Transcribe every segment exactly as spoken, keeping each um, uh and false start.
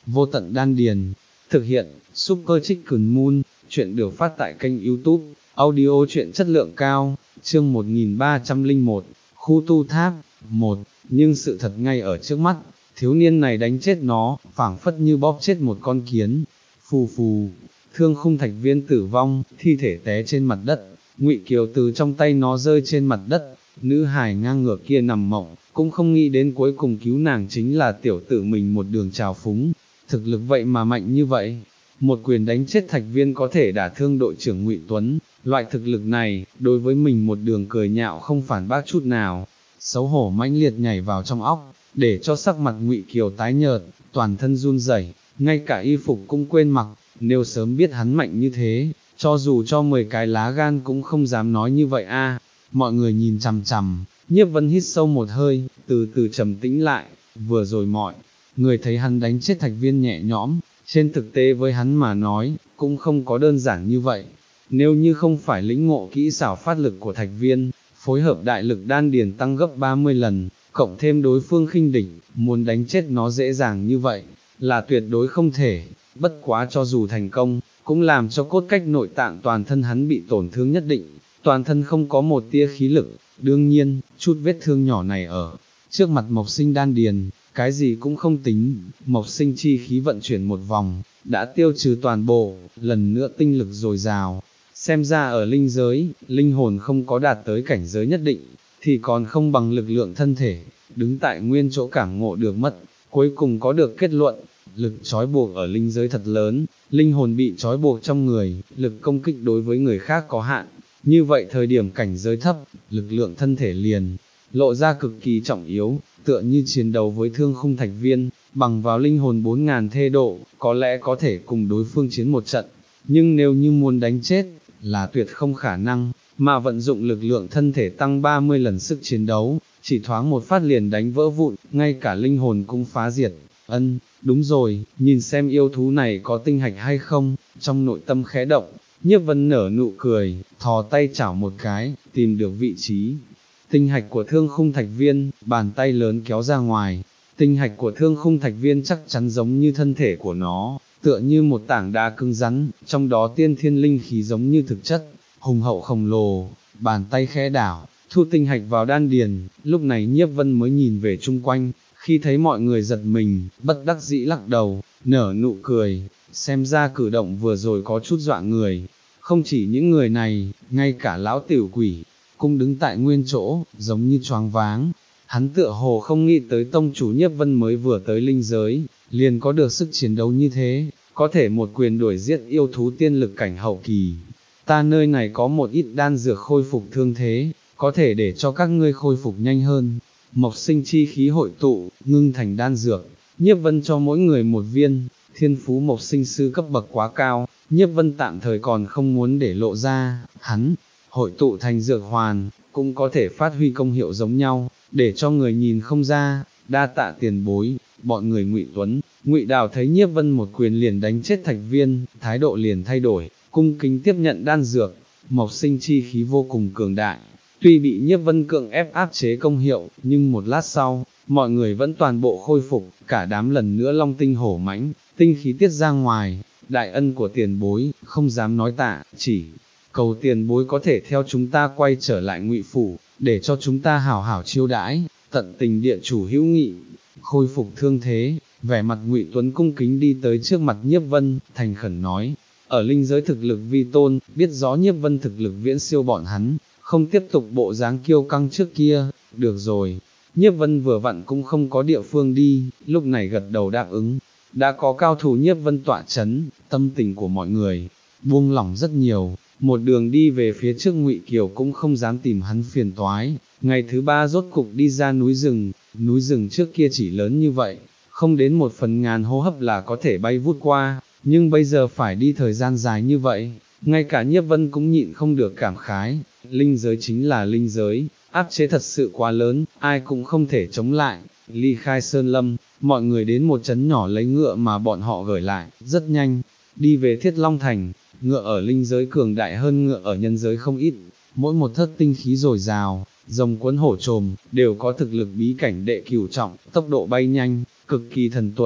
vô tận đan điền. Thực hiện, Super Chicken Moon, chuyện được phát tại kênh YouTube, audio truyện chất lượng cao, chương một nghìn ba trăm lẻ một, khu tu tháp, một, nhưng sự thật ngay ở trước mắt, thiếu niên này đánh chết nó, phảng phất như bóp chết một con kiến, phù phù, Thương Khung Thạch Viên tử vong, thi thể té trên mặt đất, Ngụy Kiều từ trong tay nó rơi trên mặt đất, nữ hài ngang ngược kia nằm mộng, cũng không nghĩ đến cuối cùng cứu nàng chính là tiểu tử mình một đường trào phúng, thực lực vậy mà mạnh như vậy. Một quyền đánh chết Thạch Viên có thể đả thương đội trưởng Ngụy Tuấn, loại thực lực này, đối với mình một đường cười nhạo không phản bác chút nào, xấu hổ mãnh liệt nhảy vào trong óc, để cho sắc mặt Ngụy Kiều tái nhợt, toàn thân run rẩy, ngay cả y phục cũng quên mặc, nếu sớm biết hắn mạnh như thế, cho dù cho mười cái lá gan cũng không dám nói như vậy a. Mọi người nhìn chằm chằm, Nhiếp Vân hít sâu một hơi, từ từ trầm tĩnh lại, vừa rồi mọi người thấy hắn đánh chết Thạch Viên nhẹ nhõm, trên thực tế với hắn mà nói, cũng không có đơn giản như vậy. Nếu như không phải lĩnh ngộ kỹ xảo phát lực của Thạch Viên, phối hợp đại lực đan điền tăng gấp ba mươi lần, cộng thêm đối phương khinh địch, muốn đánh chết nó dễ dàng như vậy, là tuyệt đối không thể, bất quá cho dù thành công, cũng làm cho cốt cách nội tạng toàn thân hắn bị tổn thương nhất định, toàn thân không có một tia khí lực, đương nhiên, chút vết thương nhỏ này ở trước mặt Mộc Sinh đan điền, cái gì cũng không tính, Mộc Sinh chi khí vận chuyển một vòng, đã tiêu trừ toàn bộ, lần nữa tinh lực dồi dào. Xem ra ở linh giới, linh hồn không có đạt tới cảnh giới nhất định, thì còn không bằng lực lượng thân thể, đứng tại nguyên chỗ cảm ngộ được mất, cuối cùng có được kết luận, lực trói buộc ở linh giới thật lớn, linh hồn bị trói buộc trong người, lực công kích đối với người khác có hạn, như vậy thời điểm cảnh giới thấp, lực lượng thân thể liền, lộ ra cực kỳ trọng yếu, tựa như chiến đấu với Thương Khung Thạch Viên, bằng vào linh hồn bốn ngàn thê độ, có lẽ có thể cùng đối phương chiến một trận, nhưng nếu như muốn đánh chết, là tuyệt không khả năng, mà vận dụng lực lượng thân thể tăng ba mươi lần sức chiến đấu, chỉ thoáng một phát liền đánh vỡ vụn, ngay cả linh hồn cũng phá diệt. Ân, đúng rồi, nhìn xem yêu thú này có tinh hạch hay không, trong nội tâm khẽ động, Nhiếp Vân nở nụ cười, thò tay chảo một cái, tìm được vị trí. Tinh hạch của Thương Khung Thạch Viên, bàn tay lớn kéo ra ngoài, tinh hạch của Thương Khung Thạch Viên chắc chắn giống như thân thể của nó, tựa như một tảng đá cứng rắn, trong đó tiên thiên linh khí giống như thực chất, hùng hậu khổng lồ, bàn tay khẽ đảo, thu tinh hạch vào đan điền, lúc này Nhiếp Vân mới nhìn về chung quanh, khi thấy mọi người giật mình, bất đắc dĩ lắc đầu, nở nụ cười, xem ra cử động vừa rồi có chút dọa người, không chỉ những người này, ngay cả lão tiểu quỷ, cũng đứng tại nguyên chỗ, giống như choáng váng, hắn tựa hồ không nghĩ tới tông chủ Nhiếp Vân mới vừa tới linh giới, liền có được sức chiến đấu như thế, có thể một quyền đuổi giết yêu thú tiên lực cảnh hậu kỳ. Ta nơi này có một ít đan dược khôi phục thương thế, có thể để cho các ngươi khôi phục nhanh hơn. Mộc Sinh chi khí hội tụ, ngưng thành đan dược, Nhiếp Vân cho mỗi người một viên, thiên phú Mộc Sinh sư cấp bậc quá cao, Nhiếp Vân tạm thời còn không muốn để lộ ra, hắn, hội tụ thành dược hoàn, cũng có thể phát huy công hiệu giống nhau, để cho người nhìn không ra, đa tạ tiền bối, bọn người Ngụy Tuấn, Ngụy Đào thấy Nhiếp Vân một quyền liền đánh chết Thạch Viên, thái độ liền thay đổi, cung kính tiếp nhận đan dược, Mộc Sinh chi khí vô cùng cường đại. Tuy bị Nhiếp Vân cưỡng ép áp chế công hiệu, nhưng một lát sau, mọi người vẫn toàn bộ khôi phục, cả đám lần nữa long tinh hổ mãnh, tinh khí tiết ra ngoài, đại ân của tiền bối, không dám nói tạ, chỉ cầu tiền bối có thể theo chúng ta quay trở lại Ngụy phủ, để cho chúng ta hảo hảo chiêu đãi, tận tình địa chủ hữu nghị, khôi phục thương thế, vẻ mặt Ngụy Tuấn cung kính đi tới trước mặt Nhiếp Vân, thành khẩn nói, ở linh giới thực lực vi tôn, biết rõ Nhiếp Vân thực lực viễn siêu bọn hắn, không tiếp tục bộ dáng kiêu căng trước kia, được rồi, Nhiếp Vân vừa vặn cũng không có địa phương đi, lúc này gật đầu đáp ứng, đã có cao thủ Nhiếp Vân tọa chấn, tâm tình của mọi người, buông lỏng rất nhiều, một đường đi về phía trước Ngụy Kiều cũng không dám tìm hắn phiền toái, ngày thứ ba rốt cục đi ra núi rừng, núi rừng trước kia chỉ lớn như vậy, không đến một phần ngàn hô hấp là có thể bay vút qua, nhưng bây giờ phải đi thời gian dài như vậy, ngay cả Nhiếp Vân cũng nhịn không được cảm khái, linh giới chính là linh giới, áp chế thật sự quá lớn, ai cũng không thể chống lại, ly khai sơn lâm, mọi người đến một trấn nhỏ lấy ngựa mà bọn họ gửi lại, rất nhanh, đi về Thiết Long Thành, ngựa ở linh giới cường đại hơn ngựa ở nhân giới không ít, mỗi một thất tinh khí dồi dào, rồng quấn hổ trồm, đều có thực lực bí cảnh đệ cửu trọng, tốc độ bay nhanh, cực kỳ thần tuấn,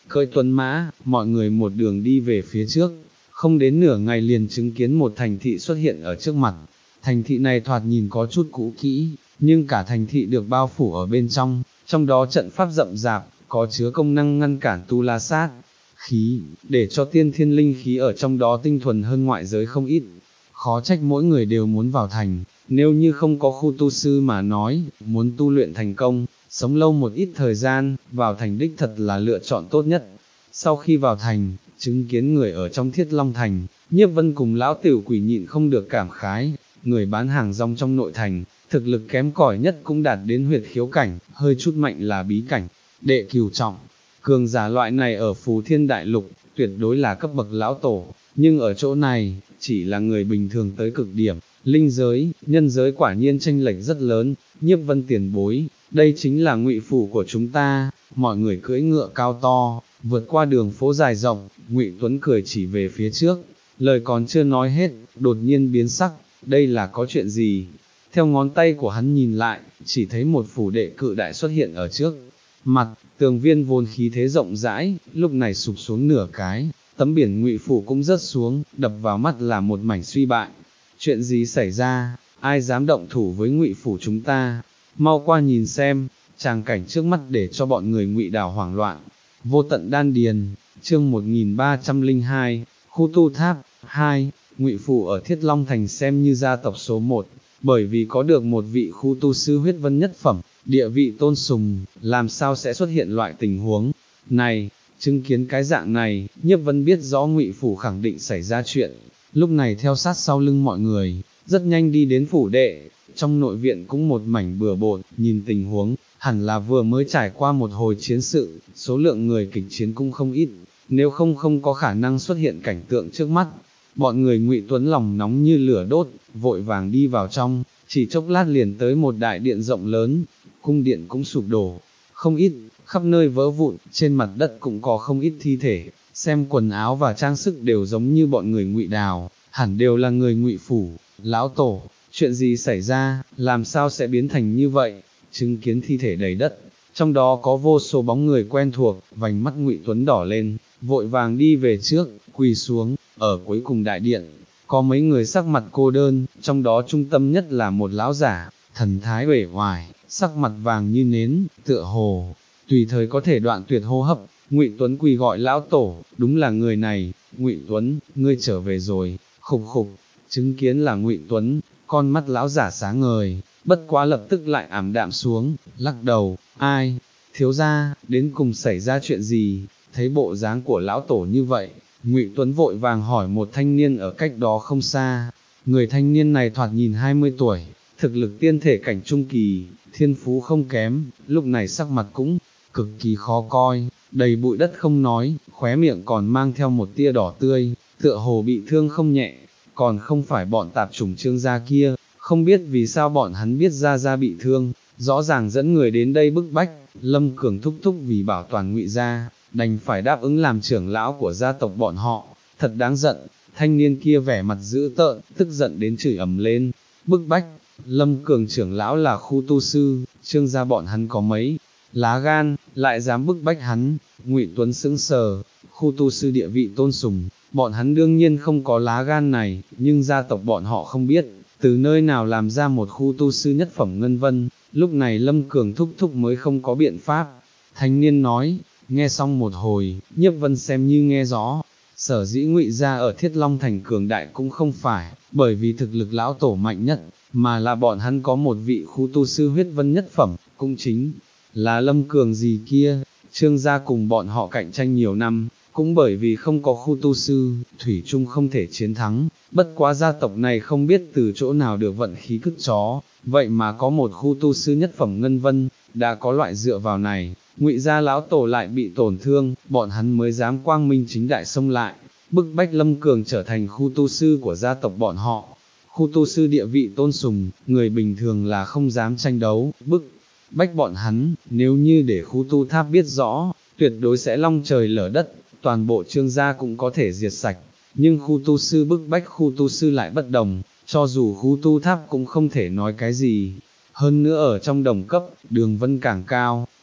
cưỡi tuấn mã, mọi người một đường đi về phía trước, không đến nửa ngày liền chứng kiến một thành thị xuất hiện ở trước mặt. Thành thị này thoạt nhìn có chút cũ kỹ, nhưng cả thành thị được bao phủ ở bên trong, trong đó trận pháp rậm rạp, có chứa công năng ngăn cản tu la sát khí, để cho tiên thiên linh khí ở trong đó tinh thuần hơn ngoại giới không ít. Khó trách mỗi người đều muốn vào thành, nếu như không có khu tu sư mà nói, muốn tu luyện thành công, sống lâu một ít thời gian, vào thành đích thật là lựa chọn tốt nhất. Sau khi vào thành, chứng kiến người ở trong Thiết Long Thành, Nhiếp Vân cùng lão tiểu quỷ nhịn không được cảm khái, người bán hàng rong trong nội thành, thực lực kém cỏi nhất cũng đạt đến huyệt khiếu cảnh, hơi chút mạnh là bí cảnh, đệ cửu trọng. Cường giả loại này ở Phù Thiên Đại Lục, tuyệt đối là cấp bậc lão tổ, nhưng ở chỗ này, chỉ là người bình thường tới cực điểm, linh giới, nhân giới quả nhiên chênh lệch rất lớn. Nhiếp Vân tiền bối, đây chính là Ngụy phủ của chúng ta. Mọi người cưỡi ngựa cao to, vượt qua đường phố dài rộng, Ngụy Tuấn cười chỉ về phía trước, lời còn chưa nói hết, đột nhiên biến sắc, đây là có chuyện gì? Theo ngón tay của hắn nhìn lại, chỉ thấy một phủ đệ cự đại xuất hiện ở trước mặt, tường viên vốn khí thế rộng rãi, lúc này sụp xuống nửa cái, tấm biển Ngụy phủ cũng rớt xuống, đập vào mắt là một mảnh suy bại. Chuyện gì xảy ra, ai dám động thủ với Ngụy phủ chúng ta? Mau qua nhìn xem. Tràng cảnh trước mắt để cho bọn người Ngụy đảo hoảng loạn. Vô tận đan điền, chương một nghìn ba trăm lẻ hai, khu tu tháp, hai, Ngụy phủ ở Thiết Long Thành xem như gia tộc số một, bởi vì có được một vị khu tu sư huyết vân nhất phẩm, địa vị tôn sùng, làm sao sẽ xuất hiện loại tình huống này. Chứng kiến cái dạng này, Nhiếp Vân biết rõ Ngụy phủ khẳng định xảy ra chuyện, lúc này theo sát sau lưng mọi người, rất nhanh đi đến phủ đệ. Trong nội viện cũng một mảnh bừa bộn, nhìn tình huống, hẳn là vừa mới trải qua một hồi chiến sự, số lượng người kịch chiến cũng không ít, nếu không không có khả năng xuất hiện cảnh tượng trước mắt. Bọn người Ngụy Tuấn lòng nóng như lửa đốt, vội vàng đi vào trong, chỉ chốc lát liền tới một đại điện rộng lớn, cung điện cũng sụp đổ, không ít, khắp nơi vỡ vụn, trên mặt đất cũng có không ít thi thể, xem quần áo và trang sức đều giống như bọn người Ngụy Đào, hẳn đều là người Ngụy phủ. Lão tổ, chuyện gì xảy ra, làm sao sẽ biến thành như vậy? Chứng kiến thi thể đầy đất, trong đó có vô số bóng người quen thuộc, vành mắt Ngụy Tuấn đỏ lên, vội vàng đi về trước, quỳ xuống. Ở cuối cùng đại điện, có mấy người sắc mặt cô đơn, trong đó trung tâm nhất là một lão giả, thần thái uể oải, sắc mặt vàng như nến, tựa hồ tùy thời có thể đoạn tuyệt hô hấp. Ngụy Tuấn quỳ gọi lão tổ, đúng là người này. Ngụy Tuấn, ngươi trở về rồi. Khục khục. Chứng kiến là Ngụy Tuấn, con mắt lão giả sáng ngời, bất quá lập tức lại ảm đạm xuống, lắc đầu, ai, thiếu gia, đến cùng xảy ra chuyện gì? Thấy bộ dáng của lão tổ như vậy, Ngụy Tuấn vội vàng hỏi một thanh niên ở cách đó không xa. Người thanh niên này thoạt nhìn hai mươi tuổi, thực lực tiên thể cảnh trung kỳ, thiên phú không kém, lúc này sắc mặt cũng cực kỳ khó coi, đầy bụi đất không nói, khóe miệng còn mang theo một tia đỏ tươi, tựa hồ bị thương không nhẹ. Còn không phải bọn tạp chủng Trương gia kia, không biết vì sao bọn hắn biết Gia Gia bị thương, rõ ràng dẫn người đến đây bức bách. Lâm Cường thúc thúc vì bảo toàn Ngụy gia, đành phải đáp ứng làm trưởng lão của gia tộc bọn họ, thật đáng giận. Thanh niên kia vẻ mặt dữ tợn, tức giận đến chửi ầm lên, bức bách. Lâm Cường trưởng lão là khu tu sư, Trương gia bọn hắn có mấy lá gan, lại dám bức bách hắn. Ngụy Tuấn sững sờ, khu tu sư địa vị tôn sùng, bọn hắn đương nhiên không có lá gan này, nhưng gia tộc bọn họ không biết, từ nơi nào làm ra một khu tu sư nhất phẩm ngân vân. Lúc này Lâm Cường thúc thúc mới không có biện pháp. Thanh niên nói, nghe xong một hồi, Nhiếp Vân xem như nghe rõ, sở dĩ Ngụy gia ở Thiết Long Thành cường đại cũng không phải, bởi vì thực lực lão tổ mạnh nhất, mà là bọn hắn có một vị khu tu sư huyết vân nhất phẩm, cũng chính là Lâm Cường gì kia. Trương gia cùng bọn họ cạnh tranh nhiều năm, cũng bởi vì không có khu tu sư, thủy chung không thể chiến thắng. Bất quá gia tộc này không biết từ chỗ nào được vận khí cứt chó, vậy mà có một khu tu sư nhất phẩm ngân vân. Đã có loại dựa vào này, Ngụy gia lão tổ lại bị tổn thương, bọn hắn mới dám quang minh chính đại xông lại, bức bách Lâm Cường trở thành khu tu sư của gia tộc bọn họ. Khu tu sư địa vị tôn sùng, người bình thường là không dám tranh đấu, bức bách bọn hắn. Nếu như để khu tu tháp biết rõ, tuyệt đối sẽ long trời lở đất, toàn bộ Trương gia cũng có thể diệt sạch. Nhưng khu tu sư bức bách khu tu sư lại bất đồng, cho dù khu tu tháp cũng không thể nói cái gì. Hơn nữa ở trong đồng cấp, đường vân càng cao,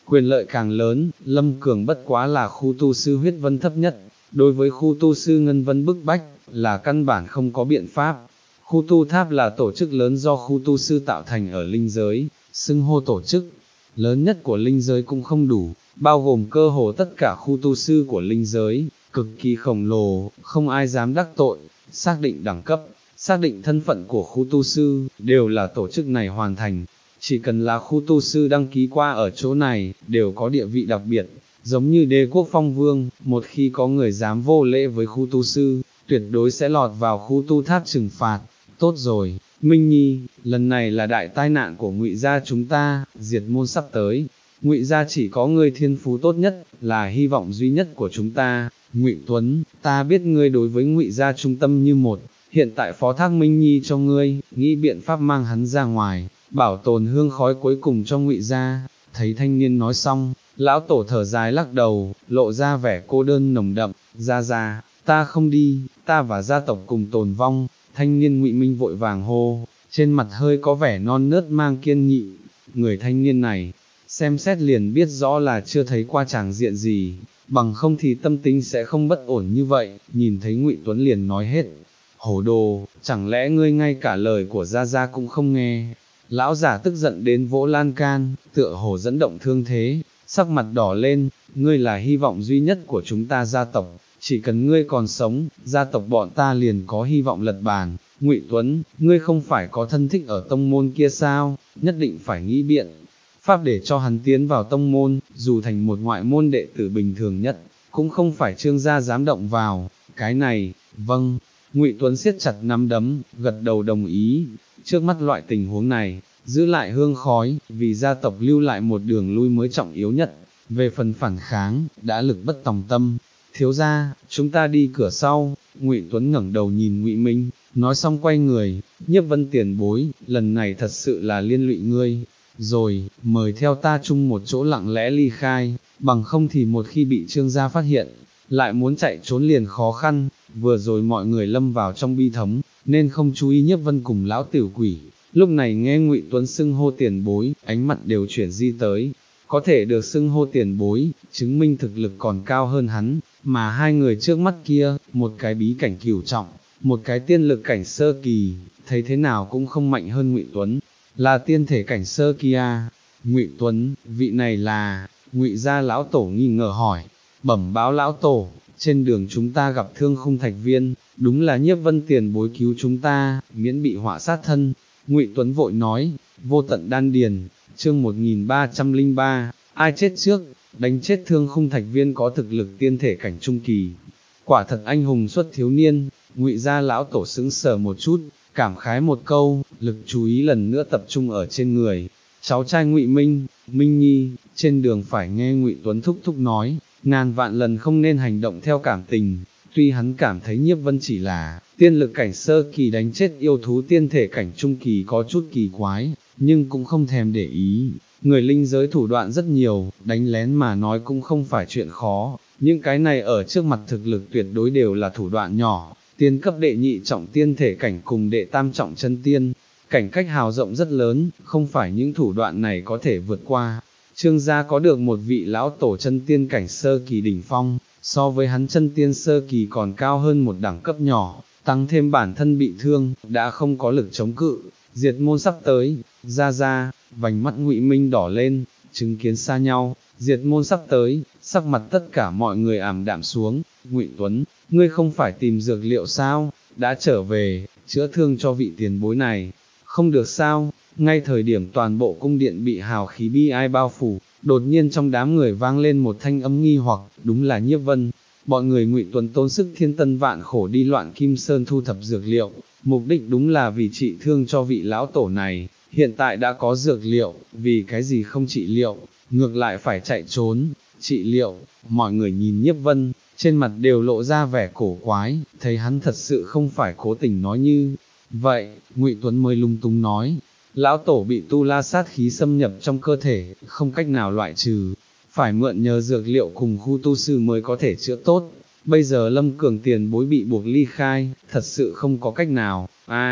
quyền lợi càng lớn, Lâm Cường bất quá là khu tu sư huyết vân thấp nhất, đối với khu tu sư ngân vân bức bách, là căn bản không có biện pháp. Khu tu tháp là tổ chức lớn do khu tu sư tạo thành ở linh giới, xưng hô tổ chức lớn nhất của linh giới cũng không đủ, bao gồm cơ hồ tất cả khu tu sư của linh giới, cực kỳ khổng lồ, không ai dám đắc tội, xác định đẳng cấp, xác định thân phận của khu tu sư, đều là tổ chức này hoàn thành. Chỉ cần là khu tu sư đăng ký qua ở chỗ này, đều có địa vị đặc biệt, giống như đế quốc phong vương, một khi có người dám vô lễ với khu tu sư, tuyệt đối sẽ lọt vào khu tu tháp trừng phạt. Tốt rồi, Minh Nhi, lần này là đại tai nạn của Ngụy gia chúng ta, diệt môn sắp tới. Ngụy gia chỉ có ngươi thiên phú tốt nhất, là hy vọng duy nhất của chúng ta. Ngụy Tuấn, ta biết ngươi đối với Ngụy gia trung tâm như một, hiện tại phó thác Minh Nhi cho ngươi, nghĩ biện pháp mang hắn ra ngoài, bảo tồn hương khói cuối cùng cho Ngụy gia. Thấy thanh niên nói xong, lão tổ thở dài lắc đầu, lộ ra vẻ cô đơn nồng đậm. Gia gia, ta không đi, ta và gia tộc cùng tồn vong. Thanh niên Ngụy Minh vội vàng hô, trên mặt hơi có vẻ non nớt mang kiên nghị. Người thanh niên này, xem xét liền biết rõ là chưa thấy qua tràng diện gì, bằng không thì tâm tính sẽ không bất ổn như vậy. Nhìn thấy Ngụy Tuấn liền nói hết, hổ đồ, chẳng lẽ ngươi ngay cả lời của gia gia cũng không nghe? Lão giả tức giận đến vỗ lan can, tựa hồ dẫn động thương thế, sắc mặt đỏ lên. Ngươi là hy vọng duy nhất của chúng ta gia tộc, chỉ cần ngươi còn sống, gia tộc bọn ta liền có hy vọng lật bàn. Ngụy Tuấn, ngươi không phải có thân thích ở tông môn kia sao, nhất định phải nghĩ biện pháp để cho hắn tiến vào tông môn, dù thành một ngoại môn đệ tử bình thường nhất, cũng không phải Trương gia dám động vào. Cái này, vâng. Ngụy Tuấn siết chặt nắm đấm, gật đầu đồng ý. Trước mắt loại tình huống này, giữ lại hương khói, vì gia tộc lưu lại một đường lui mới trọng yếu nhất. Về phần phản kháng, đã lực bất tòng tâm. Thiếu gia, chúng ta đi cửa sau. Ngụy Tuấn ngẩng đầu nhìn Ngụy Minh, nói xong quay người. Nhiếp Vân tiền bối, lần này thật sự là liên lụy ngươi. Rồi, mời theo ta chung một chỗ lặng lẽ ly khai, bằng không thì một khi bị Trương gia phát hiện, lại muốn chạy trốn liền khó khăn. Vừa rồi mọi người lâm vào trong bi thống, nên không chú ý Nhiếp Vân cùng lão tiểu quỷ, lúc này nghe Ngụy Tuấn xưng hô tiền bối, ánh mặt đều chuyển di tới, có thể được xưng hô tiền bối, chứng minh thực lực còn cao hơn hắn, mà hai người trước mắt kia, một cái bí cảnh cửu trọng, một cái tiên lực cảnh sơ kỳ, thấy thế nào cũng không mạnh hơn Ngụy Tuấn, là tiên thể cảnh sơ kỳ à. Ngụy Tuấn, vị này là, Ngụy gia lão tổ nghi ngờ hỏi, bẩm báo lão tổ, trên đường chúng ta gặp Thương Khung Thạch Viên, đúng là Nhiếp Vân tiền bối cứu chúng ta, miễn bị họa sát thân. Ngụy Tuấn vội nói, vô tận đan điền, chương một nghìn ba trăm lẻ ba, ai chết trước, đánh chết Thương Khung Thạch Viên có thực lực tiên thể cảnh trung kỳ. Quả thật anh hùng xuất thiếu niên. Ngụy gia lão tổ sững sờ một chút, cảm khái một câu, lực chú ý lần nữa tập trung ở trên người. Cháu trai Ngụy Minh, Minh Nhi, trên đường phải nghe Ngụy Tuấn thúc thúc nói, ngàn vạn lần không nên hành động theo cảm tình. Tuy hắn cảm thấy Nhiếp Vân chỉ là tiên lực cảnh sơ kỳ đánh chết yêu thú tiên thể cảnh trung kỳ có chút kỳ quái, nhưng cũng không thèm để ý. Người linh giới thủ đoạn rất nhiều, đánh lén mà nói cũng không phải chuyện khó, những cái này ở trước mặt thực lực tuyệt đối đều là thủ đoạn nhỏ. Tiên cấp đệ nhị trọng tiên thể cảnh cùng đệ tam trọng chân tiên, cảnh cách hào rộng rất lớn, không phải những thủ đoạn này có thể vượt qua. Trương gia có được một vị lão tổ chân tiên cảnh sơ kỳ đỉnh phong, so với hắn chân tiên sơ kỳ còn cao hơn một đẳng cấp nhỏ, tăng thêm bản thân bị thương, đã không có lực chống cự, diệt môn sắp tới. Ra ra, vành mắt Ngụy Minh đỏ lên, chứng kiến xa nhau, diệt môn sắp tới, sắc mặt tất cả mọi người ảm đạm xuống. Ngụy Tuấn, ngươi không phải tìm dược liệu sao, đã trở về, chữa thương cho vị tiền bối này, không được sao? Ngay thời điểm toàn bộ cung điện bị hào khí bi ai bao phủ, đột nhiên trong đám người vang lên một thanh âm nghi hoặc, đúng là Nhiếp Vân. Bọn người Ngụy Tuấn tốn sức thiên tân vạn khổ đi loạn Kim Sơn thu thập dược liệu, mục đích đúng là vì trị thương cho vị lão tổ này, hiện tại đã có dược liệu, vì cái gì không trị liệu, ngược lại phải chạy trốn, trị liệu. Mọi người nhìn Nhiếp Vân, trên mặt đều lộ ra vẻ cổ quái, thấy hắn thật sự không phải cố tình nói như vậy. Ngụy Tuấn mới lung tung nói, lão tổ bị tu la sát khí xâm nhập trong cơ thể, không cách nào loại trừ, phải mượn nhờ dược liệu cùng khu tu sư mới có thể chữa tốt. Bây giờ Lâm Cường tiền bối bị buộc ly khai, thật sự không có cách nào. A,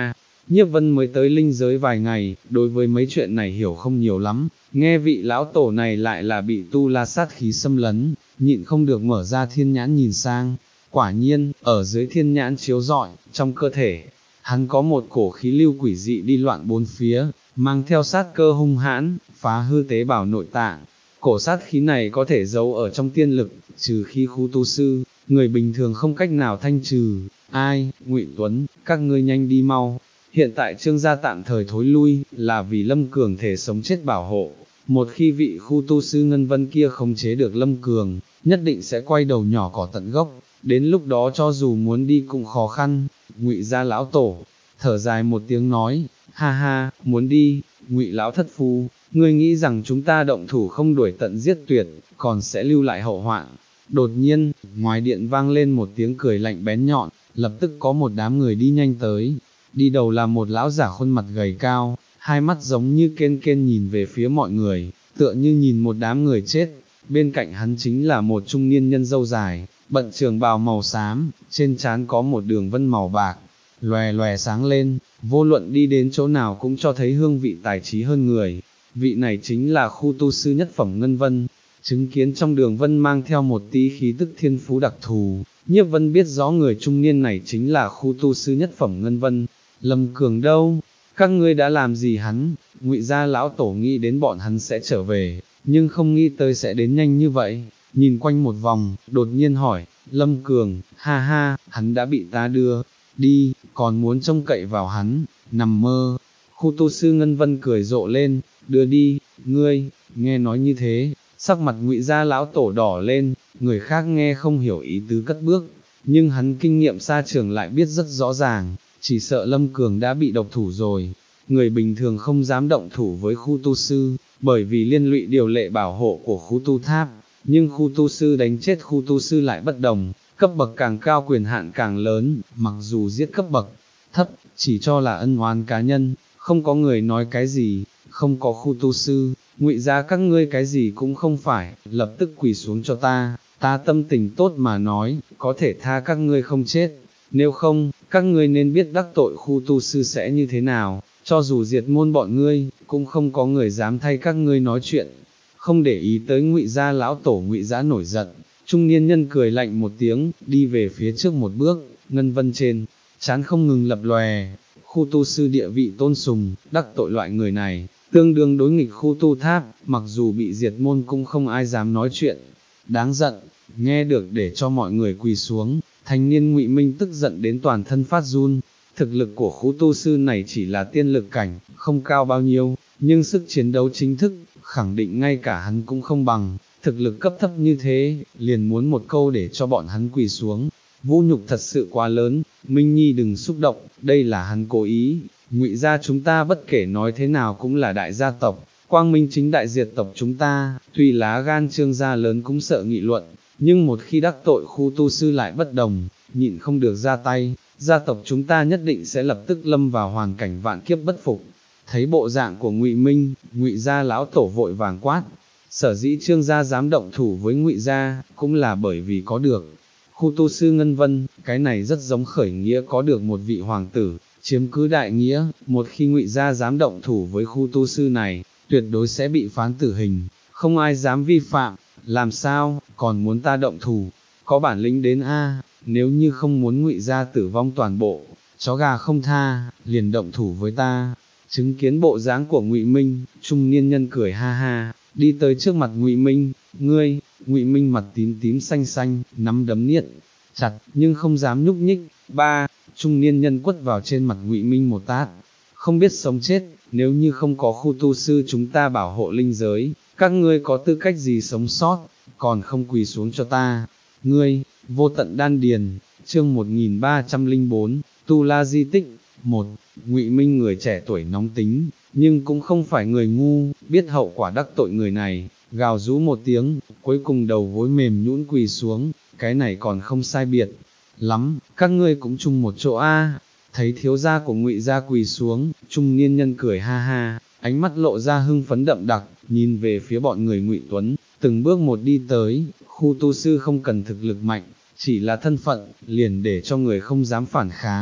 Nhiếp Vân mới tới linh giới vài ngày, đối với mấy chuyện này hiểu không nhiều lắm, nghe vị lão tổ này lại là bị tu la sát khí xâm lấn, nhịn không được mở ra thiên nhãn nhìn sang, quả nhiên, ở dưới thiên nhãn chiếu rọi, trong cơ thể, hắn có một cổ khí lưu quỷ dị đi loạn bốn phía, mang theo sát cơ hung hãn, phá hư tế bào nội tạng. Cổ sát khí này có thể giấu ở trong tiên lực, trừ khi khu tu sư, người bình thường không cách nào thanh trừ. Ai, Ngụy Tuấn, các ngươi nhanh đi mau. Hiện tại Trương gia tạm thời thối lui, là vì Lâm Cường thể sống chết bảo hộ. Một khi vị khu tu sư Ngân Vân kia khống chế được Lâm Cường, nhất định sẽ quay đầu nhỏ cỏ tận gốc, đến lúc đó cho dù muốn đi cũng khó khăn. Ngụy gia lão tổ, thở dài một tiếng nói, ha ha, muốn đi, Ngụy lão thất phu, ngươi nghĩ rằng chúng ta động thủ không đuổi tận giết tuyệt, còn sẽ lưu lại hậu hoạn. Đột nhiên, ngoài điện vang lên một tiếng cười lạnh bén nhọn, lập tức có một đám người đi nhanh tới, đi đầu là một lão giả khuôn mặt gầy cao, hai mắt giống như kên kên nhìn về phía mọi người, tựa như nhìn một đám người chết, bên cạnh hắn chính là một trung niên nhân râu dài, bận trường bào màu xám, trên trán có một đường vân màu bạc, lòe lòe sáng lên, vô luận đi đến chỗ nào cũng cho thấy hương vị tài trí hơn người, vị này chính là khu tu sư nhất phẩm Ngân Vân. Chứng kiến trong đường vân mang theo một tí khí tức thiên phú đặc thù, Nhiếp Vân biết rõ người trung niên này chính là khu tu sư nhất phẩm Ngân Vân. Lâm Cường đâu? Các ngươi đã làm gì hắn? Ngụy gia lão tổ nghĩ đến bọn hắn sẽ trở về, nhưng không nghĩ tới sẽ đến nhanh như vậy. Nhìn quanh một vòng, đột nhiên hỏi, Lâm Cường, ha ha, hắn đã bị ta đưa đi, còn muốn trông cậy vào hắn, nằm mơ. Khu tu sư Ngân Vân cười rộ lên, đưa đi, ngươi, nghe nói như thế. Sắc mặt Ngụy gia lão tổ đỏ lên, người khác nghe không hiểu ý tứ cất bước, nhưng hắn kinh nghiệm xa trường lại biết rất rõ ràng, chỉ sợ Lâm Cường đã bị độc thủ rồi. Người bình thường không dám động thủ với khu tu sư, bởi vì liên lụy điều lệ bảo hộ của khu tu tháp, nhưng khu tu sư đánh chết khu tu sư lại bất đồng, cấp bậc càng cao quyền hạn càng lớn, mặc dù giết cấp bậc thấp, chỉ cho là ân oán cá nhân, không có người nói cái gì, không có khu tu sư. Ngụy gia các ngươi cái gì cũng không phải, lập tức quỳ xuống cho ta, ta tâm tình tốt mà nói, có thể tha các ngươi không chết, nếu không, các ngươi nên biết đắc tội khu tu sư sẽ như thế nào, cho dù diệt môn bọn ngươi, cũng không có người dám thay các ngươi nói chuyện. Không để ý tới Ngụy gia lão tổ Ngụy Dã nổi giận, trung niên nhân cười lạnh một tiếng, đi về phía trước một bước, Ngân Vân trên, chán không ngừng lập lòe, khu tu sư địa vị tôn sùng, đắc tội loại người này, tương đương đối nghịch khu tu tháp, mặc dù bị diệt môn cũng không ai dám nói chuyện. Đáng giận, nghe được để cho mọi người quỳ xuống, thanh niên Ngụy Minh tức giận đến toàn thân phát run. Thực lực của khu tu sư này chỉ là tiên lực cảnh, không cao bao nhiêu, nhưng sức chiến đấu chính thức, khẳng định ngay cả hắn cũng không bằng. Thực lực cấp thấp như thế, liền muốn một câu để cho bọn hắn quỳ xuống. Vũ nhục thật sự quá lớn, Minh Nhi đừng xúc động, đây là hắn cố ý. Ngụy gia chúng ta bất kể nói thế nào cũng là đại gia tộc, quang minh chính đại diệt tộc chúng ta, tuy lá gan Trương gia lớn cũng sợ nghị luận, nhưng một khi đắc tội khu tu sư lại bất đồng, nhịn không được ra tay, gia tộc chúng ta nhất định sẽ lập tức lâm vào hoàn cảnh vạn kiếp bất phục. Thấy bộ dạng của Ngụy Minh, Ngụy gia lão tổ vội vàng quát, sở dĩ Trương gia dám động thủ với Ngụy gia, cũng là bởi vì có được khu tu sư Ngân Vân, cái này rất giống khởi nghĩa có được một vị hoàng tử, chiếm cứ đại nghĩa, một khi Ngụy gia dám động thủ với khu tu sư này, tuyệt đối sẽ bị phán tử hình, không ai dám vi phạm, làm sao, còn muốn ta động thủ, có bản lĩnh đến a, nếu như không muốn Ngụy gia tử vong toàn bộ, chó gà không tha, liền động thủ với ta. Chứng kiến bộ dáng của Ngụy Minh, trung niên nhân cười ha ha, đi tới trước mặt Ngụy Minh, ngươi, Ngụy Minh mặt tím tím xanh xanh, nắm đấm niệm chặt, nhưng không dám nhúc nhích. Ba, trung niên nhân quất vào trên mặt Ngụy Minh một tát, không biết sống chết, nếu như không có khu tu sư chúng ta bảo hộ linh giới, các ngươi có tư cách gì sống sót, còn không quỳ xuống cho ta. Ngươi, vô tận đan điền, chương một nghìn ba trăm lẻ bốn, Tu La Di Tích. Một, Ngụy Minh người trẻ tuổi nóng tính, nhưng cũng không phải người ngu, biết hậu quả đắc tội người này, gào rú một tiếng, cuối cùng đầu gối mềm nhũn quỳ xuống, cái này còn không sai biệt lắm, các ngươi cũng chung một chỗ a. Thấy thiếu gia của Ngụy gia quỳ xuống, trung niên nhân cười ha ha, ánh mắt lộ ra hưng phấn đậm đặc, nhìn về phía bọn người Ngụy Tuấn, từng bước một đi tới, khu tu sư không cần thực lực mạnh, chỉ là thân phận, liền để cho người không dám phản kháng.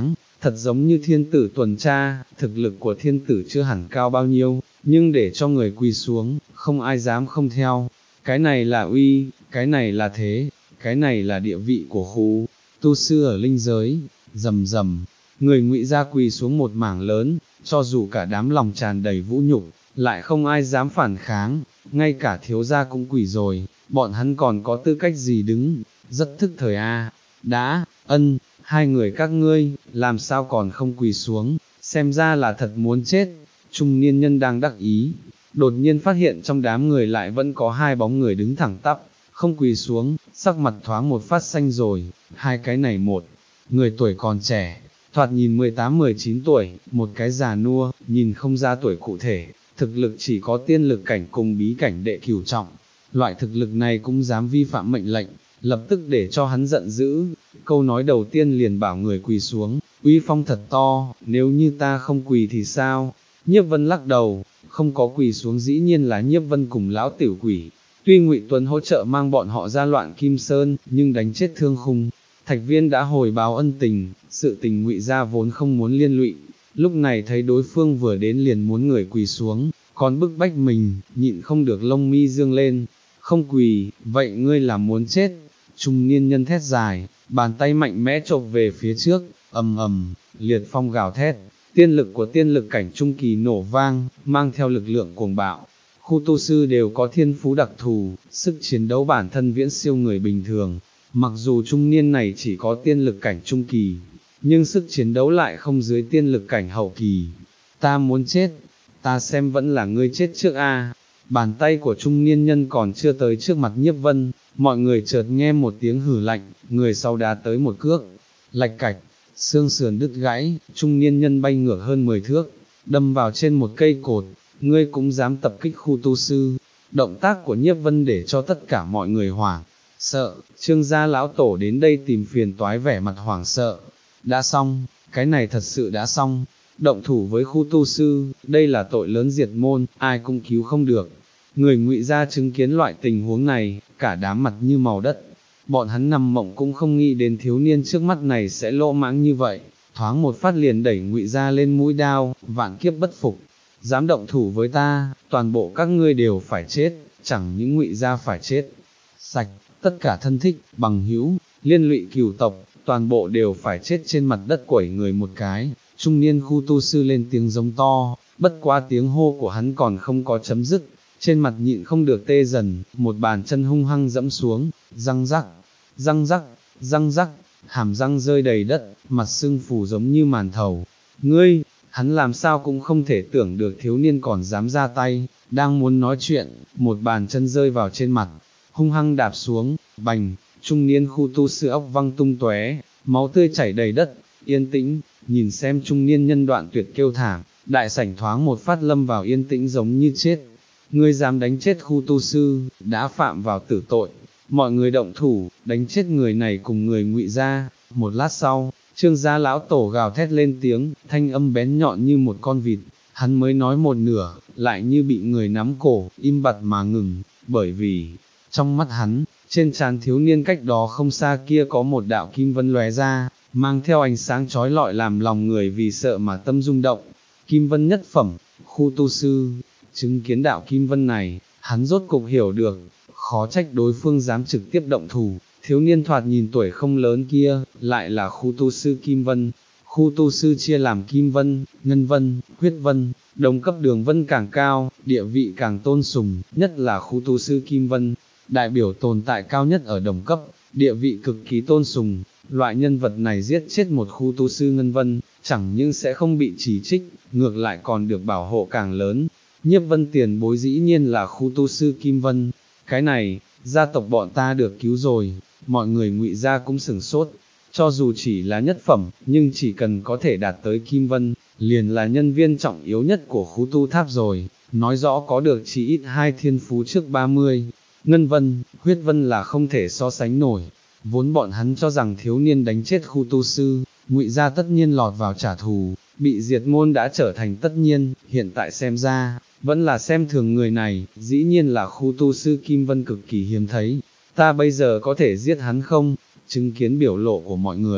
thật giống như thiên tử tuần tra, thực lực của thiên tử chưa hẳn cao bao nhiêu, nhưng để cho người quỳ xuống, không ai dám không theo, cái này là uy, cái này là thế, cái này là địa vị của khu tu sư ở linh giới, rầm rầm, người Ngụy gia quỳ xuống một mảng lớn, cho dù cả đám lòng tràn đầy vũ nhục, lại không ai dám phản kháng, ngay cả thiếu gia cũng quỳ rồi, bọn hắn còn có tư cách gì đứng, rất thức thời a. Đã, ân, hai người các ngươi, làm sao còn không quỳ xuống, xem ra là thật muốn chết. Trung niên nhân đang đắc ý, đột nhiên phát hiện trong đám người lại vẫn có hai bóng người đứng thẳng tắp, không quỳ xuống, sắc mặt thoáng một phát xanh rồi, hai cái này một, người tuổi còn trẻ, thoạt nhìn mười tám mười chín tuổi, một cái già nua, nhìn không ra tuổi cụ thể, thực lực chỉ có tiên lực cảnh cùng bí cảnh đệ cửu trọng, loại thực lực này cũng dám vi phạm mệnh lệnh, lập tức để cho hắn giận dữ, câu nói đầu tiên liền bảo người quỳ xuống, uy phong thật to, nếu như ta không quỳ thì sao? Nhiếp Vân lắc đầu, không có quỳ xuống dĩ nhiên là Nhiếp Vân cùng lão tiểu quỷ, tuy Ngụy Tuấn hỗ trợ mang bọn họ ra loạn Kim Sơn, nhưng đánh chết Thương Khung, Thạch Viên đã hồi báo ân tình, sự tình Ngụy gia vốn không muốn liên lụy, lúc này thấy đối phương vừa đến liền muốn người quỳ xuống, còn bức bách mình, nhịn không được lông mi dương lên, không quỳ, vậy ngươi là muốn chết? Trung niên nhân thét dài, bàn tay mạnh mẽ chộp về phía trước, ầm ầm, liệt phong gào thét, tiên lực của tiên lực cảnh trung kỳ nổ vang, mang theo lực lượng cuồng bạo. Khu tu sư đều có thiên phú đặc thù, sức chiến đấu bản thân viễn siêu người bình thường, mặc dù trung niên này chỉ có tiên lực cảnh trung kỳ, nhưng sức chiến đấu lại không dưới tiên lực cảnh hậu kỳ. Ta muốn chết, ta xem vẫn là ngươi chết trước a. Bàn tay của trung niên nhân còn chưa tới trước mặt Nhiếp Vân, mọi người chợt nghe một tiếng hử lạnh, người sau đá tới một cước, lạch cạch, xương sườn đứt gãy, trung niên nhân bay ngược hơn mười thước, đâm vào trên một cây cột, ngươi cũng dám tập kích khu tu sư. Động tác của Nhiếp Vân để cho tất cả mọi người hoảng sợ, Trương gia lão tổ đến đây tìm phiền toái vẻ mặt hoảng sợ. Đã xong, cái này thật sự đã xong, động thủ với khu tu sư, đây là tội lớn diệt môn, ai cũng cứu không được. Người Ngụy gia chứng kiến loại tình huống này, cả đám mặt như màu đất, bọn hắn nằm mộng cũng không nghĩ đến thiếu niên trước mắt này sẽ lỗ mãng như vậy, thoáng một phát liền đẩy Ngụy gia lên mũi đao, vạn kiếp bất phục, dám động thủ với ta, toàn bộ các ngươi đều phải chết, chẳng những Ngụy gia phải chết sạch, tất cả thân thích, bằng hữu, liên lụy cửu tộc, toàn bộ đều phải chết trên mặt đất quẩy người một cái. Trung niên khu tu sư lên tiếng giống to, bất quá tiếng hô của hắn còn không có chấm dứt, trên mặt nhịn không được tê dần, một bàn chân hung hăng dẫm xuống, răng rắc, răng rắc, răng rắc, hàm răng rơi đầy đất, mặt sưng phù giống như màn thầu. Ngươi, hắn làm sao cũng không thể tưởng được thiếu niên còn dám ra tay, đang muốn nói chuyện, một bàn chân rơi vào trên mặt, hung hăng đạp xuống, bành, trung niên khu tu sư óc văng tung tóe, máu tươi chảy đầy đất, yên tĩnh, nhìn xem trung niên nhân đoạn tuyệt kêu thảm, đại sảnh thoáng một phát lâm vào yên tĩnh giống như chết. Ngươi dám đánh chết khu tu sư, đã phạm vào tử tội, mọi người động thủ, đánh chết người này cùng người Ngụy gia. Một lát sau, Trương gia lão tổ gào thét lên tiếng, thanh âm bén nhọn như một con vịt, hắn mới nói một nửa, lại như bị người nắm cổ, im bặt mà ngừng, bởi vì, trong mắt hắn, trên trán thiếu niên cách đó không xa kia có một đạo kim vân lóe ra, mang theo ánh sáng chói lọi làm lòng người vì sợ mà tâm rung động. Kim vân nhất phẩm, khu tu sư, chứng kiến đạo kim vân này, hắn rốt cục hiểu được, khó trách đối phương dám trực tiếp động thủ, thiếu niên thoạt nhìn tuổi không lớn kia, lại là khu tu sư kim vân. Khu tu sư chia làm kim vân, ngân vân, huyết vân, đồng cấp đường vân càng cao, địa vị càng tôn sùng, nhất là khu tu sư kim vân, đại biểu tồn tại cao nhất ở đồng cấp, địa vị cực kỳ tôn sùng. Loại nhân vật này giết chết một khu tu sư ngân vân, chẳng những sẽ không bị chỉ trích, ngược lại còn được bảo hộ càng lớn. Nhiếp Vân tiền bối dĩ nhiên là khu tu sư kim vân, cái này, gia tộc bọn ta được cứu rồi, mọi người Ngụy gia cũng sửng sốt, cho dù chỉ là nhất phẩm, nhưng chỉ cần có thể đạt tới kim vân, liền là nhân viên trọng yếu nhất của khu tu tháp rồi, nói rõ có được chỉ ít hai thiên phú trước ba mươi. Ngân vân, huyết vân là không thể so sánh nổi, vốn bọn hắn cho rằng thiếu niên đánh chết khu tu sư, Ngụy gia tất nhiên lọt vào trả thù, bị diệt môn đã trở thành tất nhiên, hiện tại xem ra, vẫn là xem thường người này, dĩ nhiên là khu tu sư kim vân cực kỳ hiếm thấy, ta bây giờ có thể giết hắn không? Chứng kiến biểu lộ của mọi người,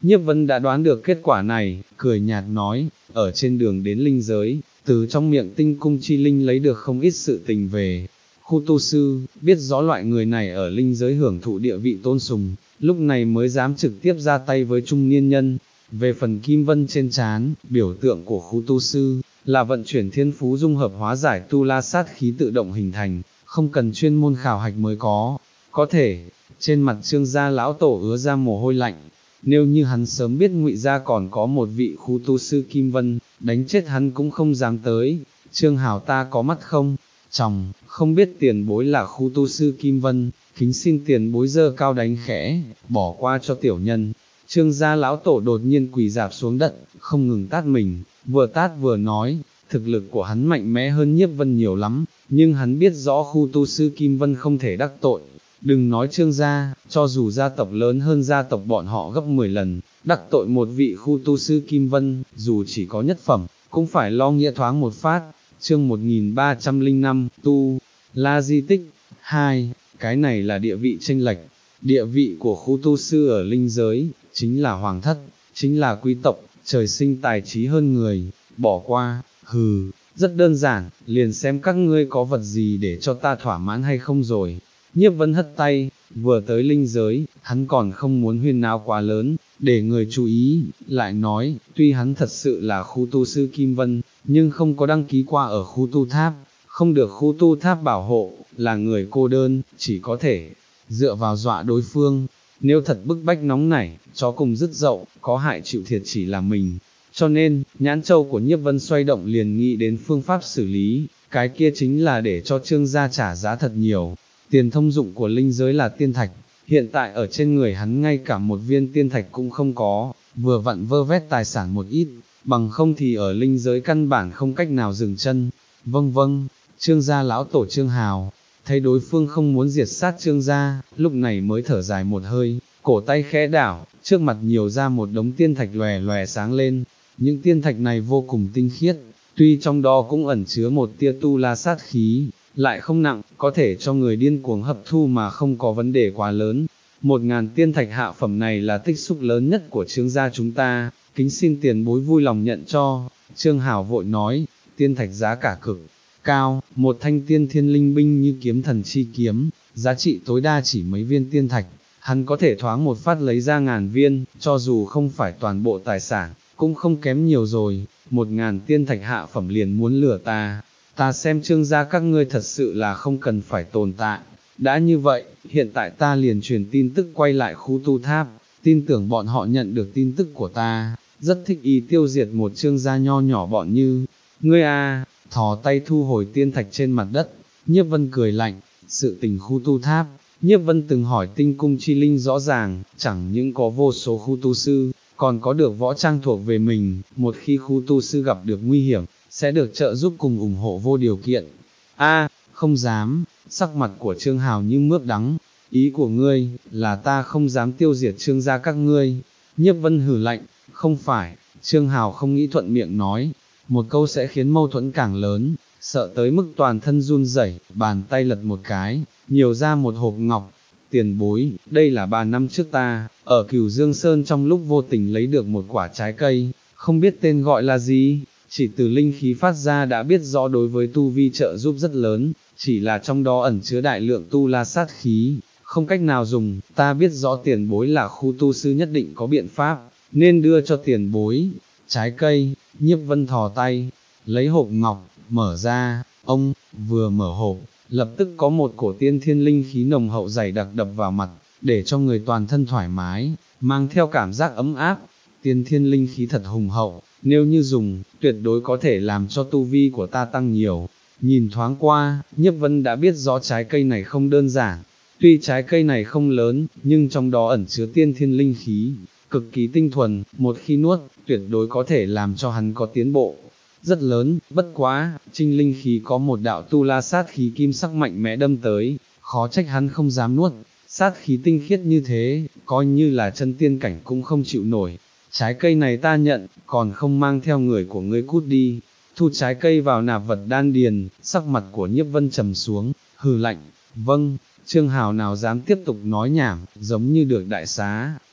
Nhiếp Vân đã đoán được kết quả này, cười nhạt nói, ở trên đường đến linh giới, từ trong miệng tinh cung chi linh lấy được không ít sự tình về. Khu tu sư, biết rõ loại người này ở linh giới hưởng thụ địa vị tôn sùng, lúc này mới dám trực tiếp ra tay với trung niên nhân. Về phần kim vân trên trán, biểu tượng của khu tu sư, là vận chuyển thiên phú dung hợp hóa giải tu la sát khí tự động hình thành, không cần chuyên môn khảo hạch mới có. Có thể, trên mặt Trương gia lão tổ ứa ra mồ hôi lạnh, nếu như hắn sớm biết Ngụy gia còn có một vị khu tu sư Kim Vân, đánh chết hắn cũng không dám tới. Trương Hào ta có mắt không? Chồng, không biết tiền bối là khu tu sư Kim Vân, kính xin tiền bối dơ cao đánh khẽ, bỏ qua cho tiểu nhân. Trương gia lão tổ đột nhiên quỳ dạp xuống đất, không ngừng tát mình, vừa tát vừa nói, thực lực của hắn mạnh mẽ hơn Nhiếp Vân nhiều lắm, nhưng hắn biết rõ khu tu sư Kim Vân không thể đắc tội. Đừng nói Trương gia, cho dù gia tộc lớn hơn gia tộc bọn họ gấp mười lần, đắc tội một vị khu tu sư Kim Vân, dù chỉ có nhất phẩm, cũng phải lo nghĩa thoáng một phát. Chương một nghìn ba trăm lẻ năm, Tu La Di Tích hai, cái này là địa vị chênh lệch. Địa vị của khu tu sư ở linh giới, chính là hoàng thất, chính là quý tộc, trời sinh tài trí hơn người, bỏ qua, hừ, rất đơn giản, liền xem các ngươi có vật gì để cho ta thỏa mãn hay không rồi. Nhiếp Vân hất tay, vừa tới linh giới, hắn còn không muốn huyên náo quá lớn, để người chú ý, lại nói, tuy hắn thật sự là khu tu sư Kim Vân, nhưng không có đăng ký qua ở khu tu tháp, không được khu tu tháp bảo hộ, là người cô đơn, chỉ có thể dựa vào dọa đối phương. Nếu thật bức bách nóng nảy, chó cùng dứt dậu, có hại chịu thiệt chỉ là mình. Cho nên, nhãn châu của Nhiếp Vân xoay động liền nghĩ đến phương pháp xử lý, cái kia chính là để cho Trương gia trả giá thật nhiều. Tiền thông dụng của linh giới là tiên thạch, hiện tại ở trên người hắn ngay cả một viên tiên thạch cũng không có, vừa vặn vơ vét tài sản một ít, bằng không thì ở linh giới căn bản không cách nào dừng chân. Vâng vâng, Trương gia lão tổ Trương Hào, thấy đối phương không muốn diệt sát Trương gia, lúc này mới thở dài một hơi, cổ tay khẽ đảo, trước mặt nhiều ra một đống tiên thạch lòe lòe sáng lên. Những tiên thạch này vô cùng tinh khiết, tuy trong đó cũng ẩn chứa một tia tu la sát khí, lại không nặng, có thể cho người điên cuồng hấp thu mà không có vấn đề quá lớn. Một ngàn tiên thạch hạ phẩm này là tích xúc lớn nhất của Trương gia chúng ta, kính xin tiền bối vui lòng nhận cho. Trương Hảo vội nói, tiên thạch giá cả cực cao, một thanh tiên thiên linh binh như kiếm thần chi kiếm, giá trị tối đa chỉ mấy viên tiên thạch, hắn có thể thoáng một phát lấy ra ngàn viên, cho dù không phải toàn bộ tài sản, cũng không kém nhiều rồi. Một ngàn tiên thạch hạ phẩm liền muốn lừa ta. Ta xem Trương gia các ngươi thật sự là không cần phải tồn tại. Đã như vậy, hiện tại ta liền truyền tin tức quay lại khu tu tháp, tin tưởng bọn họ nhận được tin tức của ta, rất thích ý tiêu diệt một Trương gia nho nhỏ bọn như, ngươi a, thò tay thu hồi tiên thạch trên mặt đất. Nhiếp Vân cười lạnh, sự tình khu tu tháp, Nhiếp Vân từng hỏi tinh cung chi linh rõ ràng, chẳng những có vô số khu tu sư, còn có được võ trang thuộc về mình, một khi khu tu sư gặp được nguy hiểm, sẽ được trợ giúp cùng ủng hộ vô điều kiện. A, không dám, sắc mặt của Trương Hào như mướp đắng, ý của ngươi, là ta không dám tiêu diệt Trương gia các ngươi. Nhiếp Vân hừ lạnh, không phải, Trương Hào không nghĩ thuận miệng nói, một câu sẽ khiến mâu thuẫn càng lớn, sợ tới mức toàn thân run rẩy, bàn tay lật một cái, nhiều ra một hộp ngọc. Tiền bối, đây là ba năm trước ta, ở Cửu Dương Sơn trong lúc vô tình lấy được một quả trái cây, không biết tên gọi là gì, chỉ từ linh khí phát ra đã biết rõ đối với tu vi trợ giúp rất lớn, chỉ là trong đó ẩn chứa đại lượng tu la sát khí, không cách nào dùng. Ta biết rõ tiền bối là khu tu sư nhất định có biện pháp, nên đưa cho tiền bối. Trái cây, Nhiếp Vân thò tay, lấy hộp ngọc, mở ra, ông, vừa mở hộp, lập tức có một cổ tiên thiên linh khí nồng hậu dày đặc đập vào mặt, để cho người toàn thân thoải mái, mang theo cảm giác ấm áp. Tiên thiên linh khí thật hùng hậu, nếu như dùng, tuyệt đối có thể làm cho tu vi của ta tăng nhiều. Nhìn thoáng qua, Nhiếp Vân đã biết rõ trái cây này không đơn giản, tuy trái cây này không lớn, nhưng trong đó ẩn chứa tiên thiên linh khí, cực kỳ tinh thuần, một khi nuốt, tuyệt đối có thể làm cho hắn có tiến bộ rất lớn. Bất quá, trinh linh khí có một đạo tu la sát khí kim sắc mạnh mẽ đâm tới, khó trách hắn không dám nuốt, sát khí tinh khiết như thế, coi như là chân tiên cảnh cũng không chịu nổi. Trái cây này ta nhận, còn không mang theo người của ngươi cút đi. Thu trái cây vào nạp vật đan điền, sắc mặt của Nhiếp Vân trầm xuống, hừ lạnh, vâng. Trương Hào nào dám tiếp tục nói nhảm, giống như được đại xá,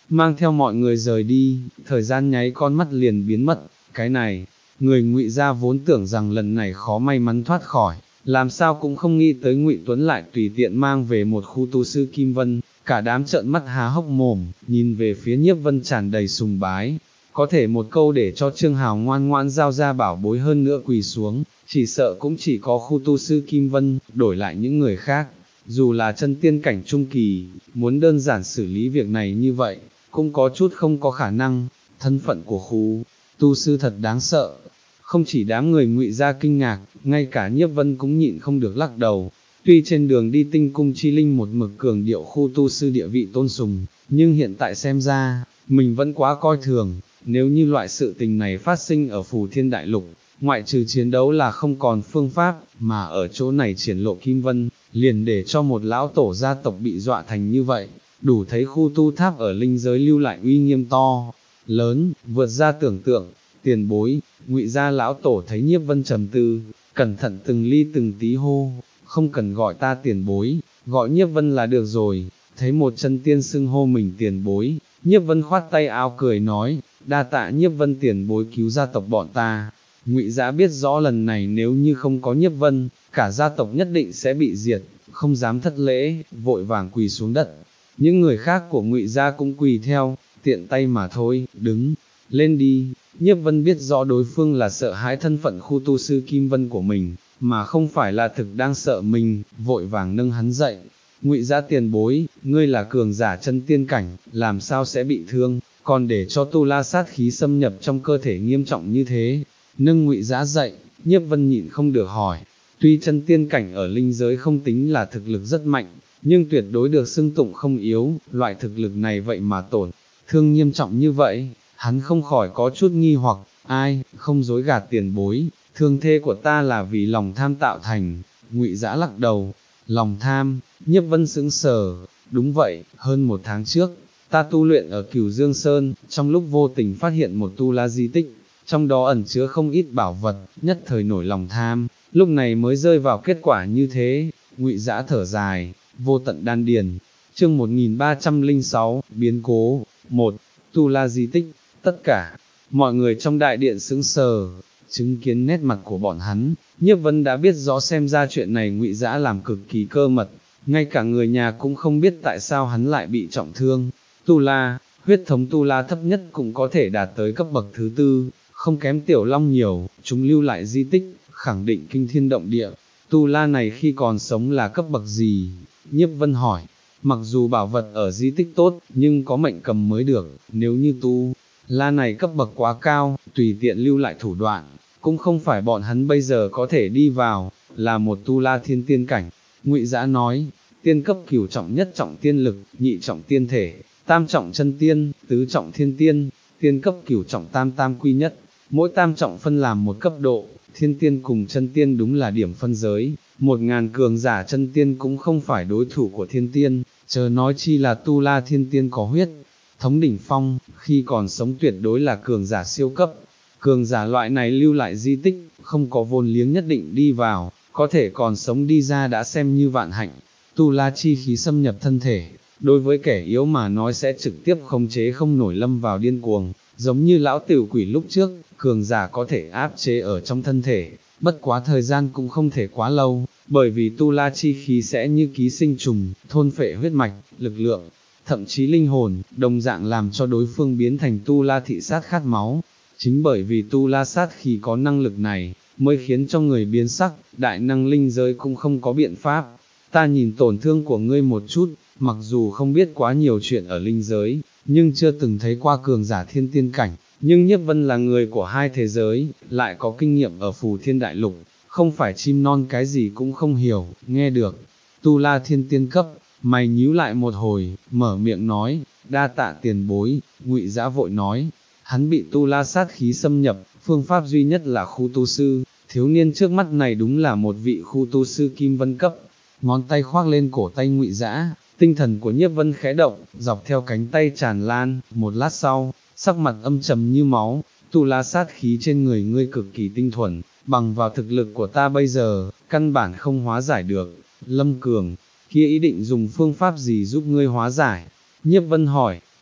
mang theo mọi người rời đi, thời gian nháy con mắt liền biến mất, cái này, người Ngụy gia vốn tưởng rằng lần này khó may mắn thoát khỏi, làm sao cũng không nghĩ tới Ngụy Tuấn lại tùy tiện mang về một khu tu sư Kim Vân, cả đám trợn mắt há hốc mồm, nhìn về phía Nhiếp Vân tràn đầy sùng bái, có thể một câu để cho Trương Hào ngoan ngoãn giao ra bảo bối hơn nữa quỳ xuống, chỉ sợ cũng chỉ có khu tu sư Kim Vân, đổi lại những người khác, dù là chân tiên cảnh trung kỳ, muốn đơn giản xử lý việc này như vậy, cũng có chút không có khả năng, thân phận của khu tu sư thật đáng sợ. Không chỉ đám người Ngụy gia kinh ngạc, ngay cả Nhiếp Vân cũng nhịn không được lắc đầu. Tuy trên đường đi Tinh Cung Chi Linh một mực cường điệu khu tu sư địa vị tôn sùng, nhưng hiện tại xem ra, mình vẫn quá coi thường. Nếu như loại sự tình này phát sinh ở Phù Thiên Đại Lục, ngoại trừ chiến đấu là không còn phương pháp, mà ở chỗ này triển lộ Kim Vân, liền để cho một lão tổ gia tộc bị dọa thành như vậy, đủ thấy khu tu tháp ở linh giới lưu lại uy nghiêm to, lớn, vượt ra tưởng tượng. Tiền bối, Ngụy gia lão tổ thấy Nhiếp Vân trầm tư, cẩn thận từng ly từng tí hô, không cần gọi ta tiền bối, gọi Nhiếp Vân là được rồi. Thấy một chân tiên xưng hô mình tiền bối, Nhiếp Vân khoát tay áo cười nói, đa tạ Nhiếp Vân tiền bối cứu gia tộc bọn ta. Ngụy gia biết rõ lần này nếu như không có Nhiếp Vân, cả gia tộc nhất định sẽ bị diệt, không dám thất lễ, vội vàng quỳ xuống đất. Những người khác của Ngụy gia cũng quỳ theo, tiện tay mà thôi, đứng lên đi. Nhiếp Vân biết rõ đối phương là sợ hãi thân phận khu tu sư Kim Vân của mình, mà không phải là thực đang sợ mình, vội vàng nâng hắn dậy. Ngụy gia tiền bối, ngươi là cường giả chân tiên cảnh, làm sao sẽ bị thương, còn để cho tu la sát khí xâm nhập trong cơ thể nghiêm trọng như thế. Nâng Ngụy gia dậy, Nhiếp Vân nhịn không được hỏi, tuy chân tiên cảnh ở linh giới không tính là thực lực rất mạnh, nhưng tuyệt đối được xưng tụng không yếu, loại thực lực này vậy mà tổn thương nghiêm trọng như vậy. Hắn không khỏi có chút nghi hoặc, ai, không dối gạt tiền bối, thương thế của ta là vì lòng tham tạo thành. Ngụy Dã lắc đầu, lòng tham. Nhiếp Vân sững sờ, đúng vậy, hơn một tháng trước, ta tu luyện ở Cửu Dương Sơn, trong lúc vô tình phát hiện một tu la di tích, trong đó ẩn chứa không ít bảo vật, nhất thời nổi lòng tham, lúc này mới rơi vào kết quả như thế. Ngụy Dã thở dài, vô tận đan điền. Chương một nghìn ba trăm lẻ sáu, biến cố. Một. Tu la di tích. Tất cả mọi người trong đại điện sững sờ, chứng kiến nét mặt của bọn hắn, Nhiếp Vân đã biết rõ xem ra chuyện này Ngụy Dã làm cực kỳ cơ mật, ngay cả người nhà cũng không biết tại sao hắn lại bị trọng thương. Tu la, huyết thống tu la thấp nhất cũng có thể đạt tới cấp bậc thứ tư, không kém Tiểu Long nhiều, chúng lưu lại di tích, khẳng định kinh thiên động địa. Tu la này khi còn sống là cấp bậc gì? Nhiếp Vân hỏi. Mặc dù bảo vật ở di tích tốt, nhưng có mệnh cầm mới được, nếu như tu la này cấp bậc quá cao, tùy tiện lưu lại thủ đoạn, cũng không phải bọn hắn bây giờ có thể đi vào, là một tu la thiên tiên cảnh. Ngụy Dã nói, tiên cấp cửu trọng nhất trọng tiên lực, nhị trọng tiên thể, tam trọng chân tiên, tứ trọng thiên tiên, tiên cấp cửu trọng tam tam quy nhất, mỗi tam trọng phân làm một cấp độ, thiên tiên cùng chân tiên đúng là điểm phân giới, một ngàn cường giả chân tiên cũng không phải đối thủ của thiên tiên, chớ nói chi là tu la thiên tiên có huyết thống đỉnh phong, khi còn sống tuyệt đối là cường giả siêu cấp. Cường giả loại này lưu lại di tích, không có vốn liếng nhất định đi vào, có thể còn sống đi ra đã xem như vạn hạnh. Tu la chi khí xâm nhập thân thể, đối với kẻ yếu mà nói sẽ trực tiếp khống chế không nổi lâm vào điên cuồng, giống như lão tiểu quỷ lúc trước, cường giả có thể áp chế ở trong thân thể, bất quá thời gian cũng không thể quá lâu, bởi vì tu la chi khí sẽ như ký sinh trùng, thôn phệ huyết mạch, lực lượng, thậm chí linh hồn, đồng dạng làm cho đối phương biến thành tu la thị sát khát máu. Chính bởi vì tu la sát khí có năng lực này, mới khiến cho người biến sắc, đại năng linh giới cũng không có biện pháp. Ta nhìn tổn thương của ngươi một chút, mặc dù không biết quá nhiều chuyện ở linh giới, nhưng chưa từng thấy qua cường giả thiên tiên cảnh, nhưng Nhiếp Vân là người của hai thế giới, lại có kinh nghiệm ở Phù Thiên Đại Lục, không phải chim non cái gì cũng không hiểu, nghe được. Tu la thiên tiên cấp, mày nhíu lại một hồi, mở miệng nói, đa tạ tiền bối. Ngụy Dã vội nói, hắn bị tu la sát khí xâm nhập, phương pháp duy nhất là khu tu sư, thiếu niên trước mắt này đúng là một vị khu tu sư Kim Vân cấp. Ngón tay khoác lên cổ tay Ngụy Dã, tinh thần của Nhiếp Vân khẽ động, dọc theo cánh tay tràn lan, một lát sau, sắc mặt âm trầm như máu, tu la sát khí trên người ngươi cực kỳ tinh thuần, bằng vào thực lực của ta bây giờ, căn bản không hóa giải được. Lâm Cường, kia ý định dùng phương pháp gì giúp ngươi hóa giải? Nhiếp Vân hỏi,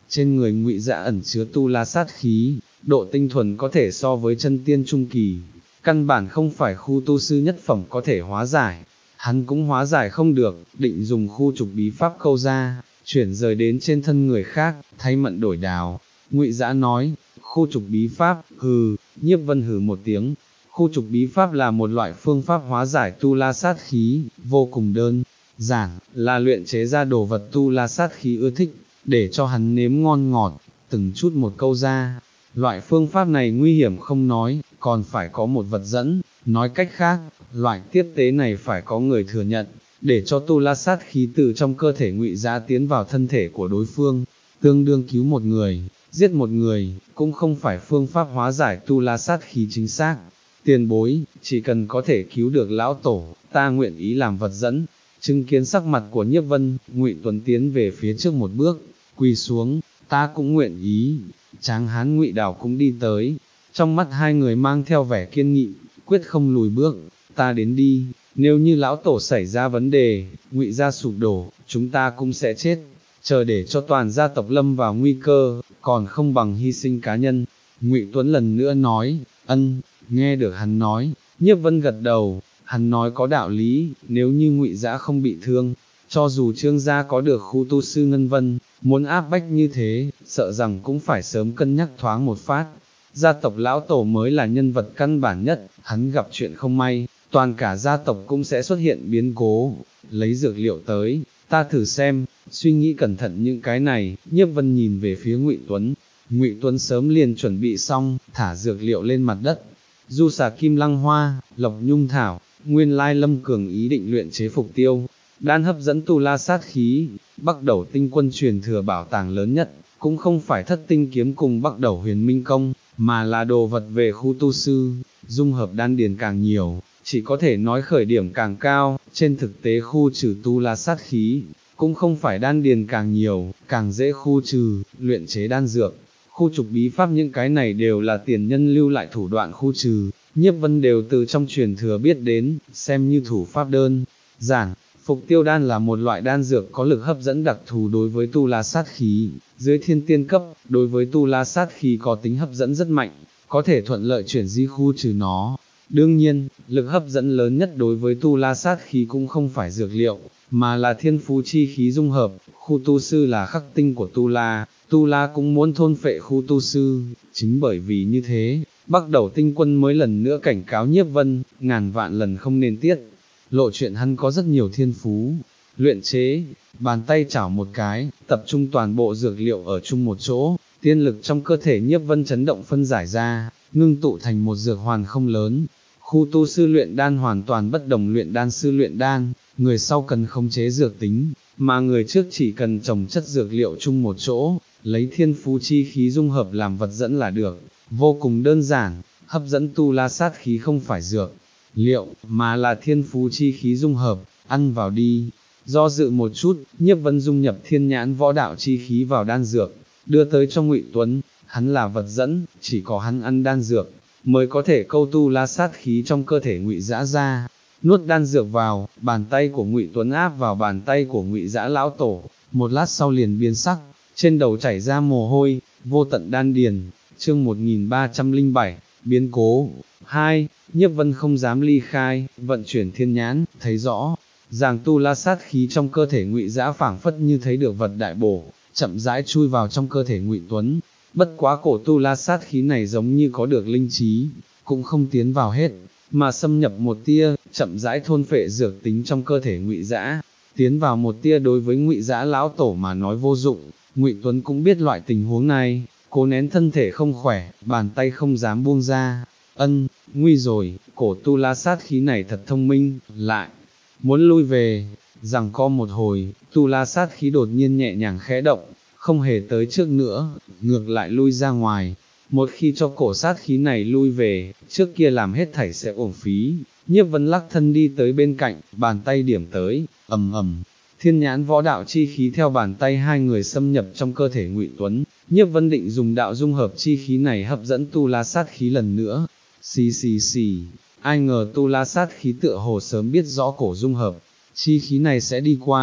trên người Ngụy Dã ẩn chứa tu la sát khí, độ tinh thuần có thể so với chân tiên trung kỳ, căn bản không phải khu tu sư nhất phẩm có thể hóa giải, hắn cũng hóa giải không được, định dùng khu trục bí pháp câu ra, chuyển rời đến trên thân người khác, thay mận đổi đào. Ngụy Dã nói, khu trục bí pháp, hừ. Nhiếp Vân hừ một tiếng, khu trục bí pháp là một loại phương pháp hóa giải tu la sát khí, vô cùng đơn giản, là luyện chế ra đồ vật tu la sát khí ưa thích, để cho hắn nếm ngon ngọt, từng chút một câu ra. Loại phương pháp này nguy hiểm không nói, còn phải có một vật dẫn, nói cách khác, loại tiếp tế này phải có người thừa nhận, để cho tu la sát khí từ trong cơ thể Ngụy Dã tiến vào thân thể của đối phương, tương đương cứu một người, giết một người, cũng không phải phương pháp hóa giải tu la sát khí chính xác. Tiền bối, chỉ cần có thể cứu được lão tổ, ta nguyện ý làm vật dẫn. Chứng kiến sắc mặt của Nhiếp Vân, Ngụy Tuấn tiến về phía trước một bước, quỳ xuống, ta cũng nguyện ý. Tráng hán Ngụy Đào cũng đi tới, trong mắt hai người mang theo vẻ kiên nghị, quyết không lùi bước. Ta đến đi, nếu như lão tổ xảy ra vấn đề, Ngụy gia sụp đổ, chúng ta cũng sẽ chết. Chờ để cho toàn gia tộc lâm vào nguy cơ, còn không bằng hy sinh cá nhân. Ngụy Tuấn lần nữa nói, ân. Nghe được hắn nói, Nhiếp Vân gật đầu, hắn nói có đạo lý, nếu như Ngụy Dã không bị thương, cho dù Trương gia có được khu tu sư Ngân Vân, muốn áp bách như thế, sợ rằng cũng phải sớm cân nhắc thoáng một phát. Gia tộc lão tổ mới là nhân vật căn bản nhất, hắn gặp chuyện không may, toàn cả gia tộc cũng sẽ xuất hiện biến cố. Lấy dược liệu tới, ta thử xem. Suy nghĩ cẩn thận những cái này, Nhiếp Vân nhìn về phía Ngụy Tuấn. Ngụy Tuấn sớm liền chuẩn bị xong, thả dược liệu lên mặt đất. Du xà kim lăng hoa, lộc nhung thảo, nguyên lai Lâm Cường ý định luyện chế phục tiêu, đan hấp dẫn tu la sát khí. Bắc Đẩu tinh quân truyền thừa bảo tàng lớn nhất, cũng không phải thất tinh kiếm cùng Bắc Đẩu huyền minh công, mà là đồ vật về khu tu sư, dung hợp đan điền càng nhiều, chỉ có thể nói khởi điểm càng cao. Trên thực tế khu trừ tu la sát khí, cũng không phải đan điền càng nhiều, càng dễ khu trừ, luyện chế đan dược, khu trục bí pháp, những cái này đều là tiền nhân lưu lại thủ đoạn khu trừ, Nhiếp Vân đều từ trong truyền thừa biết đến, xem như thủ pháp đơn giản. Phục tiêu đan là một loại đan dược có lực hấp dẫn đặc thù đối với tu la sát khí, dưới thiên tiên cấp, đối với tu la sát khí có tính hấp dẫn rất mạnh, có thể thuận lợi chuyển di khu trừ nó. Đương nhiên, lực hấp dẫn lớn nhất đối với tu la sát khí cũng không phải dược liệu, mà là thiên phú chi khí dung hợp. Khu tu sư là khắc tinh của tu la, tu la cũng muốn thôn phệ khu tu sư, chính bởi vì như thế, Bắc Đẩu tinh quân mới lần nữa cảnh cáo Nhiếp Vân, ngàn vạn lần không nên tiết lộ chuyện hắn có rất nhiều thiên phú. Luyện chế, bàn tay chảo một cái, tập trung toàn bộ dược liệu ở chung một chỗ, tiên lực trong cơ thể Nhiếp Vân chấn động phân giải ra, ngưng tụ thành một dược hoàn không lớn. Khu tu sư luyện đan hoàn toàn bất đồng luyện đan sư luyện đan, người sau cần khống chế dược tính, mà người trước chỉ cần trồng chất dược liệu chung một chỗ, lấy thiên phú chi khí dung hợp làm vật dẫn là được, vô cùng đơn giản. Hấp dẫn tu la sát khí không phải dược liệu, mà là thiên phú chi khí dung hợp. Ăn vào đi. Do dự một chút, Nhiếp Vân dung nhập thiên nhãn võ đạo chi khí vào đan dược, đưa tới cho Ngụy Tuấn. Hắn là vật dẫn, chỉ có hắn ăn đan dược mới có thể câu tu la sát khí trong cơ thể Ngụy Dã ra. Nuốt đan dược vào, bàn tay của Ngụy Tuấn áp vào bàn tay của Ngụy Dã lão tổ, một lát sau liền biến sắc, trên đầu chảy ra mồ hôi. Vô tận đan điền, chương một nghìn ba trăm lẻ bảy, biến cố. hai. Nhiếp Vân không dám ly khai, vận chuyển thiên nhãn, thấy rõ ràng tu la sát khí trong cơ thể Ngụy Dã phảng phất như thấy được vật đại bổ, chậm rãi chui vào trong cơ thể Ngụy Tuấn. Bất quá cổ tu la sát khí này giống như có được linh trí, cũng không tiến vào hết, mà xâm nhập một tia, chậm rãi thôn phệ dược tính trong cơ thể Ngụy Dã. Tiến vào một tia đối với Ngụy Dã lão tổ mà nói vô dụng, Ngụy Tuấn cũng biết loại tình huống này, cố nén thân thể không khỏe, bàn tay không dám buông ra. Ân, nguy rồi, cổ tu la sát khí này thật thông minh, lại muốn lui về. Rằng co một hồi, tu la sát khí đột nhiên nhẹ nhàng khẽ động, không hề tới trước nữa, ngược lại lui ra ngoài. Một khi cho cổ sát khí này lui về, trước kia làm hết thảy sẽ uổng phí. Nhiếp Vân lắc thân đi tới bên cạnh, bàn tay điểm tới, ầm ầm, thiên nhãn võ đạo chi khí theo bàn tay hai người xâm nhập trong cơ thể Ngụy Tuấn. Nhiếp Vân định dùng đạo dung hợp chi khí này hấp dẫn tu la sát khí lần nữa. Xì xì xì, ai ngờ tu la sát khí tựa hồ sớm biết rõ cổ dung hợp chi khí này sẽ đi qua,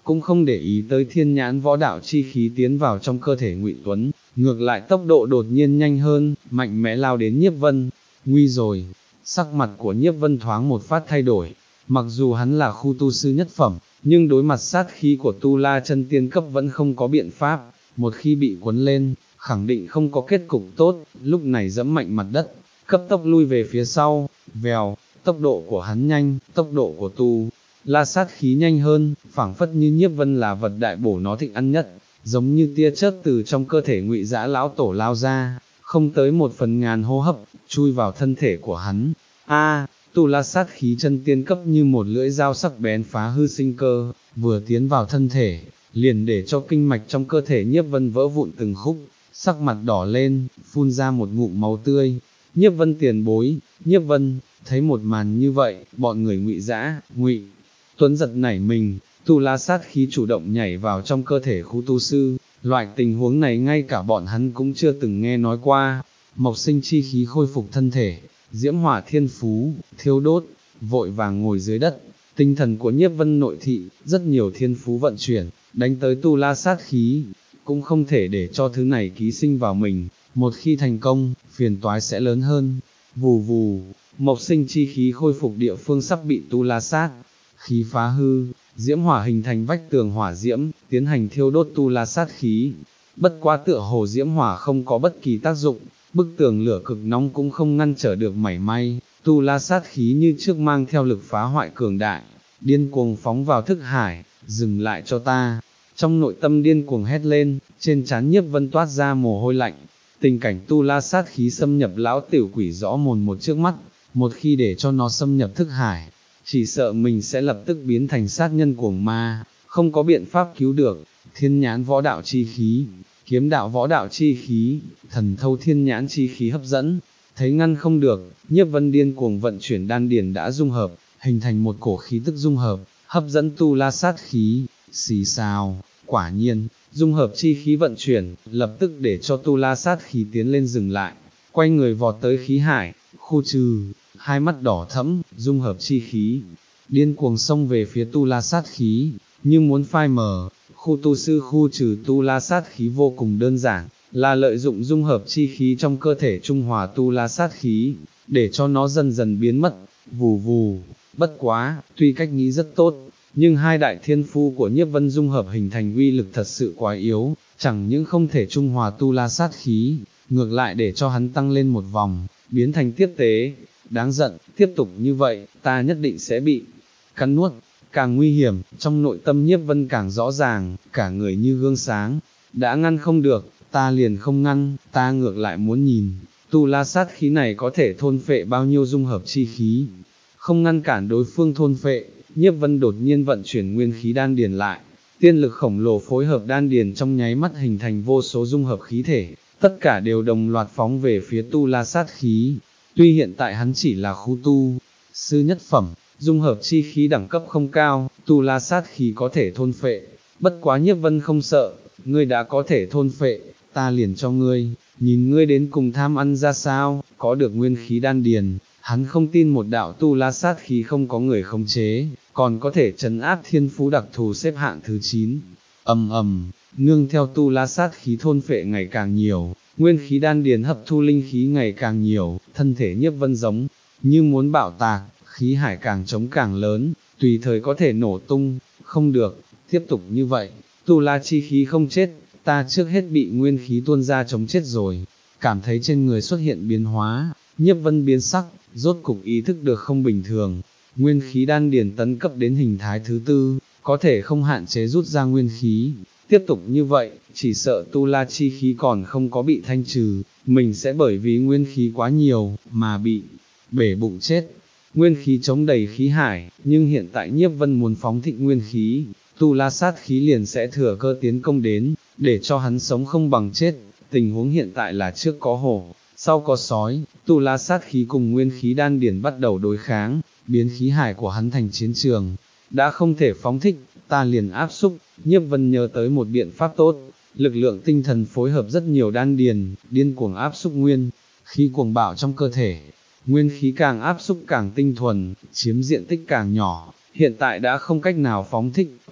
cũng không để ý tới thiên nhãn võ đạo chi khí tiến vào trong cơ thể Ngụy Tuấn, ngược lại tốc độ đột nhiên nhanh hơn, mạnh mẽ lao đến Nhiếp Vân. Nguy rồi, sắc mặt của Nhiếp Vân thoáng một phát thay đổi, mặc dù hắn là khu tu sư nhất phẩm, nhưng đối mặt sát khí của tu la chân tiên cấp vẫn không có biện pháp, một khi bị cuốn lên, khẳng định không có kết cục tốt, lúc này giẫm mạnh mặt đất, cấp tốc lui về phía sau, vèo, tốc độ của hắn nhanh, tốc độ của tu la sát khí nhanh hơn, phảng phất như Nhiếp Vân là vật đại bổ nó thích ăn nhất, giống như tia chớp từ trong cơ thể Ngụy Dã lão tổ lao ra, không tới một phần ngàn hô hấp, chui vào thân thể của hắn. A, tu la sát khí chân tiên cấp như một lưỡi dao sắc bén phá hư sinh cơ, vừa tiến vào thân thể, liền để cho kinh mạch trong cơ thể Nhiếp Vân vỡ vụn từng khúc, sắc mặt đỏ lên, phun ra một ngụm máu tươi. Nhiếp Vân tiền bối, Nhiếp Vân, thấy một màn như vậy, bọn người Ngụy Dã, Ngụy Tuấn giật nảy mình, tu la sát khí chủ động nhảy vào trong cơ thể khu tu sư, loại tình huống này ngay cả bọn hắn cũng chưa từng nghe nói qua. Mộc sinh chi khí khôi phục thân thể, diễm hỏa thiên phú, thiêu đốt, vội vàng ngồi dưới đất, tinh thần của Nhiếp Vân nội thị, rất nhiều thiên phú vận chuyển, đánh tới tu la sát khí, cũng không thể để cho thứ này ký sinh vào mình, một khi thành công, phiền toái sẽ lớn hơn. Vù vù, mộc sinh chi khí khôi phục địa phương sắp bị tu la sát khí phá hư, diễm hỏa hình thành vách tường hỏa diễm, tiến hành thiêu đốt tu la sát khí. Bất quá tựa hồ diễm hỏa không có bất kỳ tác dụng, bức tường lửa cực nóng cũng không ngăn trở được mảy may, tu la sát khí như trước mang theo lực phá hoại cường đại, điên cuồng phóng vào thức hải, dừng lại cho ta. Trong nội tâm điên cuồng hét lên, trên trán Nhiếp Vân toát ra mồ hôi lạnh, tình cảnh tu la sát khí xâm nhập lão tiểu quỷ rõ mồn một trước mắt, một khi để cho nó xâm nhập thức hải, chỉ sợ mình sẽ lập tức biến thành sát nhân cuồng ma, không có biện pháp cứu được. Thiên nhãn võ đạo chi khí, kiếm đạo võ đạo chi khí, thần thâu thiên nhãn chi khí hấp dẫn, thấy ngăn không được, Nhiếp Vân điên cuồng vận chuyển đan điền đã dung hợp, hình thành một cổ khí tức dung hợp, hấp dẫn tu la sát khí. Xì xào, quả nhiên, dung hợp chi khí vận chuyển, lập tức để cho tu la sát khí tiến lên dừng lại, quay người vọt tới khí hải, khu trừ, hai mắt đỏ thẫm, dung hợp chi khí, điên cuồng xông về phía tu la sát khí, như muốn phai mờ. Khu tu sư khu trừ tu la sát khí vô cùng đơn giản, là lợi dụng dung hợp chi khí trong cơ thể trung hòa tu la sát khí, để cho nó dần dần biến mất. Vù vù, bất quá, tuy cách nghĩ rất tốt, nhưng hai đại thiên phu của Nhiếp Vân dung hợp hình thành uy lực thật sự quá yếu, chẳng những không thể trung hòa tu la sát khí, ngược lại để cho hắn tăng lên một vòng, biến thành tiếp tế. Đáng giận, tiếp tục như vậy, ta nhất định sẽ bị cắn nuốt. Càng nguy hiểm, trong nội tâm Nhiếp Vân càng rõ ràng, cả người như gương sáng, đã ngăn không được, ta liền không ngăn, ta ngược lại muốn nhìn, tu la sát khí này có thể thôn phệ bao nhiêu dung hợp chi khí. Không ngăn cản đối phương thôn phệ, Nhiếp Vân đột nhiên vận chuyển nguyên khí đan điền lại, tiên lực khổng lồ phối hợp đan điền trong nháy mắt hình thành vô số dung hợp khí thể, tất cả đều đồng loạt phóng về phía tu la sát khí. Tuy hiện tại hắn chỉ là khu tu sư nhất phẩm, dung hợp chi khí đẳng cấp không cao, tu la sát khí có thể thôn phệ, bất quá Nhiếp Vân không sợ, ngươi đã có thể thôn phệ, ta liền cho ngươi, nhìn ngươi đến cùng tham ăn ra sao. Có được nguyên khí đan điền, hắn không tin một đạo tu la sát khí không có người khống chế, còn có thể trấn áp thiên phú đặc thù xếp hạng thứ chín. Ầm ầm, nương theo tu la sát khí thôn phệ ngày càng nhiều, nguyên khí đan điền hấp thu linh khí ngày càng nhiều, thân thể Nhiếp Vân giống như muốn bạo tạc, khí hải càng trống càng lớn, tùy thời có thể nổ tung. Không được, tiếp tục như vậy, tu la chi khí không chết, ta trước hết bị nguyên khí tuôn ra chống chết rồi. Cảm thấy trên người xuất hiện biến hóa, Nhiếp Vân biến sắc, rốt cục ý thức được không bình thường. Nguyên khí đan điền tấn cấp đến hình thái thứ tư, có thể không hạn chế rút ra nguyên khí. Tiếp tục như vậy, chỉ sợ tu la chi khí còn không có bị thanh trừ, mình sẽ bởi vì nguyên khí quá nhiều, mà bị bể bụng chết. Nguyên khí chống đầy khí hải, nhưng hiện tại Nhiếp Vân muốn phóng thịnh nguyên khí, tu la sát khí liền sẽ thừa cơ tiến công đến, để cho hắn sống không bằng chết. Tình huống hiện tại là trước có hổ, sau có sói, tu la sát khí cùng nguyên khí đan điển bắt đầu đối kháng, biến khí hải của hắn thành chiến trường. Đã không thể phóng thích, ta liền áp xúc. Nhiếp Vân nhớ tới một biện pháp tốt, lực lượng tinh thần phối hợp rất nhiều đan điền, điên cuồng áp xúc nguyên khí cuồng bạo trong cơ thể. Nguyên khí càng áp xúc càng tinh thuần, chiếm diện tích càng nhỏ, hiện tại đã không cách nào phóng thích,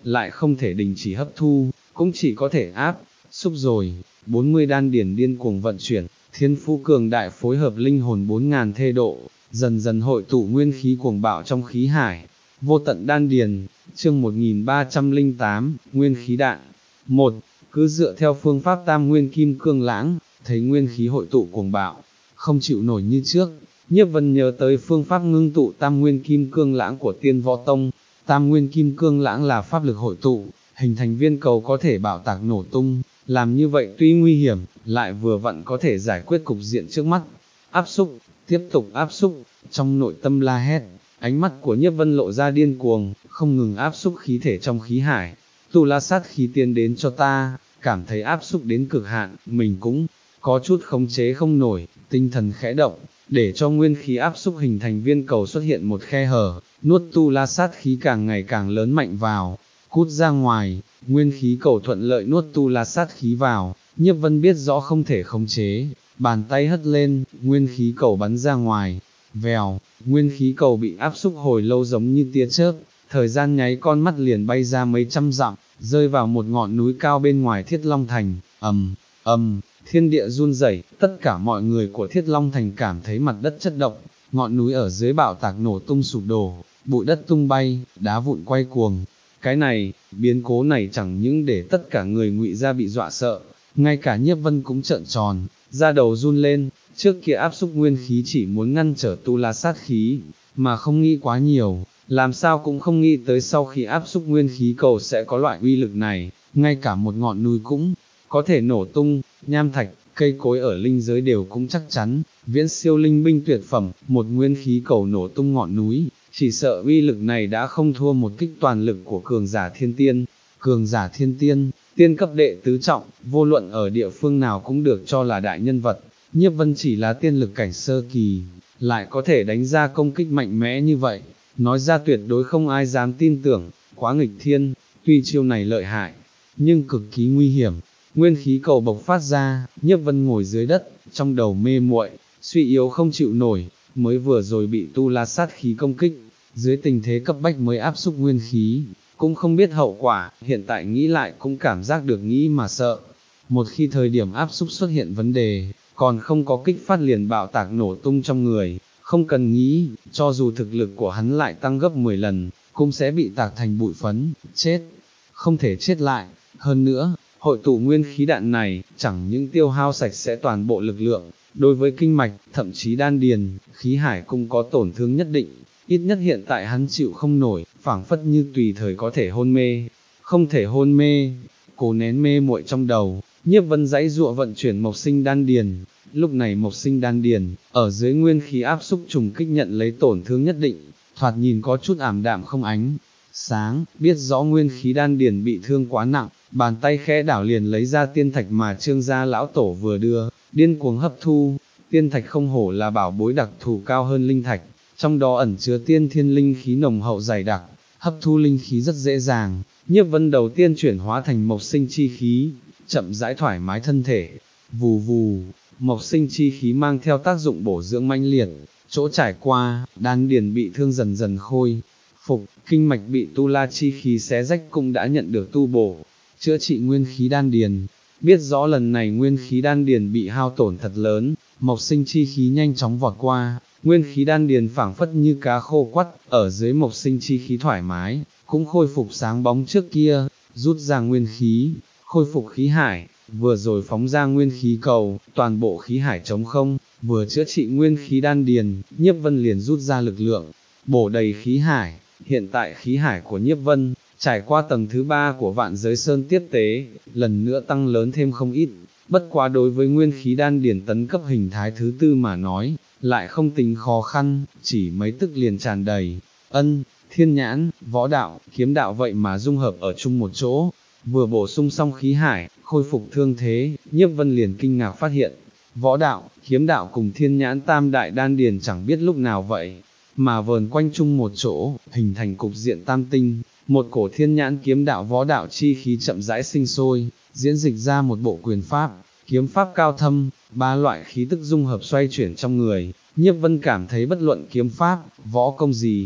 lại không thể đình chỉ hấp thu, cũng chỉ có thể áp xúc rồi. bốn mươi đan điển điên cuồng vận chuyển, thiên phú cường đại phối hợp linh hồn bốn ngàn thê độ, dần dần hội tụ nguyên khí cuồng bạo trong khí hải. Vô tận đan điền, chương một nghìn ba trăm lẻ tám, nguyên khí đạn. một. Cứ dựa theo phương pháp tam nguyên kim cương lãng, thấy nguyên khí hội tụ cuồng bạo, không chịu nổi như trước. Nhiếp Vân nhớ tới phương pháp ngưng tụ tam nguyên kim cương lãng của Tiên Võ Tông. Tam nguyên kim cương lãng là pháp lực hội tụ, hình thành viên cầu có thể bạo tạc nổ tung, làm như vậy tuy nguy hiểm, lại vừa vặn có thể giải quyết cục diện trước mắt. Áp xúc, tiếp tục áp xúc, trong nội tâm la hét, ánh mắt của Nhiếp Vân lộ ra điên cuồng, không ngừng áp xúc khí thể trong khí hải. Tu La sát khí tiến đến cho ta, cảm thấy áp xúc đến cực hạn, mình cũng có chút khống chế không nổi, tinh thần khẽ động, để cho nguyên khí áp xúc hình thành viên cầu xuất hiện một khe hở, nuốt tu la sát khí càng ngày càng lớn mạnh vào, cút ra ngoài, nguyên khí cầu thuận lợi nuốt tu la sát khí vào. Nhiếp Vân biết rõ không thể khống chế, bàn tay hất lên, nguyên khí cầu bắn ra ngoài, vèo, nguyên khí cầu bị áp xúc hồi lâu giống như tia chớp, thời gian nháy con mắt liền bay ra mấy trăm dặm, rơi vào một ngọn núi cao bên ngoài Thiết Long Thành. Ầm, ầm, thiên địa run rẩy, tất cả mọi người của Thiết Long Thành cảm thấy mặt đất chấn động, ngọn núi ở dưới bạo tạc nổ tung sụp đổ, bụi đất tung bay, đá vụn quay cuồng. Cái này, biến cố này chẳng những để tất cả người Ngụy gia bị dọa sợ, ngay cả Nhiếp Vân cũng trợn tròn, da đầu run lên. Trước kia áp xúc nguyên khí chỉ muốn ngăn trở tu la sát khí, mà không nghĩ quá nhiều, làm sao cũng không nghĩ tới sau khi áp xúc nguyên khí cầu sẽ có loại uy lực này, ngay cả một ngọn núi cũng có thể nổ tung, nham thạch, cây cối ở linh giới đều cũng chắc chắn, viễn siêu linh binh tuyệt phẩm, một nguyên khí cầu nổ tung ngọn núi, chỉ sợ uy lực này đã không thua một kích toàn lực của cường giả thiên tiên. Cường giả thiên tiên, tiên cấp đệ tứ trọng, vô luận ở địa phương nào cũng được cho là đại nhân vật. Nhiếp Vân chỉ là tiên lực cảnh sơ kỳ, lại có thể đánh ra công kích mạnh mẽ như vậy, nói ra tuyệt đối không ai dám tin tưởng, quá nghịch thiên. Tuy chiêu này lợi hại, nhưng cực kỳ nguy hiểm. Nguyên khí cầu bộc phát ra, Nhiếp Vân ngồi dưới đất, trong đầu mê muội, suy yếu không chịu nổi, mới vừa rồi bị tu la sát khí công kích, dưới tình thế cấp bách mới áp xúc nguyên khí, cũng không biết hậu quả, hiện tại nghĩ lại cũng cảm giác được nghĩ mà sợ. Một khi thời điểm áp xúc xuất hiện vấn đề, còn không có kích phát liền bạo tạc nổ tung trong người, không cần nghĩ, cho dù thực lực của hắn lại tăng gấp mười lần, cũng sẽ bị tạc thành bụi phấn, chết, không thể chết lại. Hơn nữa, hội tụ nguyên khí đạn này, chẳng những tiêu hao sạch sẽ toàn bộ lực lượng, đối với kinh mạch, thậm chí đan điền, khí hải cũng có tổn thương nhất định, ít nhất hiện tại hắn chịu không nổi, phảng phất như tùy thời có thể hôn mê, không thể hôn mê, cố nén mê muội trong đầu. Nhiếp Vân dãy dụa vận chuyển mộc sinh đan điền, lúc này mộc sinh đan điền, ở dưới nguyên khí áp xúc trùng kích nhận lấy tổn thương nhất định, thoạt nhìn có chút ảm đạm không ánh sáng, biết rõ nguyên khí đan điền bị thương quá nặng, bàn tay khẽ đảo liền lấy ra tiên thạch mà Trương gia lão tổ vừa đưa, điên cuồng hấp thu. Tiên thạch không hổ là bảo bối đặc thù cao hơn linh thạch, trong đó ẩn chứa tiên thiên linh khí nồng hậu dày đặc, hấp thu linh khí rất dễ dàng. Nhiếp Vân đầu tiên chuyển hóa thành mộc sinh chi khí, chậm rãi thoải mái thân thể, vù vù, mộc sinh chi khí mang theo tác dụng bổ dưỡng mãnh liệt, chỗ trải qua, đan điền bị thương dần dần khôi phục, kinh mạch bị tu la chi khí xé rách cũng đã nhận được tu bổ, chữa trị nguyên khí đan điền. Biết rõ lần này nguyên khí đan điền bị hao tổn thật lớn, mộc sinh chi khí nhanh chóng vọt qua, nguyên khí đan điền phảng phất như cá khô quắt, ở dưới mộc sinh chi khí thoải mái, cũng khôi phục sáng bóng trước kia, rút ra nguyên khí, khôi phục khí hải, vừa rồi phóng ra nguyên khí cầu, toàn bộ khí hải trống không, vừa chữa trị nguyên khí đan điền, Nhiếp Vân liền rút ra lực lượng, bổ đầy khí hải. Hiện tại khí hải của Nhiếp Vân, trải qua tầng thứ ba của vạn giới sơn tiếp tế, lần nữa tăng lớn thêm không ít, bất quá đối với nguyên khí đan điền tấn cấp hình thái thứ tư mà nói, lại không tính khó khăn, chỉ mấy tức liền tràn đầy. Ân, thiên nhãn, võ đạo, kiếm đạo vậy mà dung hợp ở chung một chỗ, vừa bổ sung xong khí hải, khôi phục thương thế, Nhiếp Vân liền kinh ngạc phát hiện, võ đạo, kiếm đạo cùng thiên nhãn tam đại đan điền chẳng biết lúc nào vậy, mà vờn quanh chung một chỗ, hình thành cục diện tam tinh, một cổ thiên nhãn kiếm đạo võ đạo chi khí chậm rãi sinh sôi, diễn dịch ra một bộ quyền pháp, kiếm pháp cao thâm, ba loại khí tức dung hợp xoay chuyển trong người. Nhiếp Vân cảm thấy bất luận kiếm pháp, võ công gì,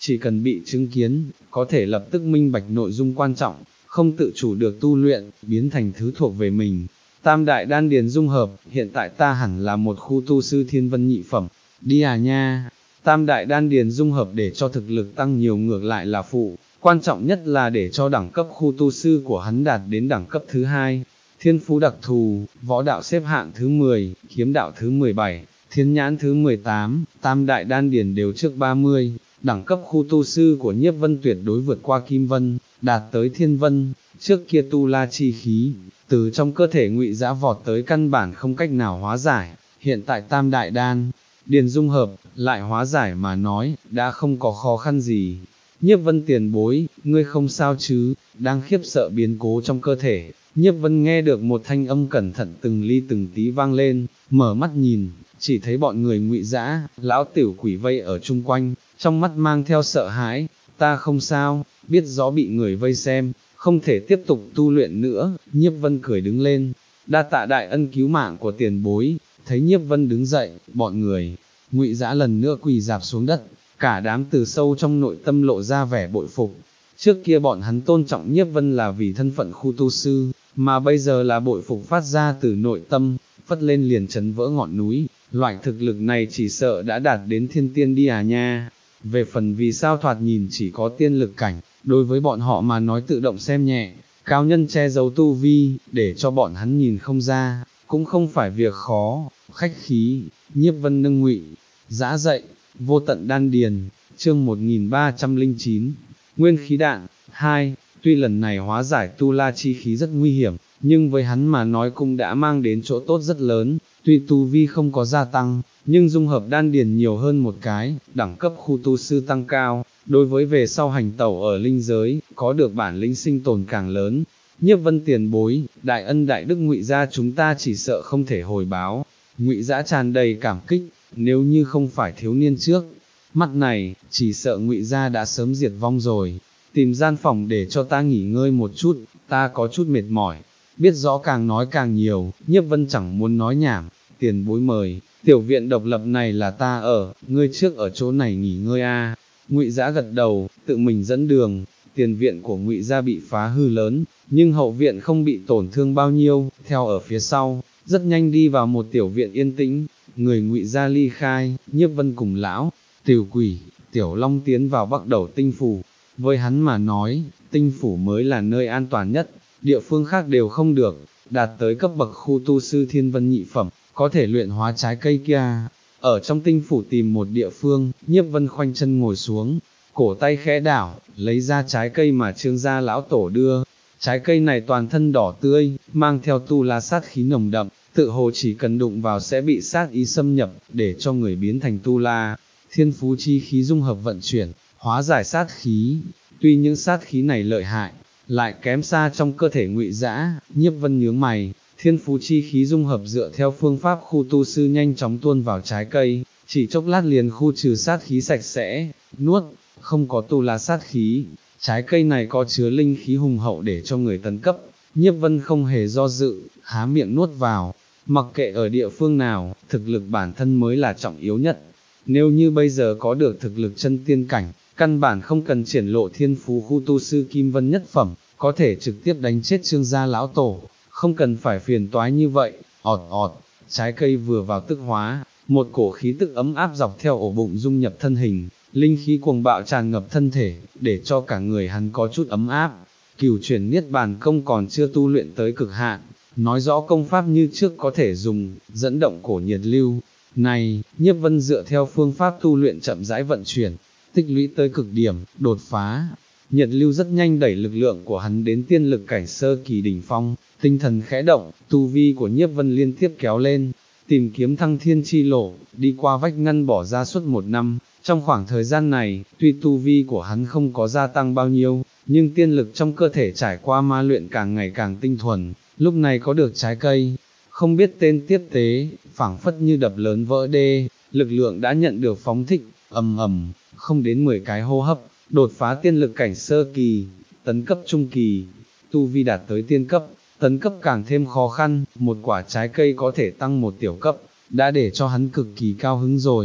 chỉ cần bị chứng kiến, có thể lập tức minh bạch nội dung quan trọng, không tự chủ được tu luyện, biến thành thứ thuộc về mình. Tam đại đan điền dung hợp, hiện tại ta hẳn là một khu tu sư thiên vân nhị phẩm, đi à nha. Tam đại đan điền dung hợp để cho thực lực tăng nhiều ngược lại là phụ, quan trọng nhất là để cho đẳng cấp khu tu sư của hắn đạt đến đẳng cấp thứ hai. Thiên phú đặc thù, võ đạo xếp hạng thứ mười, kiếm đạo thứ mười bảy, thiên nhãn thứ mười tám, tam đại đan điền đều trước ba mươi, đẳng cấp khu tu sư của Nhiếp Vân tuyệt đối vượt qua Kim Vân, đạt tới Thiên Vân, trước kia tu la chi khí, từ trong cơ thể Ngụy Dã vọt tới căn bản không cách nào hóa giải, hiện tại tam đại đan điền dung hợp, lại hóa giải mà nói, đã không có khó khăn gì. Nhiếp Vân tiền bối, ngươi không sao chứ, đang khiếp sợ biến cố trong cơ thể. Nhiếp Vân nghe được một thanh âm cẩn thận từng ly từng tí vang lên, mở mắt nhìn, chỉ thấy bọn người Ngụy Dã, lão tiểu quỷ vây ở chung quanh, trong mắt mang theo sợ hãi, ta không sao, biết rõ bị người vây xem, không thể tiếp tục tu luyện nữa. Nhiếp Vân cười đứng lên, đa tạ đại ân cứu mạng của tiền bối. Thấy Nhiếp Vân đứng dậy, bọn người Ngụy Dã lần nữa quỳ rạp xuống đất, cả đám từ sâu trong nội tâm lộ ra vẻ bội phục. Trước kia bọn hắn tôn trọng Nhiếp Vân là vì thân phận khu tu sư, mà bây giờ là bội phục phát ra từ nội tâm, phất lên liền chấn vỡ ngọn núi, loại thực lực này chỉ sợ đã đạt đến thiên tiên đi à nha. Về phần vì sao thoạt nhìn chỉ có tiên lực cảnh, đối với bọn họ mà nói tự động xem nhẹ, cao nhân che giấu tu vi, để cho bọn hắn nhìn không ra, cũng không phải việc khó. Khách khí, Nhiếp Vân nâng Ngụy Dã dậy, vô tận đan điền, chương một nghìn ba trăm lẻ chín, nguyên khí đạn, hai, tuy lần này hóa giải tu la chi khí rất nguy hiểm, nhưng với hắn mà nói cũng đã mang đến chỗ tốt rất lớn, tuy tu vi không có gia tăng, nhưng dung hợp đan điền nhiều hơn một cái, đẳng cấp khu tu sư tăng cao, đối với về sau hành tẩu ở linh giới, có được bản lĩnh sinh tồn càng lớn. Nhiếp Vân tiền bối, đại ân đại đức Ngụy gia chúng ta chỉ sợ không thể hồi báo. Ngụy Dã tràn đầy cảm kích, nếu như không phải thiếu niên trước mắt này, chỉ sợ Ngụy gia đã sớm diệt vong rồi. Tìm gian phòng để cho ta nghỉ ngơi một chút, ta có chút mệt mỏi. Biết rõ càng nói càng nhiều, Nhiếp Vân chẳng muốn nói nhảm, tiền bối mời, tiểu viện độc lập này là ta ở, ngươi trước ở chỗ này nghỉ ngơi a. Ngụy Dã gật đầu, tự mình dẫn đường. Tiền viện của Ngụy gia bị phá hư lớn, nhưng hậu viện không bị tổn thương bao nhiêu, theo ở phía sau, rất nhanh đi vào một tiểu viện yên tĩnh. Người Ngụy gia ly khai, Nhiếp Vân cùng lão tiểu quỷ, Tiểu Long tiến vào Bắc Đầu Tinh phủ. Với hắn mà nói, Tinh phủ mới là nơi an toàn nhất, địa phương khác đều không được. Đạt tới cấp bậc khu tu sư thiên vân nhị phẩm, có thể luyện hóa trái cây kia. Ở trong Tinh phủ tìm một địa phương, Nhiếp Vân khoanh chân ngồi xuống, cổ tay khẽ đảo, lấy ra trái cây mà Trương gia lão tổ đưa. Trái cây này toàn thân đỏ tươi, mang theo tu la sát khí nồng đậm, tự hồ chỉ cần đụng vào sẽ bị sát ý xâm nhập, để cho người biến thành tu la. Thiên phú chi khí dung hợp vận chuyển, hóa giải sát khí. Tuy những sát khí này lợi hại, lại kém xa trong cơ thể Ngụy Dã. Nhiếp Vân nhướng mày, thiên phú chi khí dung hợp dựa theo phương pháp khu tu sư nhanh chóng tuôn vào trái cây, chỉ chốc lát liền khu trừ sát khí sạch sẽ, nuốt, không có tu la sát khí. Trái cây này có chứa linh khí hùng hậu để cho người tấn cấp. Nhiếp Vân không hề do dự, há miệng nuốt vào. Mặc kệ ở địa phương nào, thực lực bản thân mới là trọng yếu nhất. Nếu như bây giờ có được thực lực chân tiên cảnh, căn bản không cần triển lộ thiên phú khu tu sư Kim Vân nhất phẩm, có thể trực tiếp đánh chết Trương gia lão tổ, không cần phải phiền toái như vậy. Ọt ọt, trái cây vừa vào tức hóa, một cổ khí tức ấm áp dọc theo ổ bụng dung nhập thân hình, linh khí cuồng bạo tràn ngập thân thể, để cho cả người hắn có chút ấm áp. Cửu chuyển niết bàn công còn chưa tu luyện tới cực hạn, nói rõ công pháp như trước có thể dùng, dẫn động cổ nhiệt lưu. Này, Nhiếp Vân dựa theo phương pháp tu luyện chậm rãi vận chuyển, tích lũy tới cực điểm, đột phá. Nhiệt lưu rất nhanh đẩy lực lượng của hắn đến tiên lực cảnh sơ kỳ đỉnh phong, tinh thần khẽ động, tu vi của Nhiếp Vân liên tiếp kéo lên, tìm kiếm thăng thiên chi lộ, đi qua vách ngăn bỏ ra suốt một năm. Trong khoảng thời gian này, tuy tu vi của hắn không có gia tăng bao nhiêu, nhưng tiên lực trong cơ thể trải qua ma luyện càng ngày càng tinh thuần, lúc này có được trái cây, không biết tên tiếp tế, phảng phất như đập lớn vỡ đê, lực lượng đã nhận được phóng thích, ầm ầm, không đến mười cái hô hấp, đột phá tiên lực cảnh sơ kỳ, tấn cấp trung kỳ, tu vi đạt tới tiên cấp, tấn cấp càng thêm khó khăn, một quả trái cây có thể tăng một tiểu cấp, đã để cho hắn cực kỳ cao hứng rồi.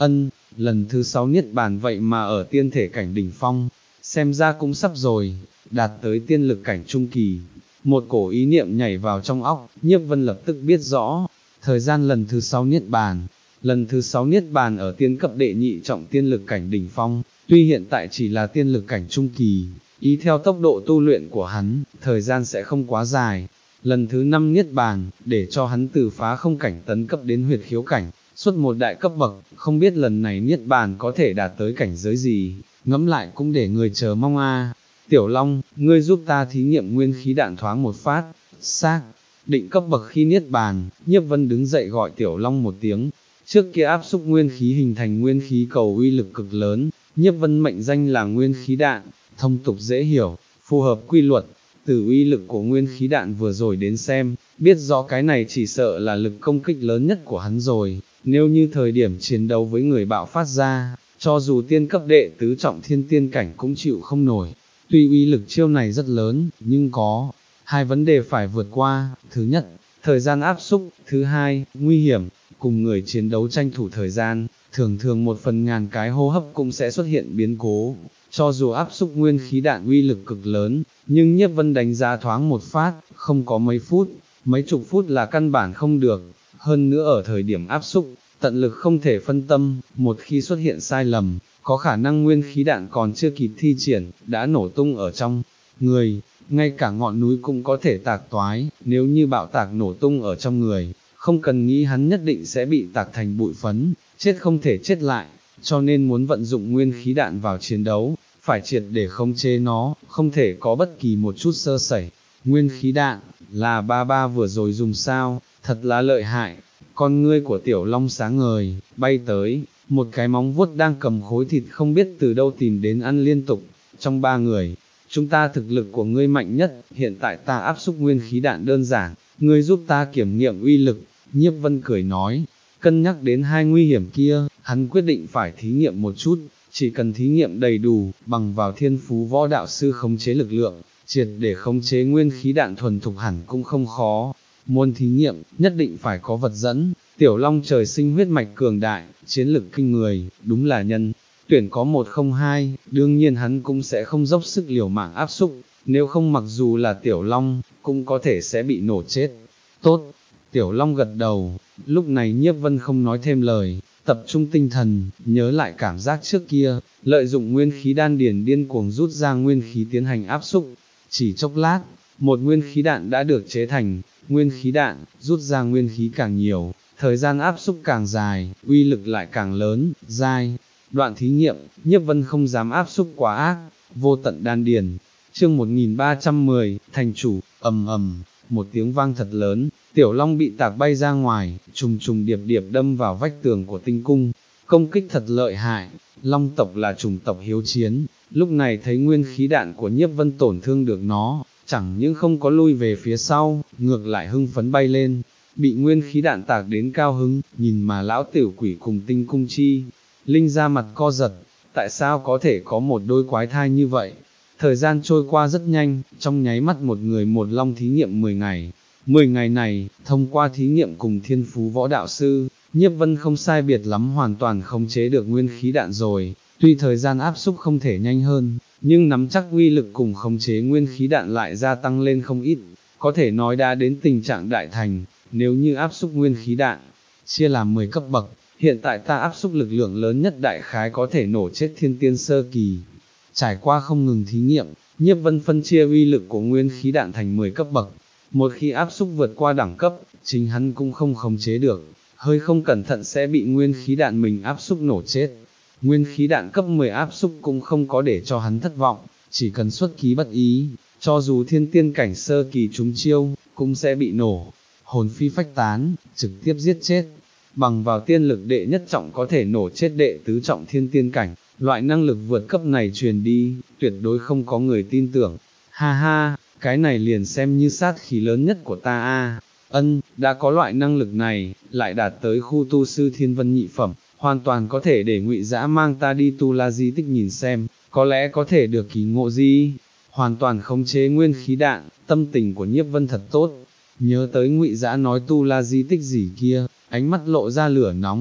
ân, lần thứ sáu niết bàn vậy mà ở tiên thể cảnh đỉnh phong, xem ra cũng sắp rồi, đạt tới tiên lực cảnh trung kỳ. Một cổ ý niệm nhảy vào trong óc, Nhiếp Vân lập tức biết rõ, thời gian lần thứ sáu niết bàn, lần thứ sáu niết bàn ở tiên cấp đệ nhị trọng tiên lực cảnh đỉnh phong, tuy hiện tại chỉ là tiên lực cảnh trung kỳ, ý theo tốc độ tu luyện của hắn, thời gian sẽ không quá dài. Lần thứ năm niết bàn, để cho hắn từ phá không cảnh tấn cấp đến huyệt khiếu cảnh, suốt một đại cấp bậc, không biết lần này niết bàn có thể đạt tới cảnh giới gì, ngẫm lại cũng để người chờ mong a. Tiểu Long, ngươi giúp ta thí nghiệm nguyên khí đạn thoáng một phát, xác định cấp bậc khi niết bàn. Nhiếp Vân đứng dậy gọi Tiểu Long một tiếng, trước kia áp xúc nguyên khí hình thành nguyên khí cầu uy lực cực lớn, Nhiếp Vân mệnh danh là nguyên khí đạn, thông tục dễ hiểu, phù hợp quy luật. Từ uy lực của nguyên khí đạn vừa rồi đến xem, biết rõ cái này chỉ sợ là lực công kích lớn nhất của hắn rồi, nếu như thời điểm chiến đấu với người bạo phát ra, cho dù tiên cấp đệ tứ trọng thiên tiên cảnh cũng chịu không nổi. Tuy uy lực chiêu này rất lớn, nhưng có hai vấn đề phải vượt qua, thứ nhất, thời gian áp xúc, thứ hai, nguy hiểm, cùng người chiến đấu tranh thủ thời gian, thường thường một phần ngàn cái hô hấp cũng sẽ xuất hiện biến cố. Cho dù áp xúc nguyên khí đạn uy lực cực lớn, nhưng Nhiếp Vân đánh giá thoáng một phát, không có mấy phút, mấy chục phút là căn bản không được, hơn nữa ở thời điểm áp xúc, tận lực không thể phân tâm, một khi xuất hiện sai lầm, có khả năng nguyên khí đạn còn chưa kịp thi triển, đã nổ tung ở trong người, ngay cả ngọn núi cũng có thể tạc toái, nếu như bạo tạc nổ tung ở trong người, không cần nghĩ hắn nhất định sẽ bị tạc thành bụi phấn, chết không thể chết lại, cho nên muốn vận dụng nguyên khí đạn vào chiến đấu, phải triệt để khống chế nó, không thể có bất kỳ một chút sơ sẩy. Nguyên khí đạn, là ba ba vừa rồi dùng sao, thật là lợi hại. Con ngươi của Tiểu Long sáng ngời, bay tới, một cái móng vuốt đang cầm khối thịt không biết từ đâu tìm đến ăn liên tục. Trong ba người, chúng ta thực lực của ngươi mạnh nhất, hiện tại ta áp xúc nguyên khí đạn đơn giản, ngươi giúp ta kiểm nghiệm uy lực. Nhiếp Vân cười nói, cân nhắc đến hai nguy hiểm kia, hắn quyết định phải thí nghiệm một chút, chỉ cần thí nghiệm đầy đủ, bằng vào thiên phú võ đạo sư khống chế lực lượng, triệt để khống chế nguyên khí đạn thuần thục hẳn cũng không khó. Muốn thí nghiệm, nhất định phải có vật dẫn. Tiểu Long trời sinh huyết mạch cường đại, chiến lực kinh người, đúng là nhân tuyển có một không hai, đương nhiên hắn cũng sẽ không dốc sức liều mạng áp xúc, nếu không mặc dù là Tiểu Long, cũng có thể sẽ bị nổ chết. Tốt, Tiểu Long gật đầu, lúc này Nhiếp Vân không nói thêm lời, tập trung tinh thần, nhớ lại cảm giác trước kia, lợi dụng nguyên khí đan điền điên cuồng rút ra nguyên khí tiến hành áp xúc. Chỉ chốc lát, một nguyên khí đạn đã được chế thành, nguyên khí đạn, rút ra nguyên khí càng nhiều, thời gian áp xúc càng dài, uy lực lại càng lớn, dai. Đoạn thí nghiệm, Nhiếp Vân không dám áp xúc quá ác, vô tận đan điền. Chương một nghìn ba trăm mười, thành chủ, ầm ầm, một tiếng vang thật lớn, Tiểu Long bị tạc bay ra ngoài, trùng trùng điệp điệp đâm vào vách tường của tinh cung, công kích thật lợi hại. Long tộc là chủng tộc hiếu chiến, lúc này thấy nguyên khí đạn của Nhiếp Vân tổn thương được nó, chẳng những không có lui về phía sau, ngược lại hưng phấn bay lên, bị nguyên khí đạn tạc đến cao hứng, nhìn mà lão tiểu quỷ cùng tinh cung chi linh ra mặt co giật, tại sao có thể có một đôi quái thai như vậy? Thời gian trôi qua rất nhanh, trong nháy mắt một người một long thí nghiệm mười ngày. mười ngày này, thông qua thí nghiệm cùng thiên phú võ đạo sư, Nhiếp Vân không sai biệt lắm hoàn toàn khống chế được nguyên khí đạn rồi, tuy thời gian áp xúc không thể nhanh hơn, nhưng nắm chắc uy lực cùng khống chế nguyên khí đạn lại gia tăng lên không ít, có thể nói đã đến tình trạng đại thành. Nếu như áp xúc nguyên khí đạn, chia làm mười cấp bậc, hiện tại ta áp xúc lực lượng lớn nhất đại khái có thể nổ chết thiên tiên sơ kỳ. Trải qua không ngừng thí nghiệm, Nhiếp Vân phân chia uy lực của nguyên khí đạn thành mười cấp bậc, một khi áp xúc vượt qua đẳng cấp, chính hắn cũng không khống chế được, hơi không cẩn thận sẽ bị nguyên khí đạn mình áp xúc nổ chết. Nguyên khí đạn cấp mười áp xúc cũng không có để cho hắn thất vọng, chỉ cần xuất ký bất ý, cho dù thiên tiên cảnh sơ kỳ trúng chiêu, cũng sẽ bị nổ, hồn phi phách tán, trực tiếp giết chết. Bằng vào tiên lực đệ nhất trọng có thể nổ chết đệ tứ trọng thiên tiên cảnh, loại năng lực vượt cấp này truyền đi, tuyệt đối không có người tin tưởng. Ha ha, cái này liền xem như sát khí lớn nhất của ta a. Ân, đã có loại năng lực này, lại đạt tới khu tu sư thiên vân nhị phẩm, hoàn toàn có thể để Ngụy Dã mang ta đi Tu La di tích nhìn xem, có lẽ có thể được kỳ ngộ gì. Hoàn toàn khống chế nguyên khí đạn, tâm tình của Nhiếp Vân thật tốt. Nhớ tới Ngụy Dã nói Tu La di tích gì kia, ánh mắt lộ ra lửa nóng,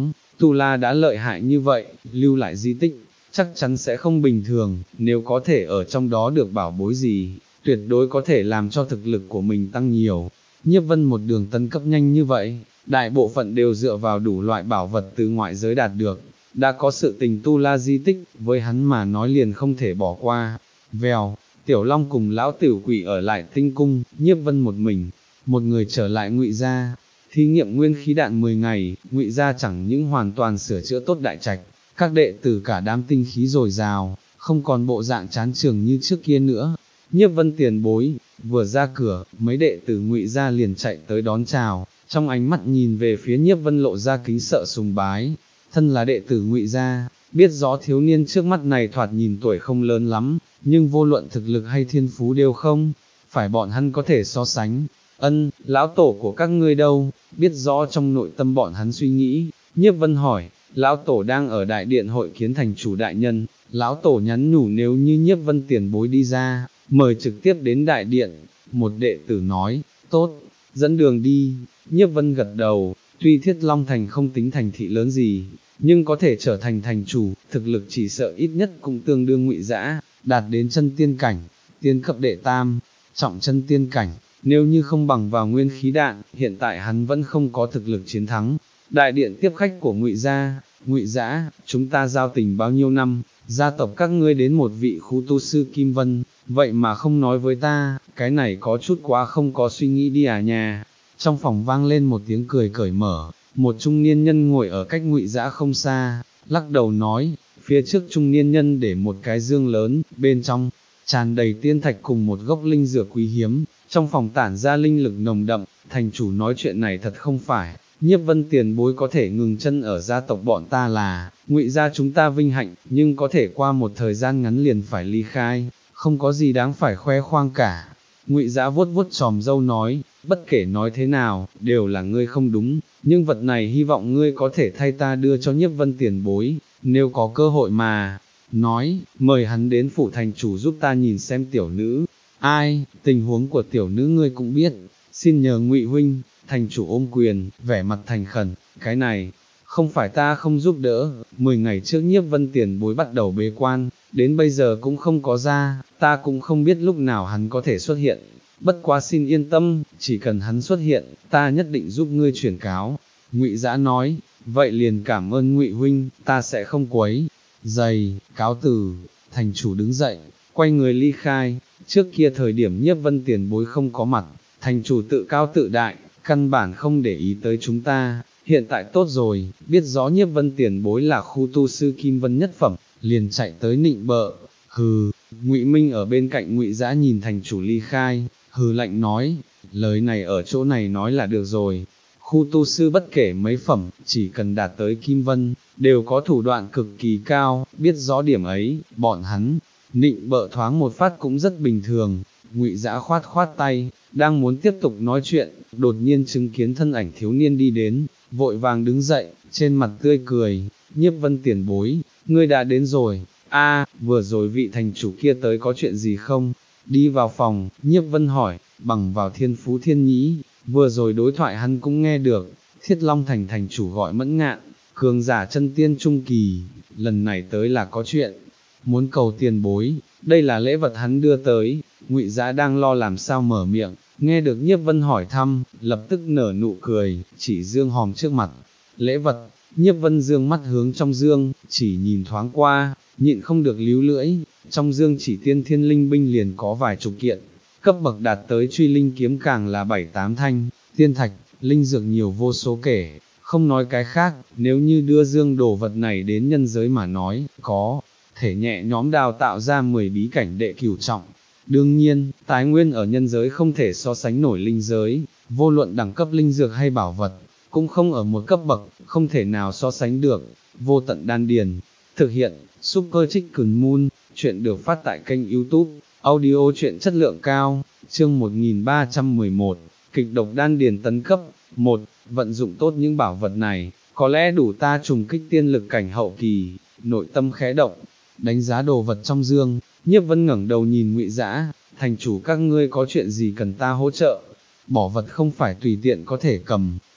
Tu La đã lợi hại như vậy, lưu lại di tích, chắc chắn sẽ không bình thường, nếu có thể ở trong đó được bảo bối gì, tuyệt đối có thể làm cho thực lực của mình tăng nhiều. Nhiếp Vân một đường tấn cấp nhanh như vậy, đại bộ phận đều dựa vào đủ loại bảo vật từ ngoại giới đạt được, đã có sự tình Tu La di tích, với hắn mà nói liền không thể bỏ qua. Vèo, Tiểu Long cùng lão tiểu quỷ ở lại tinh cung, Nhiếp Vân một mình, một người trở lại Ngụy gia. Thí nghiệm nguyên khí đạn mười ngày, Ngụy gia chẳng những hoàn toàn sửa chữa tốt đại trạch, các đệ tử cả đám tinh khí dồi dào, không còn bộ dạng chán trường như trước kia nữa. Nhiếp Vân tiền bối, vừa ra cửa, mấy đệ tử Ngụy gia liền chạy tới đón chào, trong ánh mắt nhìn về phía Nhiếp Vân lộ ra kính sợ sùng bái. Thân là đệ tử Ngụy gia, biết rõ thiếu niên trước mắt này thoạt nhìn tuổi không lớn lắm, nhưng vô luận thực lực hay thiên phú đều không, phải bọn hắn có thể so sánh. Ân, lão tổ của các ngươi đâu, biết rõ trong nội tâm bọn hắn suy nghĩ. Nhiếp Vân hỏi, lão tổ đang ở đại điện hội kiến thành chủ đại nhân, lão tổ nhắn nhủ nếu như Nhiếp Vân tiền bối đi ra, mời trực tiếp đến đại điện. Một đệ tử nói, tốt, dẫn đường đi. Nhiếp Vân gật đầu, tuy Thiết Long Thành không tính thành thị lớn gì, nhưng có thể trở thành thành chủ, thực lực chỉ sợ ít nhất cũng tương đương Ngụy Dã, đạt đến chân tiên cảnh, tiên cấp đệ tam, trọng chân tiên cảnh. Nếu như không bằng vào nguyên khí đạn, hiện tại hắn vẫn không có thực lực chiến thắng. Đại điện tiếp khách của Ngụy gia, Ngụy Dã, chúng ta giao tình bao nhiêu năm, gia tộc các ngươi đến một vị khu tu sư Kim Vân, vậy mà không nói với ta, cái này có chút quá không có suy nghĩ đi à nhà. Trong phòng vang lên một tiếng cười cởi mở, một trung niên nhân ngồi ở cách Ngụy Dã không xa, lắc đầu nói, phía trước trung niên nhân để một cái dương lớn, bên trong, tràn đầy tiên thạch cùng một gốc linh dược quý hiếm, trong phòng tản ra linh lực nồng đậm. Thành chủ nói chuyện này thật không phải, Nhiếp Vân tiền bối có thể ngừng chân ở gia tộc bọn ta là, Ngụy gia chúng ta vinh hạnh, nhưng có thể qua một thời gian ngắn liền phải ly khai, không có gì đáng phải khoe khoang cả. Ngụy Dã vuốt vuốt chòm râu nói, bất kể nói thế nào, đều là ngươi không đúng, nhưng vật này hy vọng ngươi có thể thay ta đưa cho Nhiếp Vân tiền bối, nếu có cơ hội mà. Nói, mời hắn đến phủ thành chủ giúp ta nhìn xem tiểu nữ. Ai, tình huống của tiểu nữ ngươi cũng biết, xin nhờ Ngụy huynh. Thành chủ ôm quyền, vẻ mặt thành khẩn, cái này, không phải ta không giúp đỡ, mười ngày trước Nhiếp Vân tiền bối bắt đầu bế quan, đến bây giờ cũng không có ra, ta cũng không biết lúc nào hắn có thể xuất hiện, bất quá xin yên tâm, chỉ cần hắn xuất hiện, ta nhất định giúp ngươi chuyển cáo. Ngụy Dã nói, vậy liền cảm ơn Ngụy huynh, ta sẽ không quấy giày, cáo từ. Thành chủ đứng dậy, quay người ly khai. Trước kia thời điểm Nhiếp Vân tiền bối không có mặt, thành chủ tự cao tự đại, căn bản không để ý tới chúng ta, hiện tại tốt rồi, biết rõ Nhiếp Vân tiền bối là khu tu sư Kim Vân nhất phẩm, liền chạy tới nịnh bợ. Hừ, Ngụy Minh ở bên cạnh Ngụy Dã nhìn thành chủ ly khai, hừ lạnh nói, lời này ở chỗ này nói là được rồi, khu tu sư bất kể mấy phẩm, chỉ cần đạt tới Kim Vân, đều có thủ đoạn cực kỳ cao, biết rõ điểm ấy, bọn hắn, nịnh bợ thoáng một phát cũng rất bình thường. Ngụy Dã khoát khoát tay, đang muốn tiếp tục nói chuyện, đột nhiên chứng kiến thân ảnh thiếu niên đi đến, vội vàng đứng dậy, trên mặt tươi cười, Nhiếp Vân tiền bối, ngươi đã đến rồi. A, vừa rồi vị thành chủ kia tới có chuyện gì không? Đi vào phòng, Nhiếp Vân hỏi, bằng vào thiên phú thiên nhĩ, vừa rồi đối thoại hắn cũng nghe được, Thiết Long Thành thành chủ gọi Mẫn Ngạn, cường giả chân tiên trung kỳ, lần này tới là có chuyện, muốn cầu tiền bối, đây là lễ vật hắn đưa tới. Ngụy Dã đang lo làm sao mở miệng, nghe được Nhiếp Vân hỏi thăm, lập tức nở nụ cười, chỉ dương hòm trước mặt. Lễ vật, Nhiếp Vân dương mắt hướng trong dương, chỉ nhìn thoáng qua, nhịn không được líu lưỡi, trong dương chỉ tiên thiên linh binh liền có vài chục kiện, cấp bậc đạt tới truy linh kiếm càng là bảy tám thanh, tiên thạch, linh dược nhiều vô số kể, không nói cái khác, nếu như đưa dương đồ vật này đến nhân giới mà nói, có thể nhẹ nhóm đào tạo ra mười bí cảnh đệ cửu trọng. Đương nhiên, tài nguyên ở nhân giới không thể so sánh nổi linh giới, vô luận đẳng cấp linh dược hay bảo vật, cũng không ở một cấp bậc, không thể nào so sánh được. Vô tận đan điền, thực hiện, Super Chicken Moon, chuyện được phát tại kênh YouTube, audio truyện chất lượng cao, chương một nghìn ba trăm mười một, kịch độc đan điền tấn cấp. Một, vận dụng tốt những bảo vật này, có lẽ đủ ta trùng kích tiên lực cảnh hậu kỳ. Nội tâm khẽ động, đánh giá đồ vật trong dương, Nhiếp Vân ngẩng đầu nhìn Ngụy Dã, thành chủ các ngươi có chuyện gì cần ta hỗ trợ? Bảo vật không phải tùy tiện có thể cầm,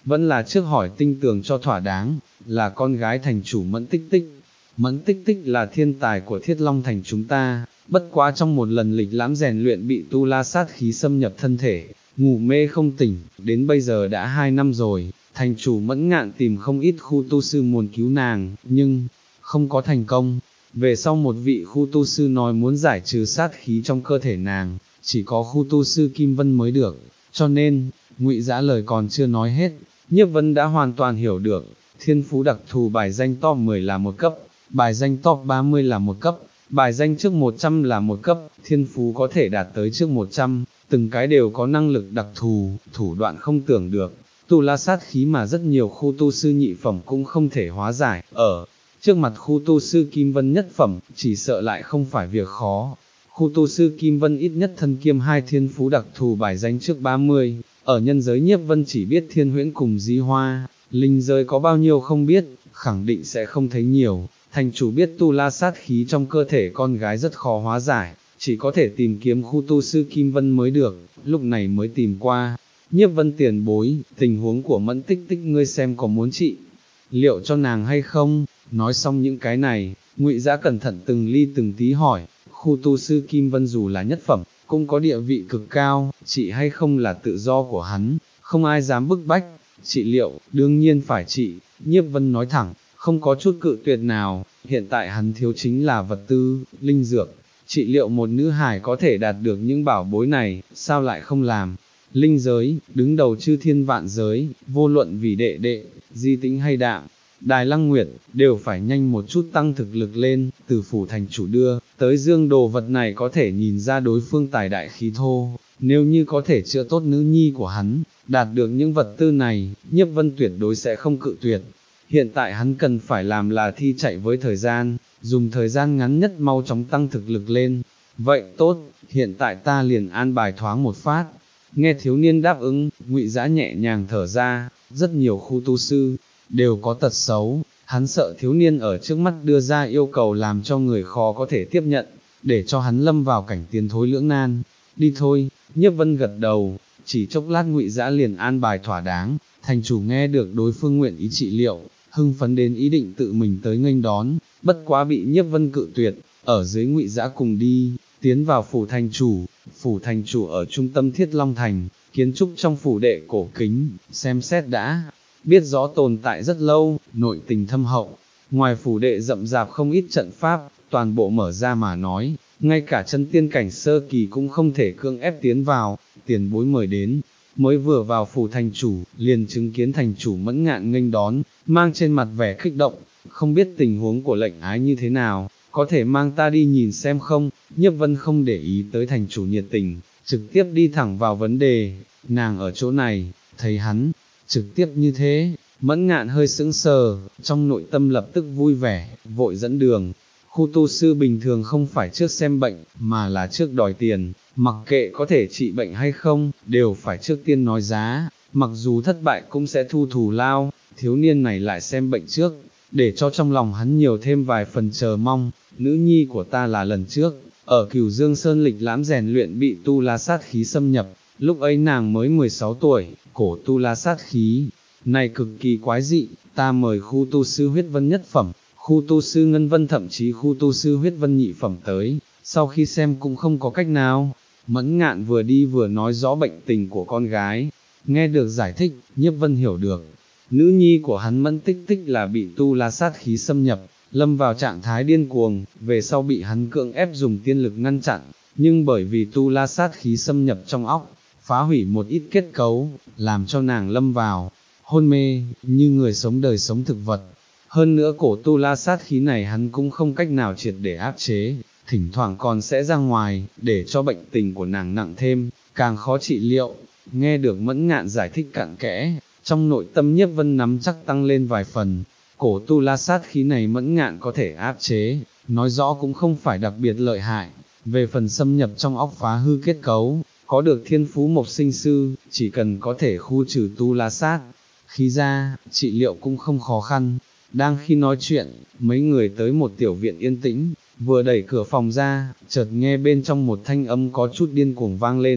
vẫn là trước hỏi tinh tường cho thỏa đáng, là con gái thành chủ Mẫn Tích Tích. Mẫn Tích Tích là thiên tài của Thiết Long thành chúng ta, bất quá trong một lần lịch lãm rèn luyện bị tu la sát khí xâm nhập thân thể, ngủ mê không tỉnh, đến bây giờ đã hai năm rồi, thành chủ Mẫn Ngạn tìm không ít khu tu sư muốn cứu nàng, nhưng không có thành công. Về sau một vị khu tu sư nói muốn giải trừ sát khí trong cơ thể nàng, chỉ có khu tu sư Kim Vân mới được, cho nên, Ngụy Dã lời còn chưa nói hết, Nhiếp Vân đã hoàn toàn hiểu được, thiên phú đặc thù bài danh top mười là một cấp, bài danh top ba mươi là một cấp, bài danh trước một trăm là một cấp, thiên phú có thể đạt tới trước một trăm, từng cái đều có năng lực đặc thù, thủ đoạn không tưởng được, tu la sát khí mà rất nhiều khu tu sư nhị phẩm cũng không thể hóa giải, ở trước mặt khu tu sư Kim Vân nhất phẩm, chỉ sợ lại không phải việc khó. Khu tu sư Kim Vân ít nhất thân kiêm hai thiên phú đặc thù bài danh trước ba mươi, ở nhân giới Nhiếp Vân chỉ biết Thiên Huyễn cùng Di Hoa, linh giới có bao nhiêu không biết, khẳng định sẽ không thấy nhiều. Thành chủ biết tu la sát khí trong cơ thể con gái rất khó hóa giải, chỉ có thể tìm kiếm khu tu sư Kim Vân mới được, lúc này mới tìm qua. Nhiếp Vân tiền bối, tình huống của Mẫn Tích Tích ngươi xem có muốn trị liệu cho nàng hay không? Nói xong những cái này, Ngụy Dã cẩn thận từng ly từng tí hỏi, khu tu sư Kim Vân dù là nhất phẩm, cũng có địa vị cực cao, trị hay không là tự do của hắn, không ai dám bức bách, trị liệu, đương nhiên phải trị. Nhiếp Vân nói thẳng, không có chút cự tuyệt nào, hiện tại hắn thiếu chính là vật tư, linh dược, trị liệu một nữ hài có thể đạt được những bảo bối này, sao lại không làm. Linh giới, đứng đầu chư thiên vạn giới, vô luận vì đệ đệ, Di Tĩnh hay Đạm, Đài Lăng Nguyệt, đều phải nhanh một chút tăng thực lực lên, từ phủ thành chủ đưa, tới dương đồ vật này có thể nhìn ra đối phương tài đại khí thô, nếu như có thể chữa tốt nữ nhi của hắn, đạt được những vật tư này, Nhiếp Vân tuyệt đối sẽ không cự tuyệt. Hiện tại hắn cần phải làm là thi chạy với thời gian, dùng thời gian ngắn nhất mau chóng tăng thực lực lên. Vậy tốt, hiện tại ta liền an bài thoáng một phát. Nghe thiếu niên đáp ứng, Ngụy Dã nhẹ nhàng thở ra, rất nhiều khu tu sư, đều có tật xấu, hắn sợ thiếu niên ở trước mắt đưa ra yêu cầu làm cho người khó có thể tiếp nhận, để cho hắn lâm vào cảnh tiến thối lưỡng nan. Đi thôi, Nhiếp Vân gật đầu, chỉ chốc lát Ngụy Dã liền an bài thỏa đáng, thành chủ nghe được đối phương nguyện ý trị liệu, hưng phấn đến ý định tự mình tới nghênh đón, bất quá bị Nhiếp Vân cự tuyệt, ở dưới Ngụy Dã cùng đi, tiến vào phủ thành chủ. Phủ thành chủ ở trung tâm Thiết Long thành, kiến trúc trong phủ đệ cổ kính, xem xét đã biết rõ tồn tại rất lâu, nội tình thâm hậu. Ngoài phủ đệ rậm rạp không ít trận pháp, toàn bộ mở ra mà nói, ngay cả chân tiên cảnh sơ kỳ cũng không thể cưỡng ép tiến vào. Tiền bối mời đến, mới vừa vào phủ thành chủ, liền chứng kiến thành chủ Mẫn Ngạn nghênh đón, mang trên mặt vẻ kích động, không biết tình huống của lệnh ái như thế nào, có thể mang ta đi nhìn xem không? Nhiếp Vân không để ý tới thành chủ nhiệt tình, trực tiếp đi thẳng vào vấn đề, nàng ở chỗ này, thấy hắn, trực tiếp như thế, Mẫn Ngạn hơi sững sờ, trong nội tâm lập tức vui vẻ, vội dẫn đường. Khu tu sư bình thường không phải trước xem bệnh, mà là trước đòi tiền, mặc kệ có thể trị bệnh hay không, đều phải trước tiên nói giá, mặc dù thất bại cũng sẽ thu thù lao. Thiếu niên này lại xem bệnh trước, để cho trong lòng hắn nhiều thêm vài phần chờ mong. Nữ nhi của ta là lần trước, ở Cửu Dương Sơn lịch lãm rèn luyện bị tu la sát khí xâm nhập, lúc ấy nàng mới mười sáu tuổi, cổ tu la sát khí này cực kỳ quái dị, ta mời khu tu sư huyết vân nhất phẩm, khu tu sư ngân vân thậm chí khu tu sư huyết vân nhị phẩm tới, sau khi xem cũng không có cách nào. Mẫn Ngạn vừa đi vừa nói rõ bệnh tình của con gái, nghe được giải thích, Nhiếp Vân hiểu được, nữ nhi của hắn Mẫn Tích Tích là bị tu la sát khí xâm nhập, lâm vào trạng thái điên cuồng, về sau bị hắn cưỡng ép dùng tiên lực ngăn chặn, nhưng bởi vì tu la sát khí xâm nhập trong óc, phá hủy một ít kết cấu, làm cho nàng lâm vào hôn mê, như người sống đời sống thực vật. Hơn nữa cổ tu la sát khí này hắn cũng không cách nào triệt để áp chế, thỉnh thoảng còn sẽ ra ngoài, để cho bệnh tình của nàng nặng thêm, càng khó trị liệu. Nghe được Mẫn Ngạn giải thích cặn kẽ, trong nội tâm Nhiếp Vân nắm chắc tăng lên vài phần. Cổ tu la sát khí này Mẫn Ngạn có thể áp chế, nói rõ cũng không phải đặc biệt lợi hại. Về phần xâm nhập trong óc phá hư kết cấu, có được thiên phú mộc sinh sư, chỉ cần có thể khu trừ tu la sát khí ra, trị liệu cũng không khó khăn. Đang khi nói chuyện, mấy người tới một tiểu viện yên tĩnh, vừa đẩy cửa phòng ra, chợt nghe bên trong một thanh âm có chút điên cuồng vang lên.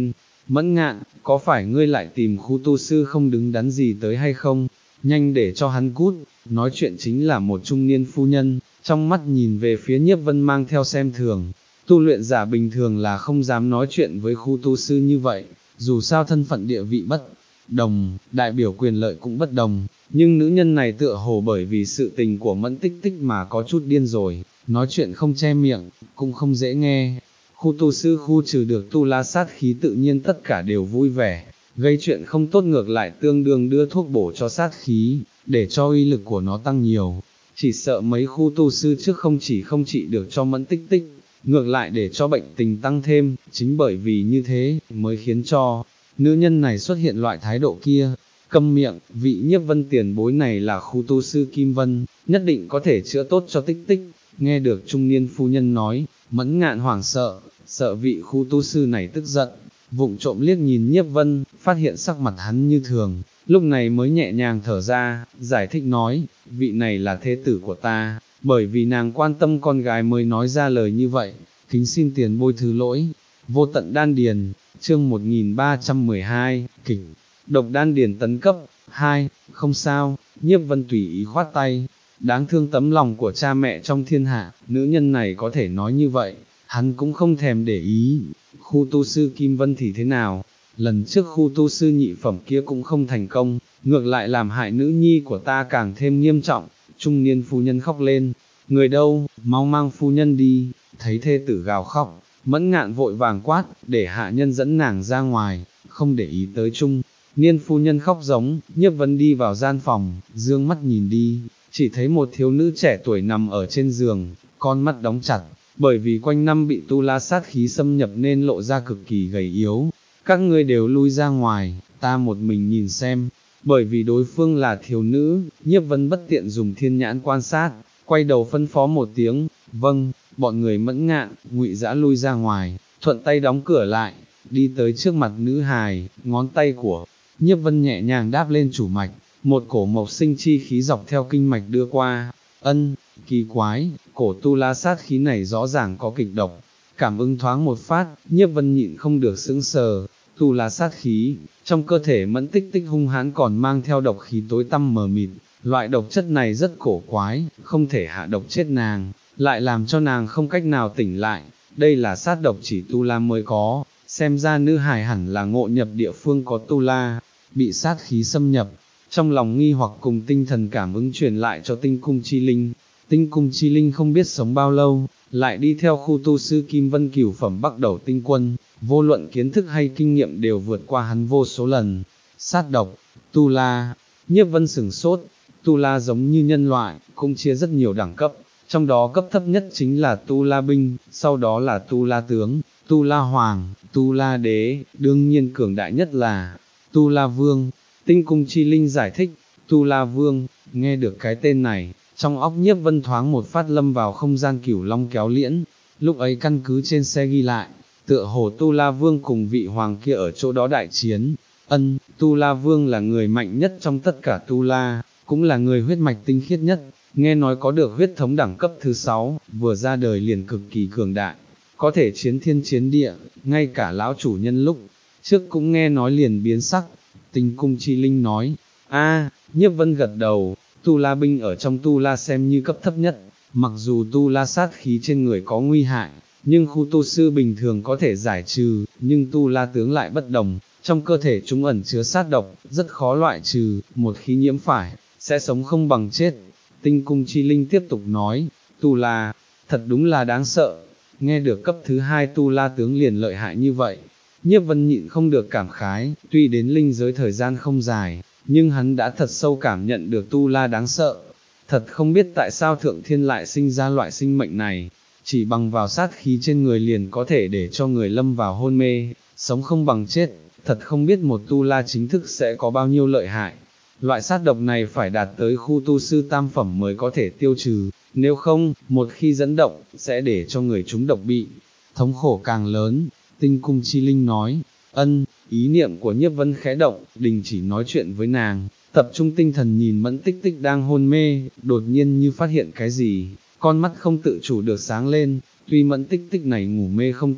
Mẫn Ngạn, có phải ngươi lại tìm khu tu sư không đứng đắn gì tới hay không? Nhanh để cho hắn cút. Nói chuyện chính là một trung niên phu nhân, trong mắt nhìn về phía Nhiếp Vân mang theo xem thường. Tu luyện giả bình thường là không dám nói chuyện với khu tu sư như vậy, dù sao thân phận địa vị bất đồng, đại biểu quyền lợi cũng bất đồng, nhưng nữ nhân này tựa hồ bởi vì sự tình của Mẫn Tích Tích mà có chút điên rồi, nói chuyện không che miệng, cũng không dễ nghe. Khu tu sư khu trừ được tu la sát khí tự nhiên tất cả đều vui vẻ, gây chuyện không tốt ngược lại tương đương đưa thuốc bổ cho sát khí, để cho uy lực của nó tăng nhiều. Chỉ sợ mấy khu tu sư trước không chỉ không trị được cho Mẫn Tích Tích, ngược lại để cho bệnh tình tăng thêm, chính bởi vì như thế, mới khiến cho nữ nhân này xuất hiện loại thái độ kia. Câm miệng, vị Nhiếp Vân tiền bối này là khu tu sư Kim Vân, nhất định có thể chữa tốt cho Tích Tích. Nghe được trung niên phu nhân nói, Mẫn Ngạn hoảng sợ, sợ vị khu tu sư này tức giận, vụng trộm liếc nhìn Nhiếp Vân, phát hiện sắc mặt hắn như thường, lúc này mới nhẹ nhàng thở ra, giải thích nói, vị này là thế tử của ta, bởi vì nàng quan tâm con gái mới nói ra lời như vậy, kính xin tiền bối thứ lỗi. Vô tận đan điền, chương một nghìn ba trăm mười hai, kỉnh, độc đan điền tấn cấp, hai, không sao, Nhiếp Vân tùy ý khoát tay, đáng thương tấm lòng của cha mẹ trong thiên hạ, nữ nhân này có thể nói như vậy, hắn cũng không thèm để ý. Khu tu sư Kim Vân thì thế nào, lần trước khu tu sư nhị phẩm kia cũng không thành công, ngược lại làm hại nữ nhi của ta càng thêm nghiêm trọng. Trung niên phu nhân khóc lên, người đâu, mau mang phu nhân đi. Thấy thê tử gào khóc, Mẫn Ngạn vội vàng quát, để hạ nhân dẫn nàng ra ngoài, không để ý tới Trung niên phu nhân khóc giống. Nhiếp Vân đi vào gian phòng, dương mắt nhìn đi, chỉ thấy một thiếu nữ trẻ tuổi nằm ở trên giường, con mắt đóng chặt, bởi vì quanh năm bị tu la sát khí xâm nhập nên lộ ra cực kỳ gầy yếu. Các ngươi đều lui ra ngoài, ta một mình nhìn xem. Bởi vì đối phương là thiếu nữ, Nhiếp Vân bất tiện dùng thiên nhãn quan sát, quay đầu phân phó một tiếng, vâng. Bọn người Mẫn Ngạn, Ngụy Dã lui ra ngoài, thuận tay đóng cửa lại, đi tới trước mặt nữ hài, ngón tay của Nhiếp Vân nhẹ nhàng đáp lên chủ mạch, một cổ mộc sinh chi khí dọc theo kinh mạch đưa qua. Ân, kỳ quái, cổ tu la sát khí này rõ ràng có kịch độc. Cảm ứng thoáng một phát, Nhiếp Vân nhịn không được sững sờ. Tu la sát khí, trong cơ thể Mẫn Tích Tích hung hãn còn mang theo độc khí tối tăm mờ mịt, loại độc chất này rất cổ quái, không thể hạ độc chết nàng, lại làm cho nàng không cách nào tỉnh lại. Đây là sát độc chỉ tu la mới có, xem ra nữ hài hẳn là ngộ nhập địa phương có tu la, bị sát khí xâm nhập. Trong lòng nghi hoặc cùng tinh thần cảm ứng truyền lại cho tinh cung chi linh. Tinh cung chi linh không biết sống bao lâu, lại đi theo khu tu sư Kim Vân cửu phẩm Bắc Đầu tinh quân, vô luận kiến thức hay kinh nghiệm đều vượt qua hắn vô số lần. Sát độc, tu la, Nhiếp Vân sửng sốt. Tu la giống như nhân loại, cũng chia rất nhiều đẳng cấp, trong đó cấp thấp nhất chính là tu la binh, sau đó là tu la tướng, tu la hoàng, tu la đế, đương nhiên cường đại nhất là tu la vương. Tinh cung chi linh giải thích, tu la vương, nghe được cái tên này, trong óc Nhiếp Vân thoáng một phát lâm vào không gian cửu long kéo liễn. Lúc ấy căn cứ trên xe ghi lại, tựa hồ tu la vương cùng vị hoàng kia ở chỗ đó đại chiến. Ân, tu la vương là người mạnh nhất trong tất cả tu la, cũng là người huyết mạch tinh khiết nhất, nghe nói có được huyết thống đẳng cấp thứ sáu, vừa ra đời liền cực kỳ cường đại, có thể chiến thiên chiến địa, ngay cả lão chủ nhân lúc trước cũng nghe nói liền biến sắc. Tinh cung chi linh nói, a, Nhiếp Vân gật đầu, tu la binh ở trong tu la xem như cấp thấp nhất, mặc dù tu la sát khí trên người có nguy hại, nhưng khu tu sư bình thường có thể giải trừ, nhưng tu la tướng lại bất đồng, trong cơ thể chúng ẩn chứa sát độc, rất khó loại trừ, một khi nhiễm phải, sẽ sống không bằng chết. Tinh cung chi linh tiếp tục nói, tu la, thật đúng là đáng sợ, nghe được cấp thứ hai tu la tướng liền lợi hại như vậy. Nhiếp Vân nhịn không được cảm khái, tuy đến linh giới thời gian không dài, nhưng hắn đã thật sâu cảm nhận được tu la đáng sợ. Thật không biết tại sao thượng thiên lại sinh ra loại sinh mệnh này, chỉ bằng vào sát khí trên người liền có thể để cho người lâm vào hôn mê, sống không bằng chết. Thật không biết một tu la chính thức sẽ có bao nhiêu lợi hại. Loại sát độc này phải đạt tới khu tu sư tam phẩm mới có thể tiêu trừ, nếu không, một khi dẫn động, sẽ để cho người chúng độc bị thống khổ càng lớn. Tinh cung chi linh nói, ân, ý niệm của Nhiếp Vân khẽ động, đình chỉ nói chuyện với nàng, tập trung tinh thần nhìn Mẫn Tích Tích đang hôn mê, đột nhiên như phát hiện cái gì, con mắt không tự chủ được sáng lên. Tuy Mẫn Tích Tích này ngủ mê không tỉnh,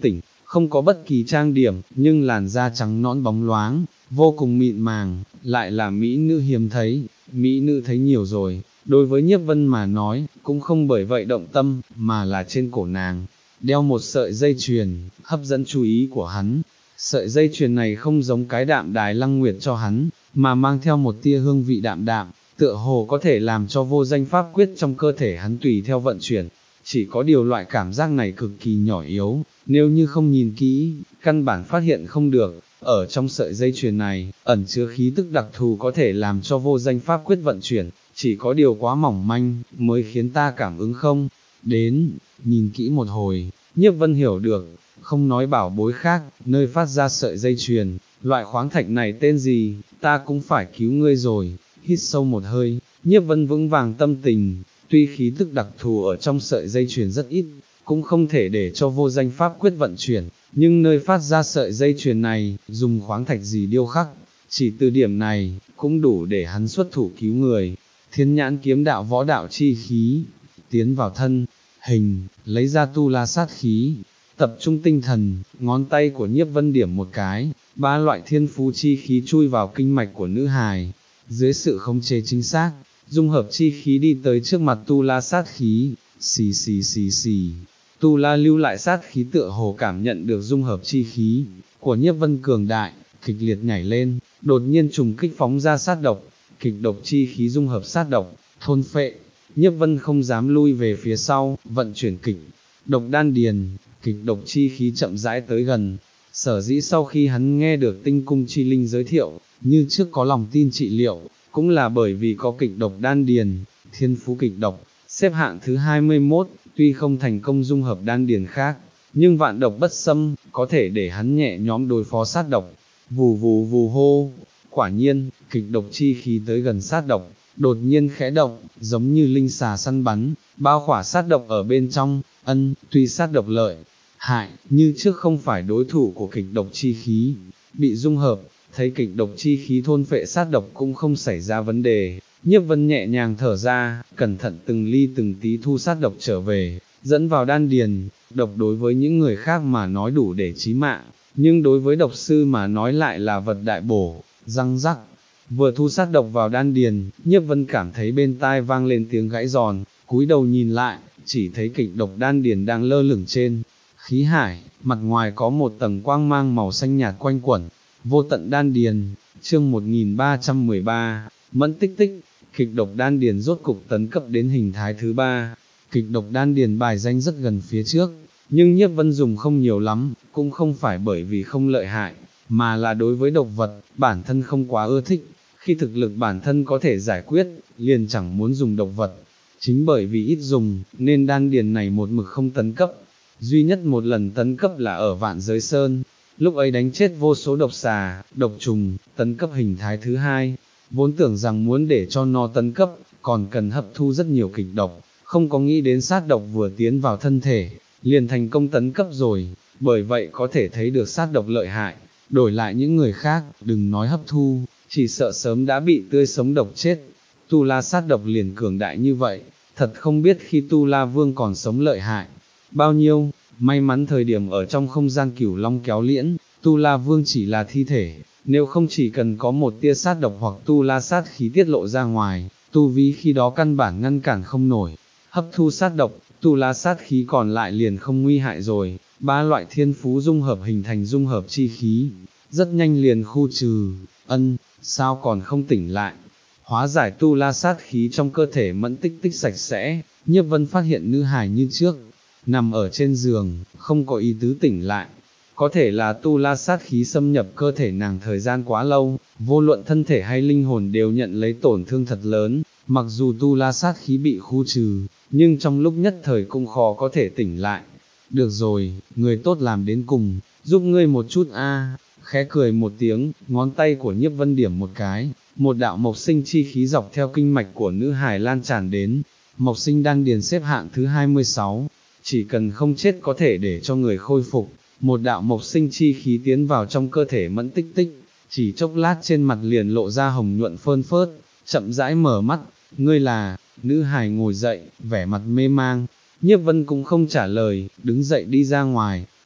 không có bất kỳ trang điểm, nhưng làn da trắng nõn bóng loáng, vô cùng mịn màng, lại là mỹ nữ hiếm thấy, mỹ nữ thấy nhiều rồi, đối với Nhiếp Vân mà nói, cũng không bởi vậy động tâm, mà là trên cổ nàng, đeo một sợi dây chuyền, hấp dẫn chú ý của hắn. Sợi dây chuyền này không giống cái đạm đài Lăng Nguyệt cho hắn, mà mang theo một tia hương vị đạm đạm, tựa hồ có thể làm cho vô danh pháp quyết trong cơ thể hắn tùy theo vận chuyển. Chỉ có điều loại cảm giác này cực kỳ nhỏ yếu, nếu như không nhìn kỹ, căn bản phát hiện không được. Ở trong sợi dây chuyền này, ẩn chứa khí tức đặc thù có thể làm cho vô danh pháp quyết vận chuyển, chỉ có điều quá mỏng manh, mới khiến ta cảm ứng không đến. Nhìn kỹ một hồi, Nhiếp Vân hiểu được, không nói bảo bối khác, nơi phát ra sợi dây chuyền, loại khoáng thạch này tên gì, ta cũng phải cứu ngươi rồi. Hít sâu một hơi, Nhiếp Vân vững vàng tâm tình, tuy khí tức đặc thù ở trong sợi dây chuyền rất ít, cũng không thể để cho vô danh pháp quyết vận chuyển, nhưng nơi phát ra sợi dây chuyền này, dùng khoáng thạch gì điêu khắc, chỉ từ điểm này, cũng đủ để hắn xuất thủ cứu người. Thiên nhãn kiếm đạo võ đạo chi khí, tiến vào thân, hình, lấy ra tu la sát khí, tập trung tinh thần, ngón tay của Nhiếp Vân điểm một cái, ba loại thiên phú chi khí chui vào kinh mạch của nữ hài, dưới sự khống chế chính xác, dung hợp chi khí đi tới trước mặt tu la sát khí, xì xì xì xì. Tu la lưu lại sát khí tựa hồ cảm nhận được dung hợp chi khí của Nhiếp Vân cường đại, kịch liệt nhảy lên, đột nhiên trùng kích phóng ra sát độc, kịch độc chi khí dung hợp sát độc, thôn phệ. Nhiếp Vân không dám lui về phía sau, vận chuyển kịch độc đan điền, kịch độc chi khí chậm rãi tới gần. Sở dĩ sau khi hắn nghe được tinh cung chi linh giới thiệu, như trước có lòng tin trị liệu, cũng là bởi vì có kịch độc đan điền, thiên phú kịch độc, xếp hạng thứ hai mươi mốt, tuy không thành công dung hợp đan điền khác, nhưng vạn độc bất xâm, có thể để hắn nhẹ nhõm đối phó sát độc. Vù vù vù hô, quả nhiên, kịch độc chi khí tới gần sát độc, đột nhiên khẽ động, giống như linh xà săn bắn, bao khỏa sát độc ở bên trong. Ân, tuy sát độc lợi hại, như trước không phải đối thủ của kịch độc chi khí, bị dung hợp, thấy kịch độc chi khí thôn phệ sát độc cũng không xảy ra vấn đề. Nhiếp Vân nhẹ nhàng thở ra, cẩn thận từng ly từng tí thu sát độc trở về, dẫn vào đan điền. Độc đối với những người khác mà nói đủ để chí mạng, nhưng đối với độc sư mà nói lại là vật đại bổ. Răng rắc, vừa thu sát độc vào đan điền, Nhiếp Vân cảm thấy bên tai vang lên tiếng gãy giòn, cúi đầu nhìn lại, chỉ thấy kịch độc đan điền đang lơ lửng trên khí hải, mặt ngoài có một tầng quang mang màu xanh nhạt quanh quẩn. Vô tận đan điền, chương một nghìn ba trăm mười ba, mẫn tích tích. Kịch độc đan điền rốt cục tấn cấp đến hình thái thứ ba. Kịch độc đan điền bài danh rất gần phía trước, nhưng Nhiếp Vân dùng không nhiều lắm, cũng không phải bởi vì không lợi hại, mà là đối với độc vật, bản thân không quá ưa thích. Khi thực lực bản thân có thể giải quyết, liền chẳng muốn dùng độc vật. Chính bởi vì ít dùng, nên đan điền này một mực không tấn cấp. Duy nhất một lần tấn cấp là ở Vạn Giới Sơn, lúc ấy đánh chết vô số độc xà, độc trùng, tấn cấp hình thái thứ hai. Vốn tưởng rằng muốn để cho nó tấn cấp, còn cần hấp thu rất nhiều kịch độc, không có nghĩ đến sát độc vừa tiến vào thân thể, liền thành công tấn cấp rồi. Bởi vậy có thể thấy được sát độc lợi hại, đổi lại những người khác, đừng nói hấp thu, chỉ sợ sớm đã bị tươi sống độc chết. Tu La sát độc liền cường đại như vậy, thật không biết khi Tu La Vương còn sống lợi hại bao nhiêu. May mắn thời điểm ở trong không gian Cửu Long kéo liễn, Tu La Vương chỉ là thi thể, nếu không chỉ cần có một tia sát độc hoặc Tu La sát khí tiết lộ ra ngoài, tu vi khi đó căn bản ngăn cản không nổi. Hấp thu sát độc, Tu La sát khí còn lại liền không nguy hại rồi. Ba loại thiên phú dung hợp hình thành dung hợp chi khí, rất nhanh liền khu trừ. Ân, sao còn không tỉnh lại? Hóa giải Tu La sát khí trong cơ thể Mẫn Tích Tích sạch sẽ, Nhiếp Vân phát hiện nữ hài như trước, nằm ở trên giường, không có ý tứ tỉnh lại. Có thể là Tu La sát khí xâm nhập cơ thể nàng thời gian quá lâu, vô luận thân thể hay linh hồn đều nhận lấy tổn thương thật lớn. Mặc dù Tu La sát khí bị khu trừ, nhưng trong lúc nhất thời cũng khó có thể tỉnh lại. Được rồi, người tốt làm đến cùng, giúp ngươi một chút a. Khẽ cười một tiếng, ngón tay của Nhiếp Vân điểm một cái, một đạo mộc sinh chi khí dọc theo kinh mạch của nữ hài lan tràn đến. Mộc sinh đan điền xếp hạng thứ hai mươi sáu, chỉ cần không chết có thể để cho người khôi phục. Một đạo mộc sinh chi khí tiến vào trong cơ thể Mẫn Tích Tích, chỉ chốc lát trên mặt liền lộ ra hồng nhuận phơn phớt, chậm rãi mở mắt. Ngươi là? Nữ hài ngồi dậy, vẻ mặt mê mang. Nhiếp Vân cũng không trả lời, đứng dậy đi ra ngoài,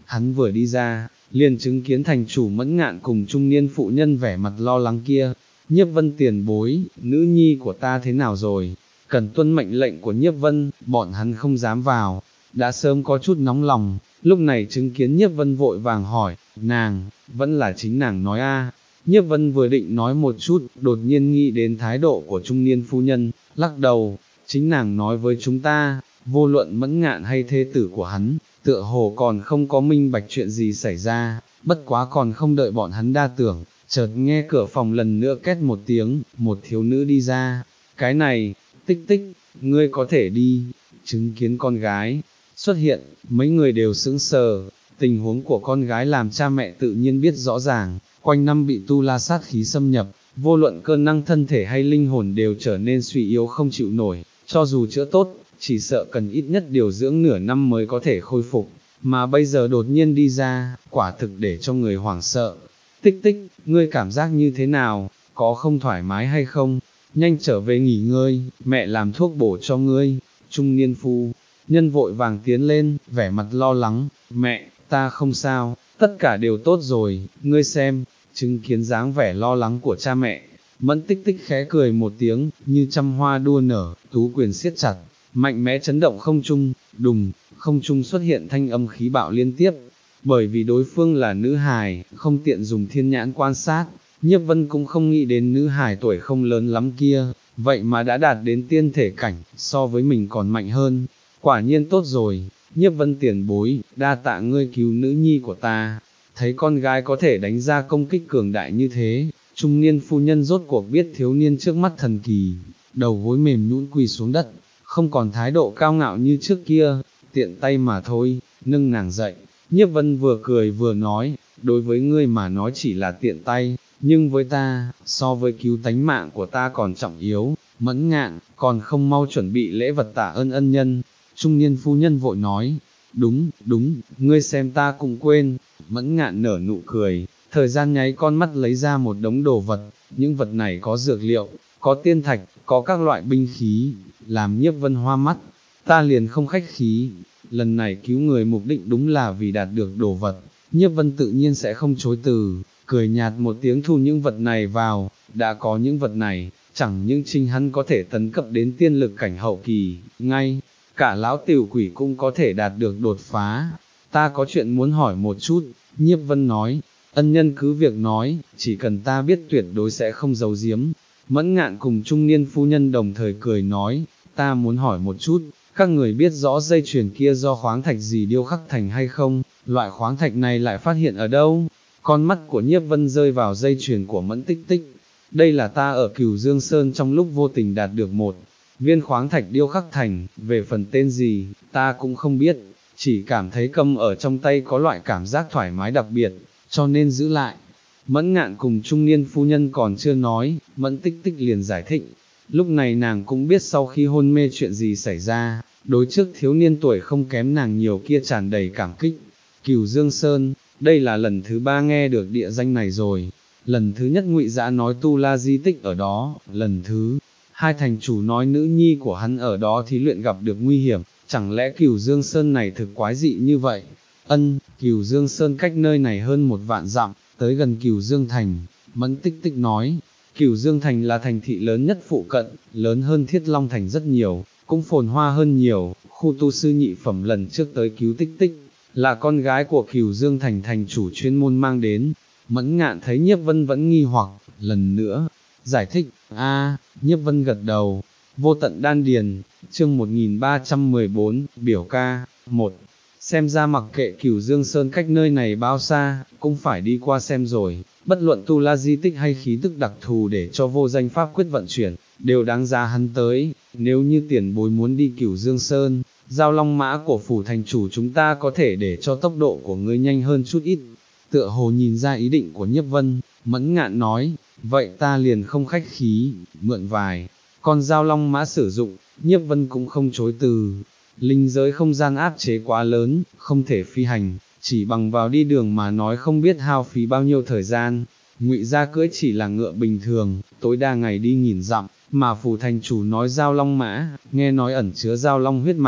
hắn vừa đi ra, liền chứng kiến thành chủ Mẫn Ngạn cùng trung niên phụ nhân vẻ mặt lo lắng kia. Nhiếp Vân tiền bối, nữ nhi của ta thế nào rồi? Cần tuân mệnh lệnh của Nhiếp Vân, bọn hắn không dám vào, đã sớm có chút nóng lòng, lúc này chứng kiến Nhiếp Vân vội vàng hỏi, nàng, vẫn là chính nàng nói a. Nhiếp Vân vừa định nói một chút, đột nhiên nghĩ đến thái độ của trung niên phu nhân, lắc đầu, chính nàng nói với chúng ta, vô luận Mẫn Ngạn hay thê tử của hắn, tựa hồ còn không có minh bạch chuyện gì xảy ra, bất quá còn không đợi bọn hắn đa tưởng, chợt nghe cửa phòng lần nữa két một tiếng, một thiếu nữ đi ra, cái này, Tích Tích, ngươi có thể đi. Chứng kiến con gái xuất hiện, mấy người đều sững sờ, tình huống của con gái làm cha mẹ tự nhiên biết rõ ràng, quanh năm bị tu la sát khí xâm nhập, vô luận cơ năng thân thể hay linh hồn đều trở nên suy yếu không chịu nổi, cho dù chữa tốt, chỉ sợ cần ít nhất điều dưỡng nửa năm mới có thể khôi phục, mà bây giờ đột nhiên đi ra, quả thực để cho người hoảng sợ. Tích Tích, ngươi cảm giác như thế nào, có không thoải mái hay không? Nhanh trở về nghỉ ngơi, mẹ làm thuốc bổ cho ngươi. Trung niên phu nhân vội vàng tiến lên, vẻ mặt lo lắng, mẹ, ta không sao, tất cả đều tốt rồi, ngươi xem. Chứng kiến dáng vẻ lo lắng của cha mẹ, Mẫn Tích Tích khẽ cười một tiếng, như trăm hoa đua nở, tú quyền siết chặt, mạnh mẽ chấn động không trung, đùng, không trung xuất hiện thanh âm khí bạo liên tiếp, bởi vì đối phương là nữ hài, không tiện dùng thiên nhãn quan sát, Nhiếp Vân cũng không nghĩ đến nữ hài tuổi không lớn lắm kia, vậy mà đã đạt đến tiên thể cảnh, so với mình còn mạnh hơn, quả nhiên tốt rồi, Nhiếp Vân tiền bối, đa tạ ngươi cứu nữ nhi của ta. Thấy con gái có thể đánh ra công kích cường đại như thế, trung niên phu nhân rốt cuộc biết thiếu niên trước mắt thần kỳ, đầu gối mềm nhũn quỳ xuống đất, không còn thái độ cao ngạo như trước kia, tiện tay mà thôi, nâng nàng dậy. Nhiếp Vân vừa cười vừa nói, đối với ngươi mà nói chỉ là tiện tay, nhưng với ta, so với cứu tánh mạng của ta còn trọng yếu. Mẫn Ngạn, còn không mau chuẩn bị lễ vật tạ ơn ân nhân. Trung niên phu nhân vội nói, đúng, đúng, ngươi xem ta cũng quên. Mẫn Ngạn nở nụ cười, thời gian nháy con mắt lấy ra một đống đồ vật, những vật này có dược liệu, có tiên thạch, có các loại binh khí, làm Nhiếp Vân hoa mắt, ta liền không khách khí, lần này cứu người mục đích đúng là vì đạt được đồ vật, Nhiếp Vân tự nhiên sẽ không chối từ, cười nhạt một tiếng thu những vật này vào, đã có những vật này, chẳng những chính hắn có thể tấn cấp đến tiên lực cảnh hậu kỳ, ngay, cả lão tiểu quỷ cũng có thể đạt được đột phá. Ta có chuyện muốn hỏi một chút, Nhiếp Vân nói, ân nhân cứ việc nói, chỉ cần ta biết tuyệt đối sẽ không giấu giếm. Mẫn Ngạn cùng trung niên phu nhân đồng thời cười nói, ta muốn hỏi một chút, các người biết rõ dây chuyền kia do khoáng thạch gì điêu khắc thành hay không, loại khoáng thạch này lại phát hiện ở đâu? Con mắt của Nhiếp Vân rơi vào dây chuyền của Mẫn Tích Tích, đây là ta ở Cửu Dương Sơn trong lúc vô tình đạt được một viên khoáng thạch điêu khắc thành, về phần tên gì, ta cũng không biết, chỉ cảm thấy cầm ở trong tay có loại cảm giác thoải mái đặc biệt, cho nên giữ lại. Mẫn Ngạn cùng trung niên phu nhân còn chưa nói, Mẫn Tích Tích liền giải thích, lúc này nàng cũng biết sau khi hôn mê chuyện gì xảy ra, đối trước thiếu niên tuổi không kém nàng nhiều kia tràn đầy cảm kích. Cửu Dương Sơn, đây là lần thứ ba nghe được địa danh này rồi, lần thứ nhất Ngụy Dã nói tu la di tích ở đó, lần thứ hai thành chủ nói nữ nhi của hắn ở đó thí luyện gặp được nguy hiểm, chẳng lẽ Cửu Dương Sơn này thực quái dị như vậy? Ân, Cửu Dương Sơn cách nơi này hơn một vạn dặm, tới gần Cửu Dương Thành. Mẫn Tích Tích nói, Cửu Dương Thành là thành thị lớn nhất phụ cận, lớn hơn Thiết Long Thành rất nhiều, cũng phồn hoa hơn nhiều, khu tu sư nhị phẩm lần trước tới cứu Tích Tích, là con gái của Cửu Dương Thành thành chủ chuyên môn mang đến. Mẫn Ngạn thấy Nhiếp Vân vẫn nghi hoặc, lần nữa, giải thích, a, Nhiếp Vân gật đầu, vô tận đan điền, chương một nghìn ba trăm mười bốn, biểu ca, một, xem ra mặc kệ Cửu Dương Sơn cách nơi này bao xa, cũng phải đi qua xem rồi, bất luận tu la di tích hay khí tức đặc thù để cho vô danh pháp quyết vận chuyển, đều đáng giá hắn tới, nếu như tiền bối muốn đi Cửu Dương Sơn, giao long mã của phủ thành chủ chúng ta có thể để cho tốc độ của ngươi nhanh hơn chút ít. Tựa hồ nhìn ra ý định của Nhiếp Vân, Mẫn Ngạn nói, vậy ta liền không khách khí, mượn vài con giao long mã sử dụng. Nhiếp Vân cũng không chối từ, linh giới không gian áp chế quá lớn, không thể phi hành, chỉ bằng vào đi đường mà nói không biết hao phí bao nhiêu thời gian. Ngụy Gia cưỡi chỉ là ngựa bình thường, tối đa ngày đi nghìn dặm, mà phủ thành chủ nói giao long mã, nghe nói ẩn chứa giao long huyết mạch,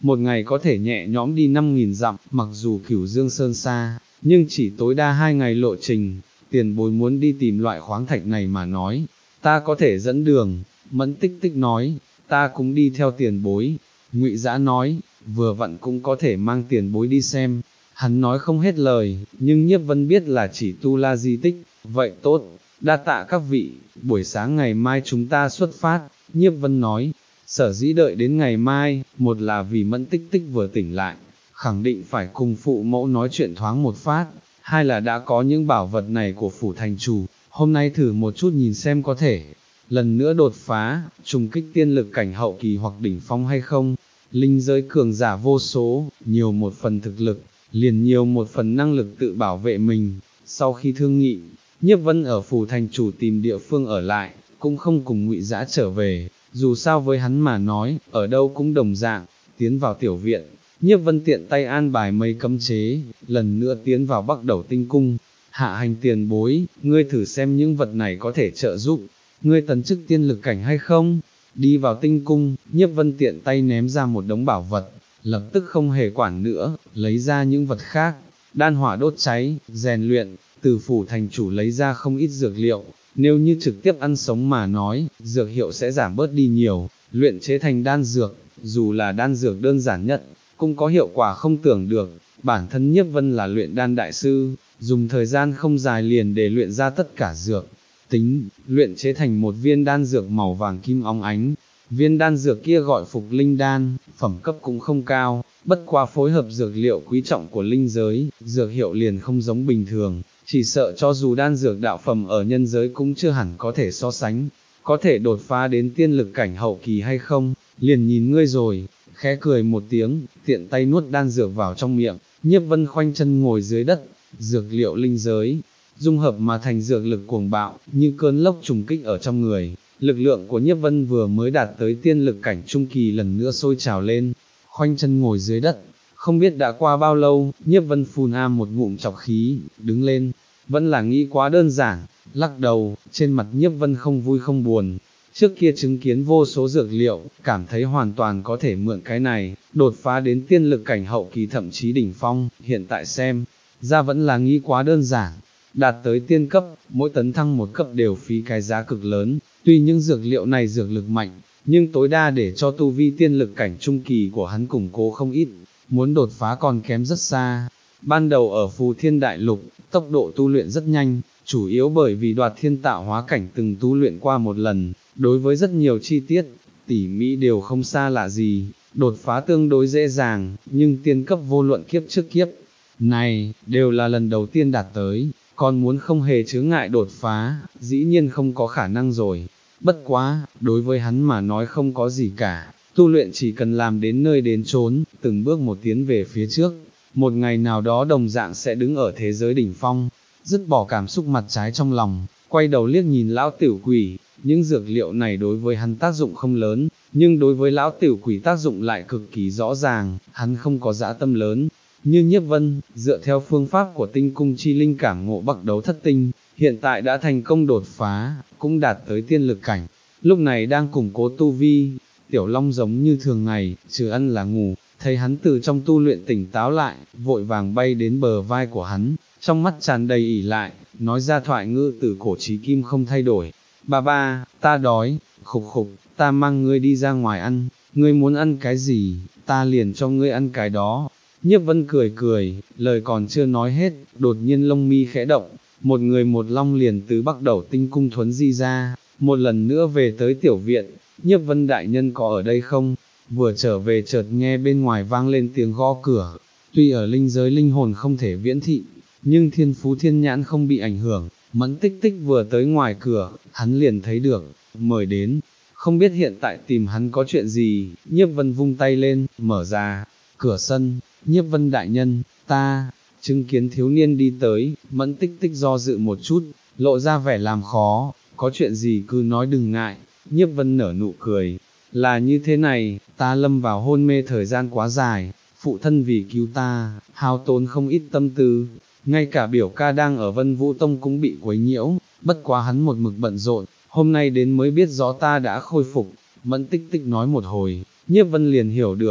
một ngày có thể nhẹ nhõm đi năm nghìn dặm, mặc dù Cửu Dương Sơn xa, nhưng chỉ tối đa hai ngày lộ trình, tiền bối muốn đi tìm loại khoáng thạch này mà nói, ta có thể dẫn đường. Mẫn Tích Tích nói, ta cũng đi theo tiền bối. Ngụy Dã nói, vừa vặn cũng có thể mang tiền bối đi xem. Hắn nói không hết lời, nhưng Nhiếp Vân biết là chỉ tu la di tích, vậy tốt, đa tạ các vị, buổi sáng ngày mai chúng ta xuất phát. Nhiếp Vân nói, sở dĩ đợi đến ngày mai, một là vì Mẫn Tích Tích vừa tỉnh lại, khẳng định phải cùng phụ mẫu nói chuyện thoáng một phát, hai là đã có những bảo vật này của phủ thành chủ, hôm nay thử một chút nhìn xem có thể lần nữa đột phá, trùng kích tiên lực cảnh hậu kỳ hoặc đỉnh phong hay không. Linh giới cường giả vô số, nhiều một phần thực lực, liền nhiều một phần năng lực tự bảo vệ mình. Sau khi thương nghị, Nhiếp Vân ở phủ thành chủ tìm địa phương ở lại, cũng không cùng Ngụy Dã trở về, dù sao với hắn mà nói, ở đâu cũng đồng dạng. Tiến vào tiểu viện, Nhiếp Vân tiện tay an bài mấy cấm chế, lần nữa tiến vào Bắc Đầu Tinh Cung. Hạ hành tiền bối, ngươi thử xem những vật này có thể trợ giúp ngươi tấn chức tiên lực cảnh hay không. Đi vào tinh cung, Nhiếp Vân tiện tay ném ra một đống bảo vật, lập tức không hề quản nữa, lấy ra những vật khác, đan hỏa đốt cháy, rèn luyện, từ phủ thành chủ lấy ra không ít dược liệu, nếu như trực tiếp ăn sống mà nói, dược hiệu sẽ giảm bớt đi nhiều, luyện chế thành đan dược, dù là đan dược đơn giản nhất, cũng có hiệu quả không tưởng được. Bản thân Nhiếp Vân là luyện đan đại sư, dùng thời gian không dài liền để luyện ra tất cả dược, tính, luyện chế thành một viên đan dược màu vàng kim óng ánh. Viên đan dược kia gọi Phục Linh Đan, phẩm cấp cũng không cao, bất qua phối hợp dược liệu quý trọng của linh giới, dược hiệu liền không giống bình thường, chỉ sợ cho dù đan dược đạo phẩm ở nhân giới cũng chưa hẳn có thể so sánh. Có thể đột phá đến tiên lực cảnh hậu kỳ hay không, liền nhìn ngươi rồi. Khẽ cười một tiếng, tiện tay nuốt đan dược vào trong miệng, Nhiếp Vân khoanh chân ngồi dưới đất. Dược liệu linh giới dung hợp mà thành dược lực cuồng bạo, như cơn lốc trùng kích ở trong người. Lực lượng của Nhiếp Vân vừa mới đạt tới tiên lực cảnh trung kỳ lần nữa sôi trào lên, khoanh chân ngồi dưới đất. Không biết đã qua bao lâu, Nhiếp Vân phun am một ngụm trọc khí, đứng lên, vẫn là nghĩ quá đơn giản, lắc đầu, trên mặt Nhiếp Vân không vui không buồn. Trước kia chứng kiến vô số dược liệu, cảm thấy hoàn toàn có thể mượn cái này, đột phá đến tiên lực cảnh hậu kỳ thậm chí đỉnh phong, hiện tại xem, ra vẫn là nghĩ quá đơn giản. Đạt tới tiên cấp, mỗi tấn thăng một cấp đều phí cái giá cực lớn, tuy những dược liệu này dược lực mạnh, nhưng tối đa để cho tu vi tiên lực cảnh trung kỳ của hắn củng cố không ít, muốn đột phá còn kém rất xa. Ban đầu ở Phù Thiên Đại Lục, tốc độ tu luyện rất nhanh, chủ yếu bởi vì Đoạt Thiên Tạo Hóa Cảnh từng tu luyện qua một lần, đối với rất nhiều chi tiết, tỉ mỹ đều không xa lạ gì, đột phá tương đối dễ dàng, nhưng tiên cấp vô luận kiếp trước kiếp này, đều là lần đầu tiên đạt tới, còn muốn không hề chướng ngại đột phá, dĩ nhiên không có khả năng rồi. Bất quá, đối với hắn mà nói không có gì cả, tu luyện chỉ cần làm đến nơi đến chốn, từng bước một tiến về phía trước, một ngày nào đó đồng dạng sẽ đứng ở thế giới đỉnh phong. Dứt bỏ cảm xúc mặt trái trong lòng, quay đầu liếc nhìn lão tiểu quỷ, những dược liệu này đối với hắn tác dụng không lớn, nhưng đối với lão tiểu quỷ tác dụng lại cực kỳ rõ ràng, hắn không có dã tâm lớn. Như Nhiếp Vân, dựa theo phương pháp của tinh cung chi linh cảm ngộ Bắc Đấu Thất Tinh, hiện tại đã thành công đột phá, cũng đạt tới tiên lực cảnh, lúc này đang củng cố tu vi. Tiểu Long giống như thường ngày, trừ ăn là ngủ, thấy hắn từ trong tu luyện tỉnh táo lại, vội vàng bay đến bờ vai của hắn, trong mắt tràn đầy ỉ lại, nói ra thoại ngữ từ cổ chí kim không thay đổi. Ba ba, ta đói, khục khục, ta mang ngươi đi ra ngoài ăn, ngươi muốn ăn cái gì, ta liền cho ngươi ăn cái đó. Nhiếp Vân cười cười, lời còn chưa nói hết, đột nhiên lông mi khẽ động, một người một long liền từ Bắc Đầu Tinh Cung thuấn di ra, một lần nữa về tới tiểu viện. Nhiếp Vân đại nhân có ở đây không? Vừa trở về chợt nghe bên ngoài vang lên tiếng gõ cửa, tuy ở linh giới linh hồn không thể viễn thị, nhưng thiên phú thiên nhãn không bị ảnh hưởng. Mẫn Tích Tích vừa tới ngoài cửa, hắn liền thấy được, mời đến, không biết hiện tại tìm hắn có chuyện gì. Nhiếp Vân vung tay lên, mở ra cửa sân. Nhiếp Vân đại nhân, ta, chứng kiến thiếu niên đi tới, Mẫn Tích Tích do dự một chút, lộ ra vẻ làm khó, có chuyện gì cứ nói đừng ngại. Nhiếp Vân nở nụ cười, là như thế này, ta lâm vào hôn mê thời gian quá dài, phụ thân vì cứu ta, hao tốn không ít tâm tư, ngay cả biểu ca đang ở Vân Vũ Tông cũng bị quấy nhiễu, bất quá hắn một mực bận rộn, hôm nay đến mới biết rõ ta đã khôi phục. Mẫn Tích Tích nói một hồi, Nhiếp Vân liền hiểu được,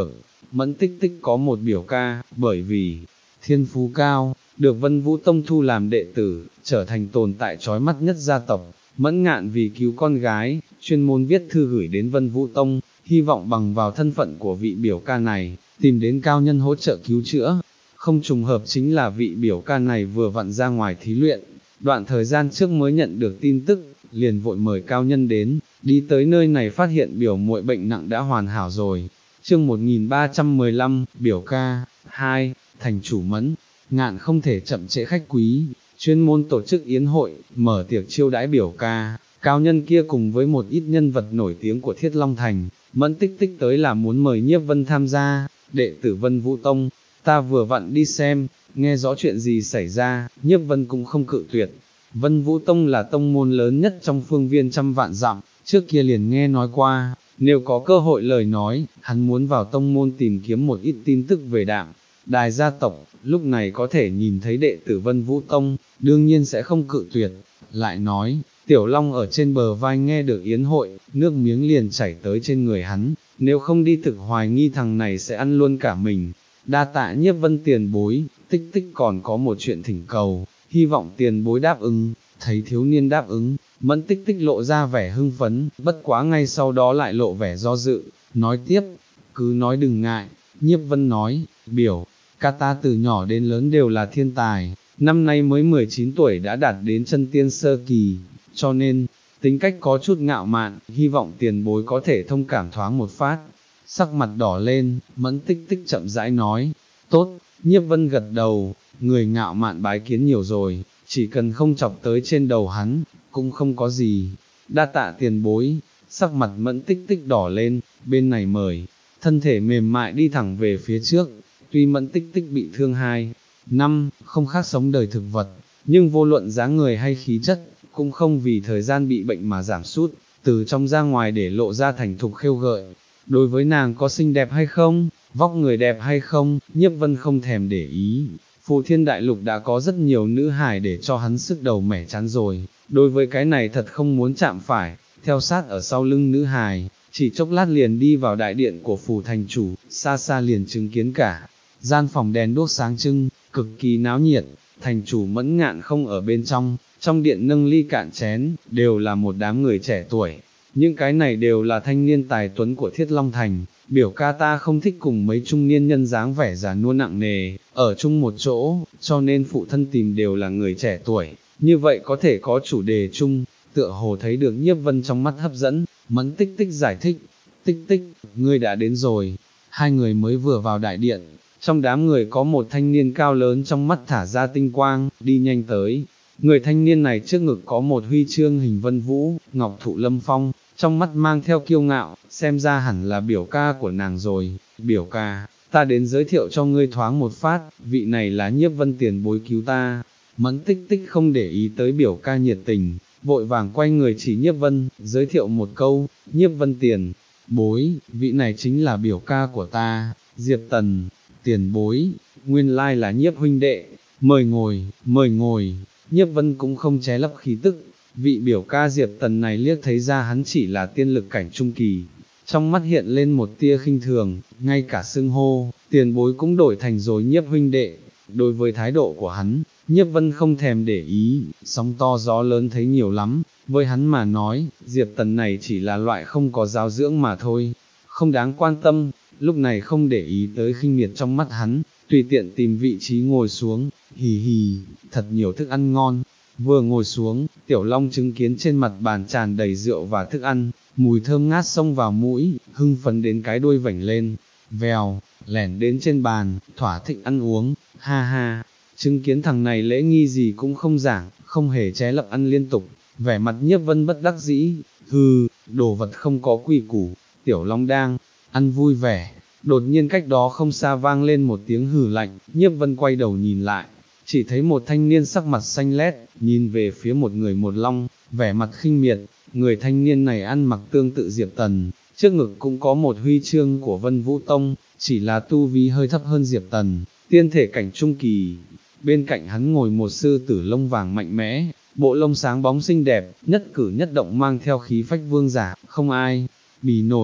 Mẫn Tích Tích có một biểu ca, bởi vì thiên phú cao, được Vân Vũ Tông thu làm đệ tử, trở thành tồn tại chói mắt nhất gia tộc. Mẫn Ngạn vì cứu con gái, chuyên môn viết thư gửi đến Vân Vũ Tông, hy vọng bằng vào thân phận của vị biểu ca này, tìm đến cao nhân hỗ trợ cứu chữa. Không trùng hợp chính là vị biểu ca này vừa vặn ra ngoài thí luyện, đoạn thời gian trước mới nhận được tin tức, liền vội mời cao nhân đến, đi tới nơi này phát hiện biểu muội bệnh nặng đã hoàn hảo rồi. Chương một nghìn ba trăm mười lăm, biểu ca, hai, thành chủ Mẫn Ngạn không thể chậm trễ khách quý, chuyên môn tổ chức yến hội, mở tiệc chiêu đãi biểu ca, cao nhân kia cùng với một ít nhân vật nổi tiếng của Thiết Long Thành. Mẫn Tích Tích tới là muốn mời Nhiếp Vân tham gia, đệ tử Vân Vũ Tông, ta vừa vặn đi xem, nghe rõ chuyện gì xảy ra, Nhiếp Vân cũng không cự tuyệt. Vân Vũ Tông là tông môn lớn nhất trong phương viên trăm vạn dặm, trước kia liền nghe nói qua, nếu có cơ hội lời nói, hắn muốn vào tông môn tìm kiếm một ít tin tức về Đạm Đài gia tộc, lúc này có thể nhìn thấy đệ tử Vân Vũ Tông, đương nhiên sẽ không cự tuyệt. Lại nói, Tiểu Long ở trên bờ vai nghe được yến hội, nước miếng liền chảy tới trên người hắn, nếu không đi thực hoài nghi thằng này sẽ ăn luôn cả mình. Đa tạ Nhiếp Vân tiền bối, Tích Tích còn có một chuyện thỉnh cầu, hy vọng tiền bối đáp ứng. Thấy thiếu niên đáp ứng, Mẫn Tích Tích lộ ra vẻ hưng phấn, bất quá ngay sau đó lại lộ vẻ do dự, nói tiếp, cứ nói đừng ngại. Nhiếp Vân nói, biểu ca ta từ nhỏ đến lớn đều là thiên tài, năm nay mới mười chín tuổi đã đạt đến chân tiên sơ kỳ, cho nên, tính cách có chút ngạo mạn, hy vọng tiền bối có thể thông cảm thoáng một phát. Sắc mặt đỏ lên, Mẫn Tích Tích chậm rãi nói, tốt. Nhiếp Vân gật đầu, người ngạo mạn bái kiến nhiều rồi, chỉ cần không chọc tới trên đầu hắn, cũng không có gì. Đa tạ tiền bối. Sắc mặt Mẫn Tích Tích đỏ lên, bên này mời, thân thể mềm mại đi thẳng về phía trước. Tuy Mẫn Tích Tích bị thương hai năm, không khác sống đời thực vật, nhưng vô luận dáng người hay khí chất, cũng không vì thời gian bị bệnh mà giảm sút, từ trong ra ngoài để lộ ra thành thục khêu gợi. Đối với nàng có xinh đẹp hay không, vóc người đẹp hay không, Nhiếp Vân không thèm để ý. Phù Thiên Đại Lục đã có rất nhiều nữ hài để cho hắn sức đầu mẻ chán rồi, đối với cái này thật không muốn chạm phải. Theo sát ở sau lưng nữ hài, chỉ chốc lát liền đi vào đại điện của phủ thành chủ, xa xa liền chứng kiến cả gian phòng đèn đuốc sáng trưng, cực kỳ náo nhiệt. Thành chủ Mẫn Ngạn không ở bên trong, trong điện nâng ly cạn chén, đều là một đám người trẻ tuổi. Những cái này đều là thanh niên tài tuấn của Thiết Long Thành. Biểu ca ta không thích cùng mấy trung niên nhân dáng vẻ già nua nặng nề, ở chung một chỗ, cho nên phụ thân tìm đều là người trẻ tuổi, như vậy có thể có chủ đề chung. Tựa hồ thấy được Nhiếp Vân trong mắt hấp dẫn, Mẫn Tích Tích giải thích, Tích Tích, ngươi đã đến rồi. Hai người mới vừa vào đại điện, trong đám người có một thanh niên cao lớn trong mắt thả ra tinh quang, đi nhanh tới. Người thanh niên này trước ngực có một huy chương hình vân vũ, ngọc thụ lâm phong, trong mắt mang theo kiêu ngạo, xem ra hẳn là biểu ca của nàng rồi. Biểu ca, ta đến giới thiệu cho ngươi thoáng một phát, vị này là Nhiếp Vân tiền bối cứu ta. Mẫn Tích Tích không để ý tới biểu ca nhiệt tình, vội vàng quay người chỉ Nhiếp Vân, giới thiệu một câu, Nhiếp Vân tiền bối, vị này chính là biểu ca của ta, Diệp Tần. Tiền bối, nguyên lai là Nhiếp huynh đệ, mời ngồi, mời ngồi. Nhiếp Vân cũng không ché lấp khí tức, vị biểu ca Diệp Tần này liếc thấy ra hắn chỉ là tiên lực cảnh trung kỳ, trong mắt hiện lên một tia khinh thường, ngay cả xưng hô, tiền bối cũng đổi thành rồi Nhiếp huynh đệ. Đối với thái độ của hắn, Nhiếp Vân không thèm để ý, sóng to gió lớn thấy nhiều lắm, với hắn mà nói, Diệp Tần này chỉ là loại không có giáo dưỡng mà thôi, không đáng quan tâm. Lúc này không để ý tới khinh miệt trong mắt hắn, tùy tiện tìm vị trí ngồi xuống, hì hì, thật nhiều thức ăn ngon. Vừa ngồi xuống, Tiểu Long chứng kiến trên mặt bàn tràn đầy rượu và thức ăn, mùi thơm ngát xông vào mũi, hưng phấn đến cái đuôi vảnh lên, vèo, lẻn đến trên bàn, thỏa thịnh ăn uống, ha ha. Chứng kiến thằng này lễ nghi gì cũng không giảng, không hề ché lấp ăn liên tục, vẻ mặt Nhiếp Vân bất đắc dĩ, hừ, đồ vật không có quy củ. Tiểu Long đang ăn vui vẻ, đột nhiên cách đó không xa vang lên một tiếng hừ lạnh. Nhiếp Vân quay đầu nhìn lại, chỉ thấy một thanh niên sắc mặt xanh lét, nhìn về phía một người một long, vẻ mặt khinh miệt. Người thanh niên này ăn mặc tương tự Diệp Tần, trước ngực cũng có một huy chương của Vân Vũ Tông, chỉ là tu vi hơi thấp hơn Diệp Tần, tiên thể cảnh trung kỳ. Bên cạnh hắn ngồi một sư tử lông vàng mạnh mẽ, bộ lông sáng bóng xinh đẹp, nhất cử nhất động mang theo khí phách vương giả, không ai bì nổi.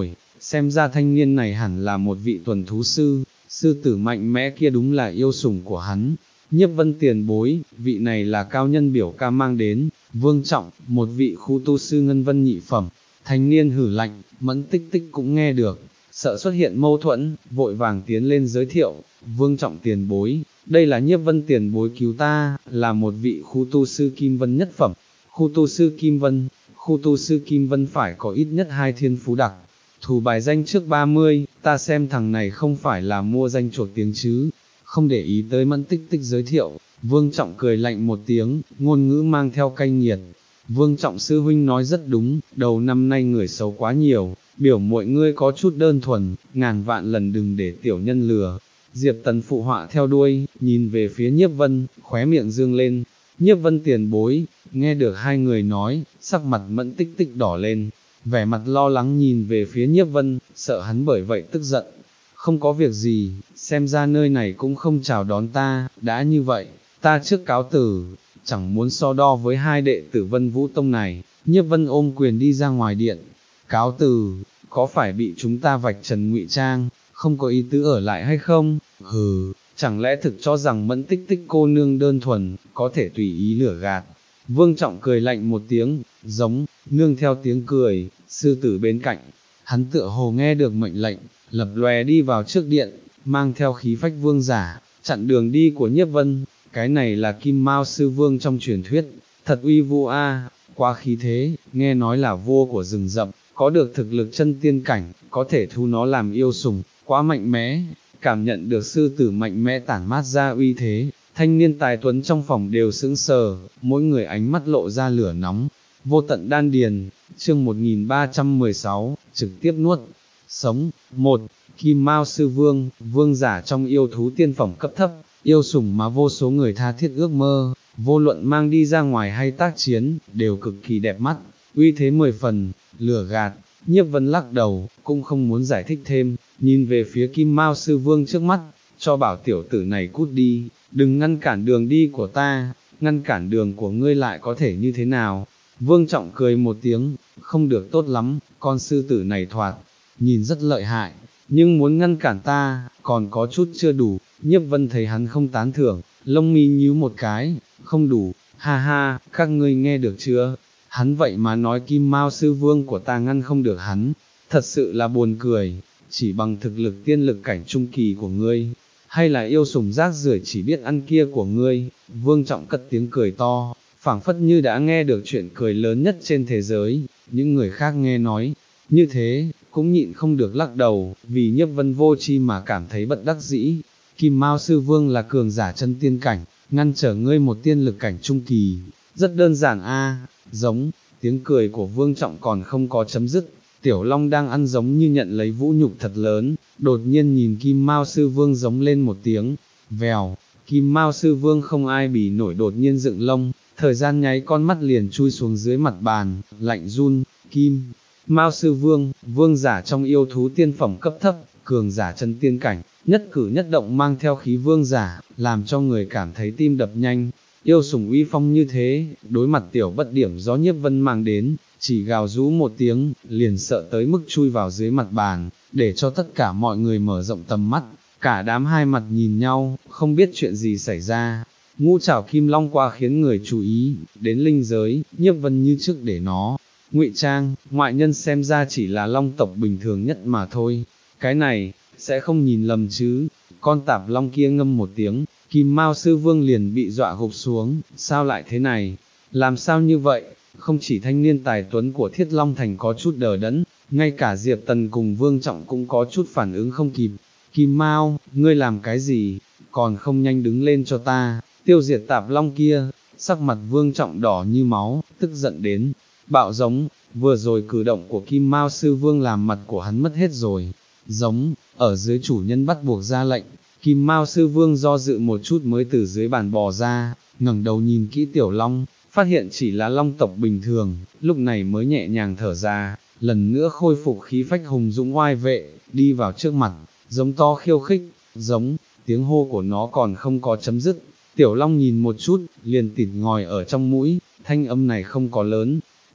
xem ra thanh niên này hẳn là một vị tuần thú sư, sư tử mạnh mẽ kia đúng là yêu sủng của hắn. Nhiếp Vân tiền bối, vị này là cao nhân biểu ca mang đến, Vương Trọng, một vị khu tu sư ngân vân nhị phẩm. Thanh niên hử lạnh, Mẫn Tích Tích cũng nghe được, sợ xuất hiện mâu thuẫn, vội vàng tiến lên giới thiệu, Vương Trọng tiền bối, đây là Nhiếp Vân tiền bối cứu ta, là một vị khu tu sư Kim Vân nhất phẩm. Khu tu sư Kim Vân, khu tu sư Kim Vân phải có ít nhất hai thiên phú đặc, thù bài danh trước ba mươi, ta xem thằng này không phải là mua danh trột tiếng chứ. Không để ý tới Mẫn Tích Tích giới thiệu, Vương Trọng cười lạnh một tiếng, ngôn ngữ mang theo cay nghiệt. Vương Trọng sư huynh nói rất đúng, đầu năm nay người xấu quá nhiều, biểu muội ngươi có chút đơn thuần, ngàn vạn lần đừng để tiểu nhân lừa. Diệp Tần phụ họa theo đuôi, nhìn về phía Nhiếp Vân, khóe miệng dương lên. Nhiếp Vân tiền bối, nghe được hai người nói, sắc mặt Mẫn Tích Tích đỏ lên, vẻ mặt lo lắng nhìn về phía Nhiếp Vân, sợ hắn bởi vậy tức giận. Không có việc gì, xem ra nơi này cũng không chào đón ta, đã như vậy, ta trước cáo từ, chẳng muốn so đo với hai đệ tử Vân Vũ Tông này. Nhiếp Vân ôm quyền đi ra ngoài điện, cáo từ, có phải bị chúng ta vạch trần ngụy trang, không có ý tứ ở lại hay không? Hừ, chẳng lẽ thực cho rằng Mẫn Tích Tích cô nương đơn thuần, có thể tùy ý lửa gạt. Vương Trọng cười lạnh một tiếng, giống, nương theo tiếng cười, sư tử bên cạnh, hắn tựa hồ nghe được mệnh lệnh, lập lòe đi vào trước điện, mang theo khí phách vương giả, chặn đường đi của Nhiếp Vân. Cái này là Kim Mao sư vương trong truyền thuyết, thật uy vũ a, quá khí thế, nghe nói là vua của rừng rậm, có được thực lực chân tiên cảnh, có thể thu nó làm yêu sủng, quá mạnh mẽ. Cảm nhận được sư tử mạnh mẽ tản mát ra uy thế, thanh niên tài tuấn trong phòng đều sững sờ, mỗi người ánh mắt lộ ra lửa nóng. Vô tận đan điền, chương một nghìn ba trăm mười sáu, trực tiếp nuốt sống. Một, Kim Mao sư vương, vương giả trong yêu thú tiên phẩm cấp thấp, yêu sủng mà vô số người tha thiết ước mơ, vô luận mang đi ra ngoài hay tác chiến, đều cực kỳ đẹp mắt, uy thế mười phần. Lửa gạt. Nhiếp Vân lắc đầu, cũng không muốn giải thích thêm, nhìn về phía Kim Mao sư vương trước mắt, cho bảo tiểu tử này cút đi, đừng ngăn cản đường đi của ta, ngăn cản đường của ngươi lại có thể như thế nào? Vương Trọng cười một tiếng, không được tốt lắm, con sư tử này thoạt, nhìn rất lợi hại, nhưng muốn ngăn cản ta, còn có chút chưa đủ. Nhiếp Vân thấy hắn không tán thưởng, lông mi nhíu một cái, không đủ, ha ha, các ngươi nghe được chưa? Hắn vậy mà nói Kim Mao sư vương của ta ngăn không được hắn, thật sự là buồn cười, chỉ bằng thực lực tiên lực cảnh trung kỳ của ngươi, hay là yêu sủng rác rưởi chỉ biết ăn kia của ngươi? Vương Trọng cất tiếng cười to, phảng phất như đã nghe được chuyện cười lớn nhất trên thế giới. Những người khác nghe nói như thế, cũng nhịn không được lắc đầu, vì Nhiếp Vân vô chi mà cảm thấy bất đắc dĩ. Kim Mao sư vương là cường giả chân tiên cảnh, ngăn trở ngươi một tiên lực cảnh trung kỳ, rất đơn giản a. Giống, tiếng cười của Vương Trọng còn không có chấm dứt, Tiểu Long đang ăn giống như nhận lấy vũ nhục thật lớn, đột nhiên nhìn Kim Mao sư vương giống lên một tiếng, vèo, Kim Mao sư vương không ai bì nổi đột nhiên dựng lông, thời gian nháy con mắt liền chui xuống dưới mặt bàn, lạnh run. Kim Mao sư vương, vương giả trong yêu thú tiên phẩm cấp thấp, cường giả chân tiên cảnh, nhất cử nhất động mang theo khí vương giả, làm cho người cảm thấy tim đập nhanh. Yêu sủng uy phong như thế, đối mặt tiểu bất điểm do Nhiếp Vân mang đến, chỉ gào rú một tiếng, liền sợ tới mức chui vào dưới mặt bàn, để cho tất cả mọi người mở rộng tầm mắt, cả đám hai mặt nhìn nhau, không biết chuyện gì xảy ra. Ngũ trảo kim long qua khiến người chú ý, đến linh giới, Nhiếp Vân như trước để nó ngụy trang, ngoại nhân xem ra chỉ là long tộc bình thường nhất mà thôi. Cái này, sẽ không nhìn lầm chứ? Con tạp long kia ngâm một tiếng, Kim Mao sư vương liền bị dọa gục xuống, sao lại thế này? Làm sao như vậy? Không chỉ thanh niên tài tuấn của Thiết Long Thành có chút đờ đẫn, ngay cả Diệp Tần cùng Vương Trọng cũng có chút phản ứng không kịp. Kim Mao, ngươi làm cái gì? Còn không nhanh đứng lên cho ta, tiêu diệt tạp long kia. Sắc mặt Vương Trọng đỏ như máu, tức giận đến bạo giống. Vừa rồi cử động của Kim Mao sư vương làm mặt của hắn mất hết rồi. Giống, ở dưới chủ nhân bắt buộc ra lệnh. Kim Mao sư vương do dự một chút mới từ dưới bàn bò ra, ngẩng đầu nhìn kỹ Tiểu Long, phát hiện chỉ là long tộc bình thường, lúc này mới nhẹ nhàng thở ra, lần nữa khôi phục khí phách hùng dũng oai vệ, đi vào trước mặt, giống to khiêu khích, giống, tiếng hô của nó còn không có chấm dứt. Tiểu Long nhìn một chút, liền tịt ngòi ở trong mũi, thanh âm này không có lớn,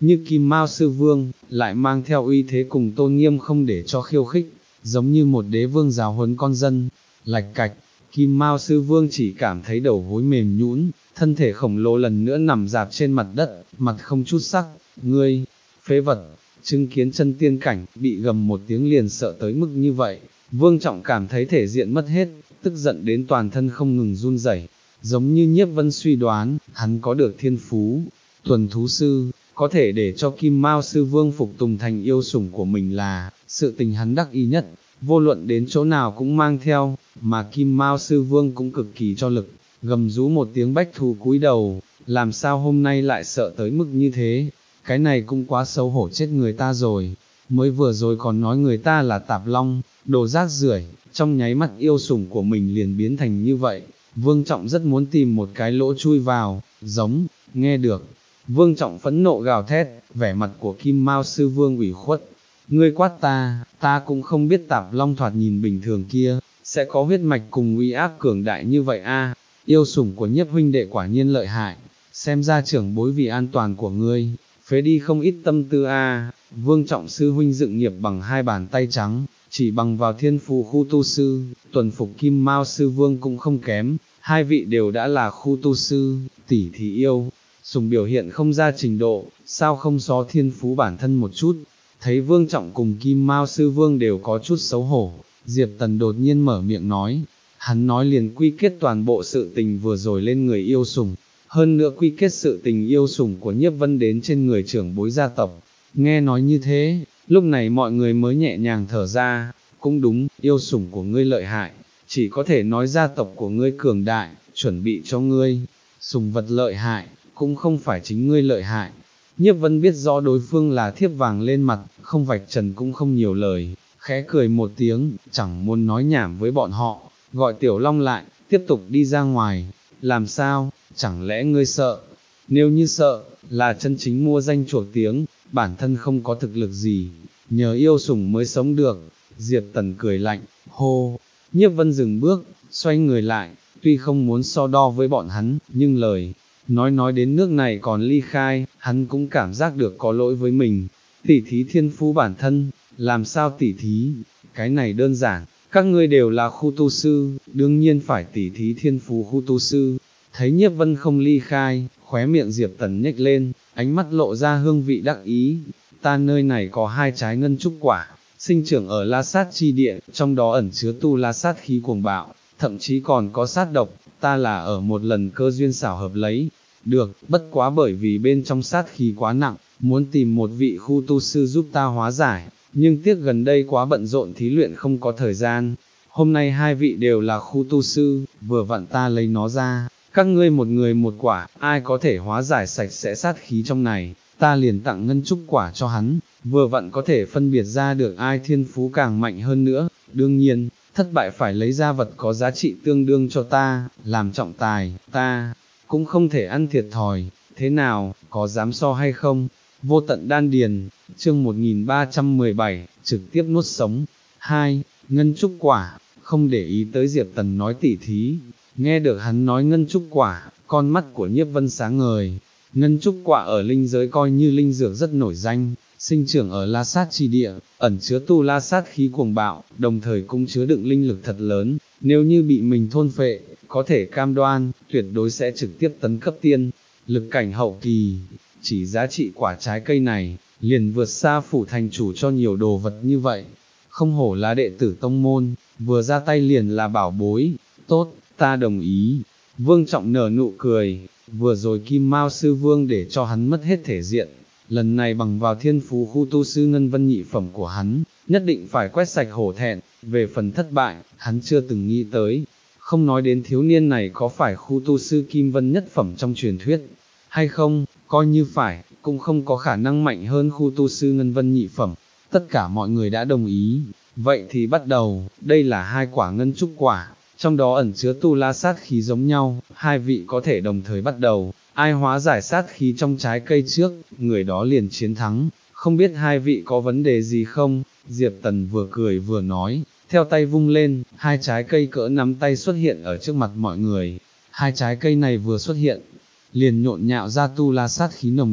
như Kim Mao Sư Vương, lại mang theo uy thế cùng tôn nghiêm không để cho khiêu khích, giống như một đế vương giáo huấn con dân. Lạch cạch, Kim Mao Sư Vương chỉ cảm thấy đầu gối mềm nhũn, thân thể khổng lồ lần nữa nằm dạp trên mặt đất, mặt không chút sắc. Ngươi, phế vật, chứng kiến chân tiên cảnh, bị gầm một tiếng liền sợ tới mức như vậy. Vương Trọng cảm thấy thể diện mất hết, tức giận đến toàn thân không ngừng run rẩy. Giống như Nhiếp Vân suy đoán, hắn có được thiên phú, tuần thú sư, có thể để cho Kim Mao Sư Vương phục tùng thành yêu sủng của mình là, sự tình hắn đắc ý nhất, vô luận đến chỗ nào cũng mang theo, mà Kim Mao Sư Vương cũng cực kỳ cho lực, gầm rú một tiếng bách thù cúi đầu, làm sao hôm nay lại sợ tới mức như thế, cái này cũng quá xấu hổ chết người ta rồi, mới vừa rồi còn nói người ta là tạp long, đồ rác rưởi, trong nháy mắt yêu sủng của mình liền biến thành như vậy. Vương Trọng rất muốn tìm một cái lỗ chui vào, giống, nghe được. Vương Trọng phẫn nộ gào thét, vẻ mặt của Kim Mao Sư Vương ủy khuất. Ngươi quát ta, ta cũng không biết tạp long thoạt nhìn bình thường kia, sẽ có huyết mạch cùng uy áp cường đại như vậy a. Yêu sủng của Nhiếp huynh đệ quả nhiên lợi hại, xem ra trưởng bối vì an toàn của ngươi, phế đi không ít tâm tư a. Vương Trọng Sư huynh dựng nghiệp bằng hai bàn tay trắng, chỉ bằng vào thiên phù khu tu sư, tuần phục Kim Mao Sư Vương cũng không kém, hai vị đều đã là khu tu sư, tỷ thì yêu, sùng biểu hiện không ra trình độ, sao không xó thiên phú bản thân một chút. Thấy Vương Trọng cùng Kim Mao Sư Vương đều có chút xấu hổ, Diệp Tần đột nhiên mở miệng nói, hắn nói liền quy kết toàn bộ sự tình vừa rồi lên người yêu sùng, hơn nữa quy kết sự tình yêu sủng của Nhiếp Vân đến trên người trưởng bối gia tộc. Nghe nói như thế, lúc này mọi người mới nhẹ nhàng thở ra, cũng đúng, yêu sủng của ngươi lợi hại, chỉ có thể nói gia tộc của ngươi cường đại, chuẩn bị cho ngươi, sủng vật lợi hại, cũng không phải chính ngươi lợi hại. Nhiếp Vân biết rõ đối phương là thiếp vàng lên mặt, không vạch trần cũng không nhiều lời, khẽ cười một tiếng, chẳng muốn nói nhảm với bọn họ, gọi Tiểu Long lại, tiếp tục đi ra ngoài. Làm sao, chẳng lẽ ngươi sợ? Nếu như sợ, là chân chính mua danh chuộc tiếng, bản thân không có thực lực gì, nhờ yêu sủng mới sống được. Diệp Tần cười lạnh, hô. Nhiếp Vân dừng bước, xoay người lại, tuy không muốn so đo với bọn hắn, nhưng lời nói nói đến nước này còn ly khai, hắn cũng cảm giác được có lỗi với mình. Tỉ thí thiên phú bản thân, làm sao tỉ thí? Cái này đơn giản, các ngươi đều là khu tu sư, đương nhiên phải tỉ thí thiên phú khu tu sư. Thấy Nhiếp Vân không ly khai, khóe miệng Diệp Tần nhếch lên, ánh mắt lộ ra hương vị đắc ý. Ta nơi này có hai trái ngân trúc quả, sinh trưởng ở La Sát chi địa, trong đó ẩn chứa tu La Sát khí cuồng bạo, thậm chí còn có sát độc, ta là ở một lần cơ duyên xảo hợp lấy. Được, bất quá bởi vì bên trong sát khí quá nặng, muốn tìm một vị khu tu sư giúp ta hóa giải, nhưng tiếc gần đây quá bận rộn thí luyện không có thời gian. Hôm nay hai vị đều là khu tu sư, vừa vặn ta lấy nó ra, các ngươi một người một quả, ai có thể hóa giải sạch sẽ sát khí trong này, ta liền tặng ngân trúc quả cho hắn, vừa vặn có thể phân biệt ra được ai thiên phú càng mạnh hơn nữa. Đương nhiên, thất bại phải lấy ra vật có giá trị tương đương cho ta, làm trọng tài, ta cũng không thể ăn thiệt thòi. Thế nào, có dám so hay không? Vô tận đan điền, chương một nghìn ba trăm mười bảy, trực tiếp nuốt sống. Hai, ngân trúc quả, không để ý tới Diệp Tần nói tỉ thí, nghe được hắn nói ngân trúc quả, con mắt của Nhiếp Vân sáng ngời. Ngân trúc quả ở linh giới coi như linh dược rất nổi danh, sinh trưởng ở La Sát chi địa, ẩn chứa tu La Sát khí cuồng bạo, đồng thời cũng chứa đựng linh lực thật lớn, nếu như bị mình thôn phệ, có thể cam đoan, tuyệt đối sẽ trực tiếp tấn cấp tiên, lực cảnh hậu kỳ. Chỉ giá trị quả trái cây này, liền vượt xa phủ thành chủ cho nhiều đồ vật như vậy. Không hổ là đệ tử tông môn, vừa ra tay liền là bảo bối. Tốt, ta đồng ý. Vương Trọng nở nụ cười, vừa rồi Kim Mao Sư Vương để cho hắn mất hết thể diện, lần này bằng vào thiên phú khu tu sư ngân vân nhị phẩm của hắn, nhất định phải quét sạch hổ thẹn. Về phần thất bại, hắn chưa từng nghĩ tới. Không nói đến thiếu niên này có phải khu tu sư Kim Vân nhất phẩm trong truyền thuyết, hay không, coi như phải, cũng không có khả năng mạnh hơn khu tu sư ngân vân nhị phẩm. Tất cả mọi người đã đồng ý, vậy thì bắt đầu. Đây là hai quả ngân trúc quả, trong đó ẩn chứa tu La sát khí giống nhau, hai vị có thể đồng thời bắt đầu, ai hóa giải sát khí trong trái cây trước, người đó liền chiến thắng. Không biết hai vị có vấn đề gì không? Diệp Tần vừa cười vừa nói, theo tay vung lên, hai trái cây cỡ nắm tay xuất hiện ở trước mặt mọi người. Hai trái cây này vừa xuất hiện, liền nhộn nhạo ra tu La sát khí nồng đậm,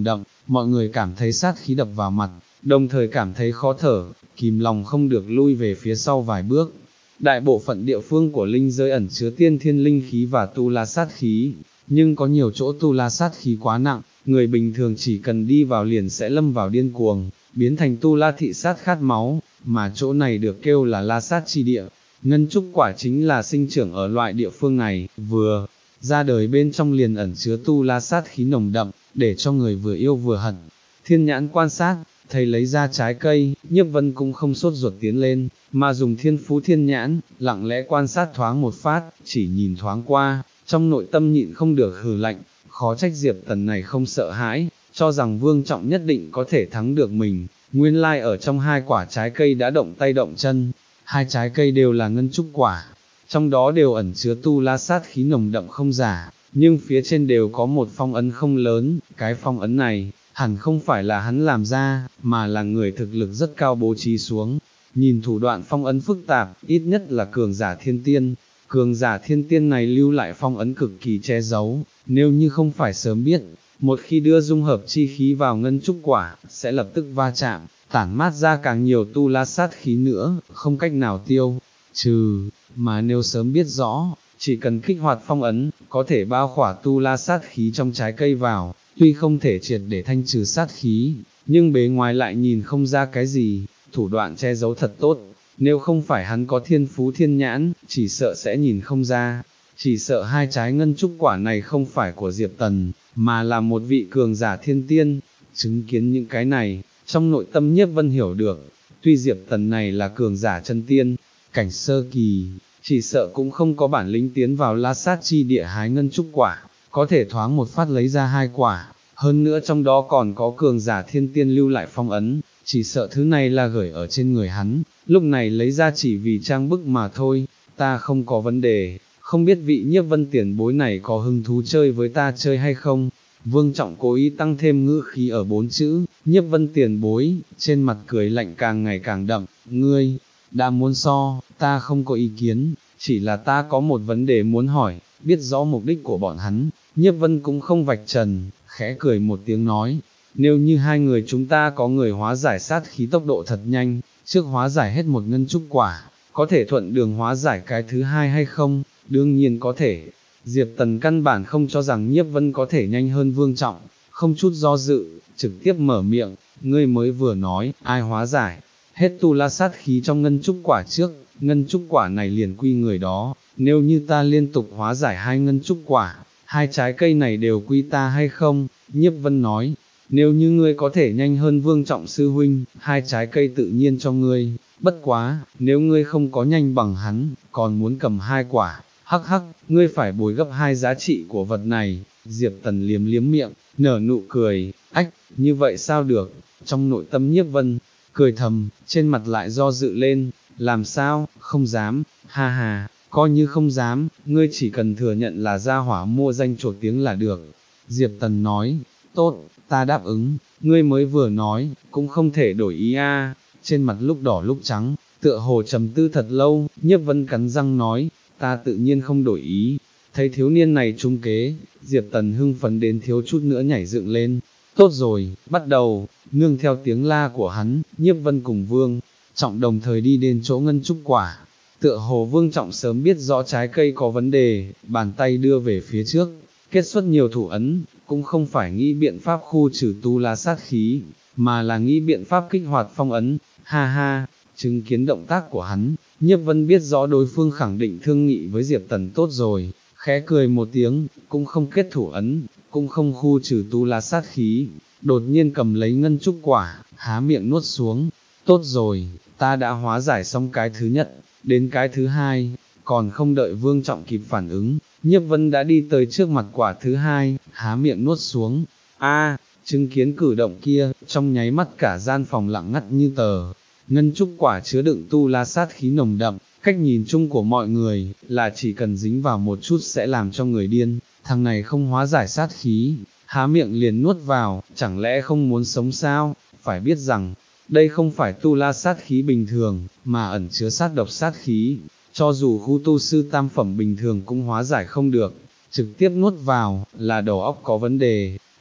mọi người cảm thấy sát khí đập vào mặt, đồng thời cảm thấy khó thở, kìm lòng không được lui về phía sau vài bước. Đại bộ phận địa phương của linh giới ẩn chứa tiên thiên linh khí và tu la sát khí, nhưng có nhiều chỗ tu la sát khí quá nặng, người bình thường chỉ cần đi vào liền sẽ lâm vào điên cuồng, biến thành tu la thị sát khát máu, mà chỗ này được kêu là la sát chi địa. Ngân trúc quả chính là sinh trưởng ở loại địa phương này, vừa ra đời bên trong liền ẩn chứa tu la sát khí nồng đậm, để cho người vừa yêu vừa hận. Thiên nhãn quan sát, thầy lấy ra trái cây, Nhiếp Vân cũng không sốt ruột tiến lên, mà dùng thiên phú thiên nhãn, lặng lẽ quan sát thoáng một phát, chỉ nhìn thoáng qua, trong nội tâm nhịn không được hừ lạnh, khó trách Diệp Tần này không sợ hãi, cho rằng Vương Trọng nhất định có thể thắng được mình, nguyên lai ở trong hai quả trái cây đã động tay động chân, hai trái cây đều là ngân trúc quả, trong đó đều ẩn chứa tu la sát khí nồng đậm không giả, nhưng phía trên đều có một phong ấn không lớn, cái phong ấn này, hẳn không phải là hắn làm ra, mà là người thực lực rất cao bố trí xuống. Nhìn thủ đoạn phong ấn phức tạp, ít nhất là cường giả thiên tiên, cường giả thiên tiên này lưu lại phong ấn cực kỳ che giấu, nếu như không phải sớm biết, một khi đưa dung hợp chi khí vào ngân trúc quả, sẽ lập tức va chạm, tản mát ra càng nhiều tu la sát khí nữa, không cách nào tiêu, trừ, mà nếu sớm biết rõ, chỉ cần kích hoạt phong ấn, có thể bao khỏa tu la sát khí trong trái cây vào, tuy không thể triệt để thanh trừ sát khí, nhưng bề ngoài lại nhìn không ra cái gì, thủ đoạn che giấu thật tốt, nếu không phải hắn có thiên phú thiên nhãn, chỉ sợ sẽ nhìn không ra, chỉ sợ hai trái ngân trúc quả này không phải của Diệp Tần, mà là một vị cường giả thiên tiên. Chứng kiến những cái này, trong nội tâm Nhiếp Vân hiểu được, tuy Diệp Tần này là cường giả chân tiên, cảnh sơ kỳ, chỉ sợ cũng không có bản lĩnh tiến vào la sát chi địa hái ngân trúc quả, có thể thoáng một phát lấy ra hai quả, hơn nữa trong đó còn có cường giả thiên tiên lưu lại phong ấn, chỉ sợ thứ này là gửi ở trên người hắn, lúc này lấy ra chỉ vì trang bức mà thôi, ta không có vấn đề, không biết vị Nhiếp Vân tiền bối này có hứng thú chơi với ta chơi hay không. Vương Trọng cố ý tăng thêm ngữ khí ở bốn chữ, Nhiếp Vân tiền bối, trên mặt cười lạnh càng ngày càng đậm, ngươi, đã muốn so, ta không có ý kiến, chỉ là ta có một vấn đề muốn hỏi, biết rõ mục đích của bọn hắn, Nhiếp Vân cũng không vạch trần, khẽ cười một tiếng nói, nếu như hai người chúng ta có người hóa giải sát khí tốc độ thật nhanh, trước hóa giải hết một ngân trúc quả, có thể thuận đường hóa giải cái thứ hai hay không, đương nhiên có thể. Diệp Tần căn bản không cho rằng Nhiếp Vân có thể nhanh hơn Vương Trọng, không chút do dự, trực tiếp mở miệng, ngươi mới vừa nói, ai hóa giải, hết tu la sát khí trong ngân trúc quả trước, ngân trúc quả này liền quy người đó, nếu như ta liên tục hóa giải hai ngân trúc quả, hai trái cây này đều quy ta hay không, Nhiếp Vân nói, nếu như ngươi có thể nhanh hơn Vương Trọng sư huynh, hai trái cây tự nhiên cho ngươi, bất quá, nếu ngươi không có nhanh bằng hắn, còn muốn cầm hai quả, hắc hắc, ngươi phải bồi gấp hai giá trị của vật này. Diệp Tần liếm liếm miệng, nở nụ cười, ách, như vậy sao được, trong nội tâm Nhiếp Vân, cười thầm, trên mặt lại do dự lên, làm sao, không dám, ha ha, coi như không dám, ngươi chỉ cần thừa nhận là gia hỏa mua danh chuột tiếng là được. Diệp Tần nói, tốt, ta đáp ứng, ngươi mới vừa nói, cũng không thể đổi ý a. Trên mặt lúc đỏ lúc trắng, tựa hồ trầm tư thật lâu, Nhiếp Vân cắn răng nói, ta tự nhiên không đổi ý. Thấy thiếu niên này trung kế, Diệp Tần hưng phấn đến thiếu chút nữa nhảy dựng lên, tốt rồi, bắt đầu, nương theo tiếng la của hắn, Nhiếp Vân cùng Vương Trọng đồng thời đi đến chỗ ngân trúc quả, tựa hồ Vương Trọng sớm biết rõ trái cây có vấn đề, bàn tay đưa về phía trước, kết xuất nhiều thủ ấn, cũng không phải nghĩ biện pháp khu trừ tu la sát khí, mà là nghĩ biện pháp kích hoạt phong ấn, ha ha, chứng kiến động tác của hắn, Nhiếp Vân biết rõ đối phương khẳng định thương nghị với Diệp Tần tốt rồi, khẽ cười một tiếng, cũng không kết thủ ấn, cũng không khu trừ tu la sát khí, đột nhiên cầm lấy ngân trúc quả, há miệng nuốt xuống, tốt rồi, ta đã hóa giải xong cái thứ nhất, đến cái thứ hai, còn không đợi Vương Trọng kịp phản ứng, Nhiếp Vân đã đi tới trước mặt quả thứ hai, há miệng nuốt xuống, a, chứng kiến cử động kia, trong nháy mắt cả gian phòng lặng ngắt như tờ, ngân trúc quả chứa đựng tu la sát khí nồng đậm, cách nhìn chung của mọi người, là chỉ cần dính vào một chút sẽ làm cho người điên, thằng này không hóa giải sát khí, há miệng liền nuốt vào, chẳng lẽ không muốn sống sao, phải biết rằng, đây không phải tu la sát khí bình thường, mà ẩn chứa sát độc sát khí, cho dù khu tu sư tam phẩm bình thường cũng hóa giải không được, trực tiếp nuốt vào, là đầu óc có vấn đề,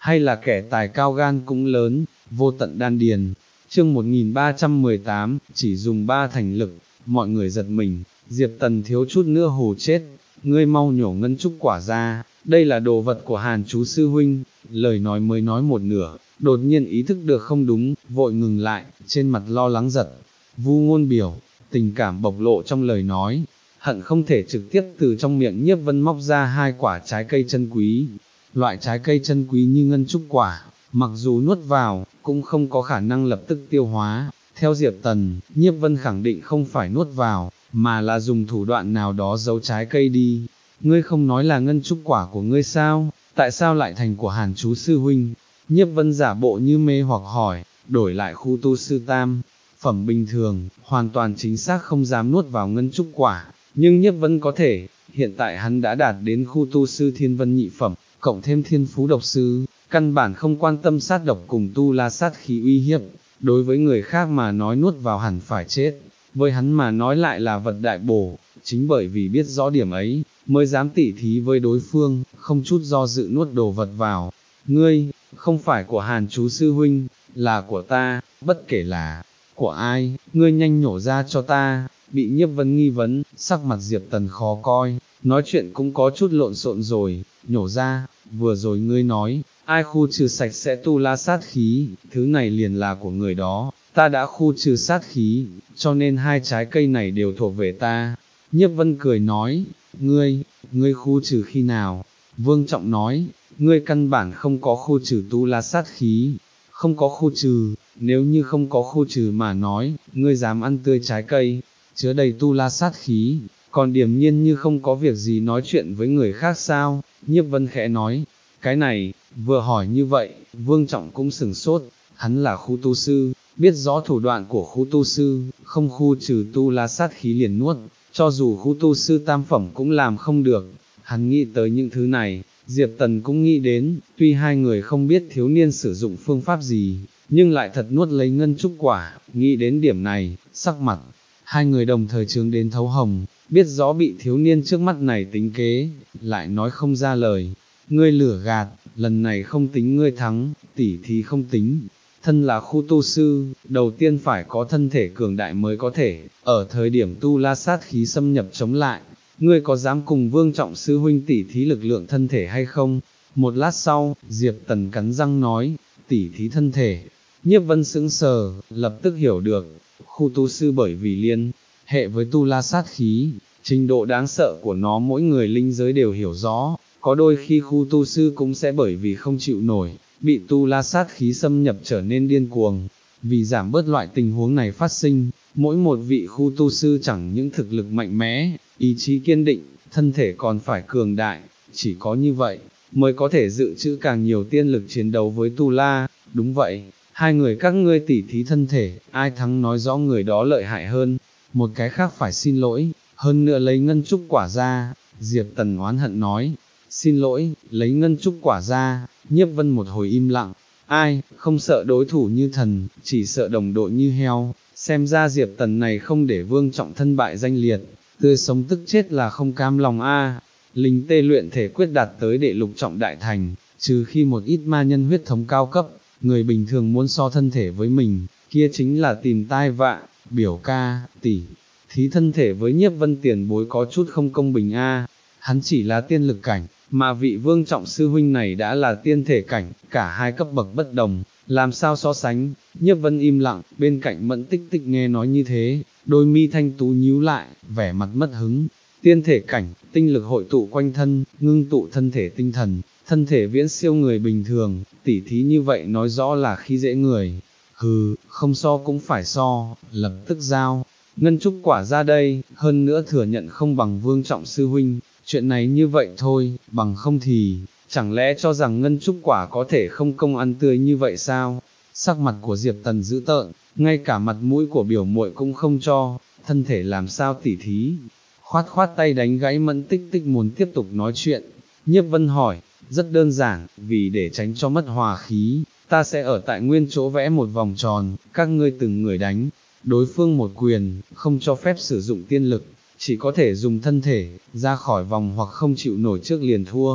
hay là kẻ tài cao gan cũng lớn, vô tận đan điền. Chương một nghìn ba trăm mười tám, chỉ dùng ba thành lực, mọi người giật mình, Diệp Tần thiếu chút nữa hù chết, ngươi mau nhổ ngân trúc quả ra, đây là đồ vật của Hàn chú sư huynh, lời nói mới nói một nửa, đột nhiên ý thức được không đúng, vội ngừng lại, trên mặt lo lắng giật, Vu Ngôn biểu, tình cảm bộc lộ trong lời nói, hận không thể trực tiếp từ trong miệng Nhiếp Vân móc ra hai quả trái cây chân quý, loại trái cây chân quý như ngân trúc quả, mặc dù nuốt vào, cũng không có khả năng lập tức tiêu hóa, theo Diệp Tần, Nhiếp Vân khẳng định không phải nuốt vào, mà là dùng thủ đoạn nào đó giấu trái cây đi. Ngươi không nói là ngân trúc quả của ngươi sao, tại sao lại thành của Hàn chú sư huynh? Nhiếp Vân giả bộ như mê hoặc hỏi, đổi lại khu tu sư tam, phẩm bình thường, hoàn toàn chính xác không dám nuốt vào ngân trúc quả, nhưng Nhiếp Vân có thể, hiện tại hắn đã đạt đến khu tu sư thiên vân nhị phẩm, cộng thêm thiên phú độc sư, căn bản không quan tâm sát độc cùng tu la sát khí uy hiếp, đối với người khác mà nói nuốt vào hẳn phải chết, với hắn mà nói lại là vật đại bổ, chính bởi vì biết rõ điểm ấy, mới dám tỉ thí với đối phương, không chút do dự nuốt đồ vật vào. Ngươi, không phải của Hàn chú sư huynh, là của ta, bất kể là của ai, ngươi nhanh nhổ ra cho ta. Bị Nhiếp Vân nghi vấn, sắc mặt Diệp Tần khó coi, nói chuyện cũng có chút lộn xộn rồi, nhổ ra, vừa rồi ngươi nói, ai khu trừ sạch sẽ tu la sát khí, thứ này liền là của người đó, ta đã khu trừ sát khí, cho nên hai trái cây này đều thuộc về ta. Nhiếp Vân cười nói, ngươi, ngươi khu trừ khi nào? Vương Trọng nói, ngươi căn bản không có khu trừ tu la sát khí, không có khu trừ, nếu như không có khu trừ mà nói, ngươi dám ăn tươi trái cây, chứa đầy tu la sát khí, còn điềm nhiên như không có việc gì nói chuyện với người khác sao? Nhiếp Vân khẽ nói, cái này, vừa hỏi như vậy, Vương Trọng cũng sửng sốt, hắn là khu tu sư, biết rõ thủ đoạn của khu tu sư, không khu trừ tu la sát khí liền nuốt, cho dù khu tu sư tam phẩm cũng làm không được, hắn nghĩ tới những thứ này, Diệp Tần cũng nghĩ đến, tuy hai người không biết thiếu niên sử dụng phương pháp gì, nhưng lại thật nuốt lấy ngân trúc quả, nghĩ đến điểm này, sắc mặt, hai người đồng thời trướng đến thấu hồng, biết rõ bị thiếu niên trước mắt này tính kế, lại nói không ra lời, ngươi lửa gạt, lần này không tính ngươi thắng, tỉ thì không tính. Thân là khu tu sư, đầu tiên phải có thân thể cường đại mới có thể, ở thời điểm tu la sát khí xâm nhập chống lại, ngươi có dám cùng Vương Trọng sư huynh tỉ thí lực lượng thân thể hay không? Một lát sau, Diệp Tần cắn răng nói, tỉ thí thân thể. Nhiếp Vân sững sờ, lập tức hiểu được, khu tu sư bởi vì liên hệ với tu la sát khí, trình độ đáng sợ của nó mỗi người linh giới đều hiểu rõ, có đôi khi khu tu sư cũng sẽ bởi vì không chịu nổi, bị tu la sát khí xâm nhập trở nên điên cuồng. Vì giảm bớt loại tình huống này phát sinh, mỗi một vị khu tu sư chẳng những thực lực mạnh mẽ, ý chí kiên định, thân thể còn phải cường đại, chỉ có như vậy, mới có thể dự trữ càng nhiều tiên lực chiến đấu với tu la. Đúng vậy, hai người các ngươi tỉ thí thân thể, ai thắng nói rõ người đó lợi hại hơn, một cái khác phải xin lỗi, hơn nữa lấy ngân trúc quả ra. Diệp Tần oán hận nói, xin lỗi, lấy ngân trúc quả ra. Nhiếp Vân một hồi im lặng, ai, không sợ đối thủ như thần, chỉ sợ đồng đội như heo, xem ra Diệp Tần này không để Vương Trọng thân bại danh liệt, tươi sống tức chết là không cam lòng a. Linh tê luyện thể quyết đạt tới đệ lục trọng đại thành, trừ khi một ít ma nhân huyết thống cao cấp, người bình thường muốn so thân thể với mình, kia chính là tìm tai vạ. Biểu ca, tỷ, thí thân thể với Nhiếp Vân tiền bối có chút không công bình a. Hắn chỉ là tiên lực cảnh, mà vị Vương Trọng sư huynh này đã là tiên thể cảnh, cả hai cấp bậc bất đồng, làm sao so sánh? Nhiếp Vân im lặng, bên cạnh Mẫn Tích Tích nghe nói như thế, đôi mi thanh tú nhíu lại, vẻ mặt mất hứng. Tiên thể cảnh, tinh lực hội tụ quanh thân, ngưng tụ thân thể tinh thần, thân thể viễn siêu người bình thường, tỉ thí như vậy nói rõ là khi dễ người. Hừ, không so cũng phải so, lập tức giao ngân trúc quả ra đây, hơn nữa thừa nhận không bằng Vương Trọng sư huynh, chuyện này như vậy thôi, bằng không thì, chẳng lẽ cho rằng ngân trúc quả có thể không công ăn tươi như vậy sao? Sắc mặt của Diệp Tần dữ tợn, ngay cả mặt mũi của biểu muội cũng không cho, thân thể làm sao tỉ thí? Khoát khoát tay đánh gãy Mẫn Tích Tích muốn tiếp tục nói chuyện. Nhiếp Vân hỏi, rất đơn giản, vì để tránh cho mất hòa khí, ta sẽ ở tại nguyên chỗ vẽ một vòng tròn, các ngươi từng người đánh, đối phương một quyền, không cho phép sử dụng tiên lực, chỉ có thể dùng thân thể, ra khỏi vòng hoặc không chịu nổi trước liền thua.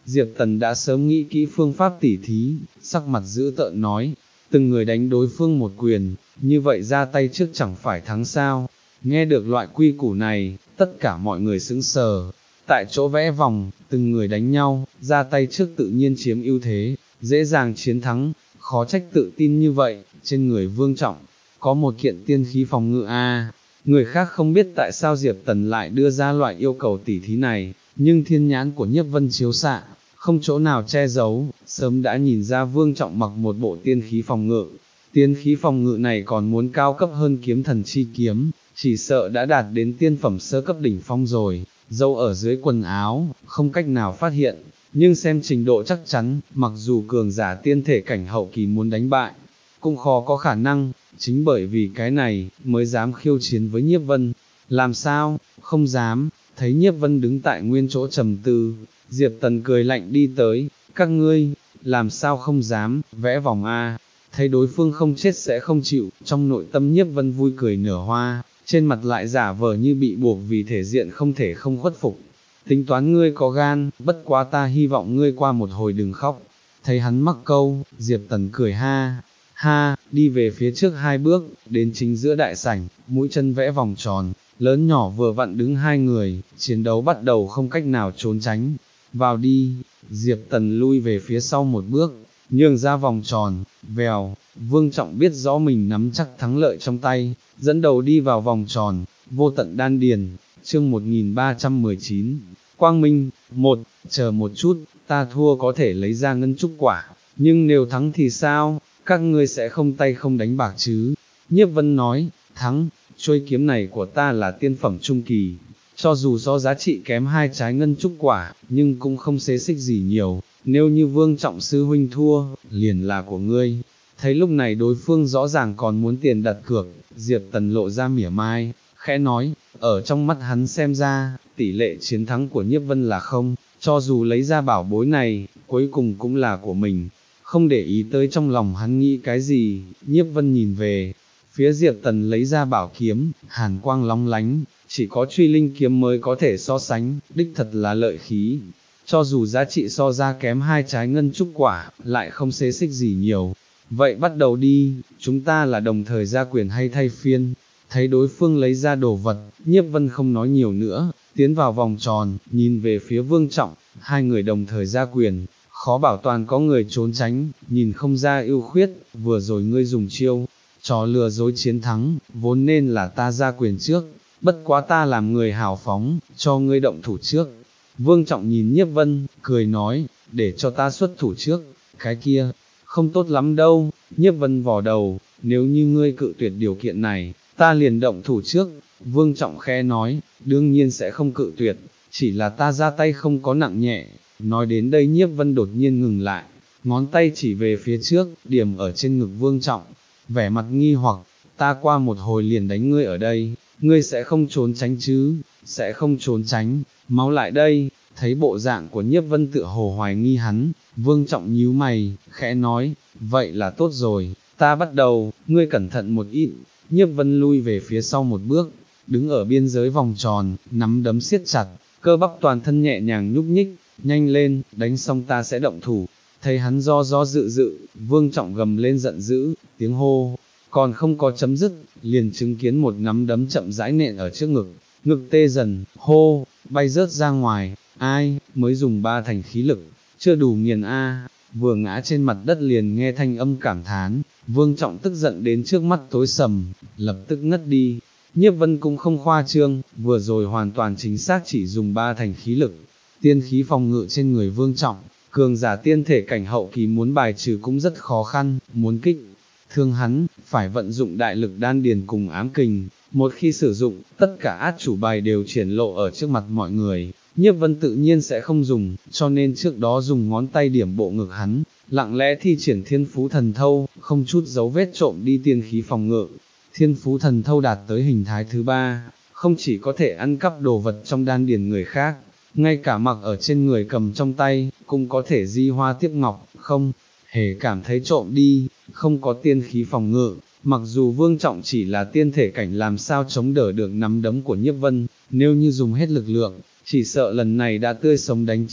Diệp Tần đã sớm nghĩ kỹ phương pháp tỉ thí, sắc mặt dữ tợn nói, từng người đánh đối phương một quyền, như vậy ra tay trước chẳng phải thắng sao. Nghe được loại quy củ này, tất cả mọi người sững sờ, tại chỗ vẽ vòng, từng người đánh nhau, ra tay trước tự nhiên chiếm ưu thế, dễ dàng chiến thắng, khó trách tự tin như vậy, trên người Vương Trọng, có một kiện tiên khí phòng ngự a. Người khác không biết tại sao Diệp Tần lại đưa ra loại yêu cầu tỉ thí này, nhưng thiên nhãn của Nhiếp Vân chiếu xạ, không chỗ nào che giấu, sớm đã nhìn ra Vương Trọng mặc một bộ tiên khí phòng ngự. Tiên khí phòng ngự này còn muốn cao cấp hơn kiếm thần chi kiếm, chỉ sợ đã đạt đến tiên phẩm sơ cấp đỉnh phong rồi, dâu ở dưới quần áo, không cách nào phát hiện, nhưng xem trình độ chắc chắn, mặc dù cường giả tiên thể cảnh hậu kỳ muốn đánh bại, cũng khó có khả năng, chính bởi vì cái này, mới dám khiêu chiến với Nhiếp Vân. Làm sao, không dám, thấy Nhiếp Vân đứng tại nguyên chỗ trầm tư, Diệp Tần cười lạnh đi tới, các ngươi, làm sao không dám, vẽ vòng a. Thấy đối phương không chết sẽ không chịu, trong nội tâm Nhiếp Vân vui cười nở hoa, trên mặt lại giả vờ như bị buộc vì thể diện không thể không khuất phục. Tính toán ngươi có gan, bất quá ta hy vọng ngươi qua một hồi đừng khóc. Thấy hắn mắc câu, Diệp Tần cười ha, ha, đi về phía trước hai bước, đến chính giữa đại sảnh, mũi chân vẽ vòng tròn, lớn nhỏ vừa vặn đứng hai người, chiến đấu bắt đầu không cách nào trốn tránh. Vào đi, Diệp Tần lui về phía sau một bước, nhường ra vòng tròn, vèo, Vương Trọng biết rõ mình nắm chắc thắng lợi trong tay, dẫn đầu đi vào vòng tròn, vô tận đan điền, chương một nghìn ba trăm mười chín, Quang Minh, một, chờ một chút, ta thua có thể lấy ra ngân trúc quả, nhưng nếu thắng thì sao, các ngươi sẽ không tay không đánh bạc chứ. Nhiếp Vân nói, thắng, chuôi kiếm này của ta là tiên phẩm trung kỳ, cho dù so giá trị kém hai trái ngân trúc quả, nhưng cũng không xế xích gì nhiều, nếu như Vương Trọng sư huynh thua, liền là của ngươi. Thấy lúc này đối phương rõ ràng còn muốn tiền đặt cược, Diệp Tần lộ ra mỉa mai, khẽ nói, ở trong mắt hắn xem ra, tỷ lệ chiến thắng của Nhiếp Vân là không, cho dù lấy ra bảo bối này, cuối cùng cũng là của mình, không để ý tới trong lòng hắn nghĩ cái gì. Nhiếp Vân nhìn về phía Diệp Tần lấy ra bảo kiếm, hàn quang long lánh, chỉ có truy linh kiếm mới có thể so sánh, đích thật là lợi khí. Cho dù giá trị so ra kém hai trái ngân trúc quả, lại không xế xích gì nhiều. Vậy bắt đầu đi, chúng ta là đồng thời ra quyền hay thay phiên. Thấy đối phương lấy ra đồ vật, Nhiếp Vân không nói nhiều nữa, tiến vào vòng tròn, nhìn về phía Vương Trọng, hai người đồng thời ra quyền, khó bảo toàn có người trốn tránh, nhìn không ra ưu khuyết, vừa rồi ngươi dùng chiêu, trò lừa dối chiến thắng, vốn nên là ta ra quyền trước, bất quá ta làm người hào phóng, cho ngươi động thủ trước. Vương Trọng nhìn Nhiếp Vân, cười nói, để cho ta xuất thủ trước, cái kia, không tốt lắm đâu. Nhiếp Vân vò đầu, nếu như ngươi cự tuyệt điều kiện này, ta liền động thủ trước. Vương Trọng khẽ nói, đương nhiên sẽ không cự tuyệt, chỉ là ta ra tay không có nặng nhẹ. Nói đến đây Nhiếp Vân đột nhiên ngừng lại, ngón tay chỉ về phía trước, điểm ở trên ngực Vương Trọng, vẻ mặt nghi hoặc, ta qua một hồi liền đánh ngươi ở đây, ngươi sẽ không trốn tránh chứ, sẽ không trốn tránh, máu lại đây. Thấy bộ dạng của Nhiếp Vân tựa hồ hoài nghi hắn, Vương Trọng nhíu mày, khẽ nói, vậy là tốt rồi, ta bắt đầu, ngươi cẩn thận một ít. Nhiếp Vân lui về phía sau một bước, đứng ở biên giới vòng tròn, nắm đấm siết chặt, cơ bắp toàn thân nhẹ nhàng nhúc nhích, nhanh lên, đánh xong ta sẽ động thủ. Thấy hắn do do dự dự, Vương Trọng gầm lên giận dữ, tiếng hô, còn không có chấm dứt, liền chứng kiến một nắm đấm chậm rãi nện ở trước ngực, ngực tê dần, hô, bay rớt ra ngoài, ai, mới dùng ba thành khí lực, chưa đủ nghiền a. Vừa ngã trên mặt đất liền nghe thanh âm cảm thán, Vương Trọng tức giận đến trước mắt tối sầm, lập tức ngất đi. Nhiếp Vân cũng không khoa trương, vừa rồi hoàn toàn chính xác chỉ dùng ba thành khí lực, tiên khí phòng ngự trên người Vương Trọng, cường giả tiên thể cảnh hậu kỳ muốn bài trừ cũng rất khó khăn, muốn kích thương hắn, phải vận dụng đại lực đan điền cùng ám kình, một khi sử dụng, tất cả át chủ bài đều triển lộ ở trước mặt mọi người. Nhiếp Vân tự nhiên sẽ không dùng, cho nên trước đó dùng ngón tay điểm bộ ngực hắn, lặng lẽ thi triển thiên phú thần thâu, không chút dấu vết trộm đi tiên khí phòng ngự. Thiên phú thần thâu đạt tới hình thái thứ ba, không chỉ có thể ăn cắp đồ vật trong đan điền người khác, ngay cả mặc ở trên người cầm trong tay, cũng có thể di hoa tiếp ngọc, không hề cảm thấy trộm đi, không có tiên khí phòng ngự. Mặc dù Vương Trọng chỉ là tiên thể cảnh làm sao chống đỡ được nắm đấm của Nhiếp Vân, nếu như dùng hết lực lượng, chỉ sợ lần này đã tươi sống đánh chết.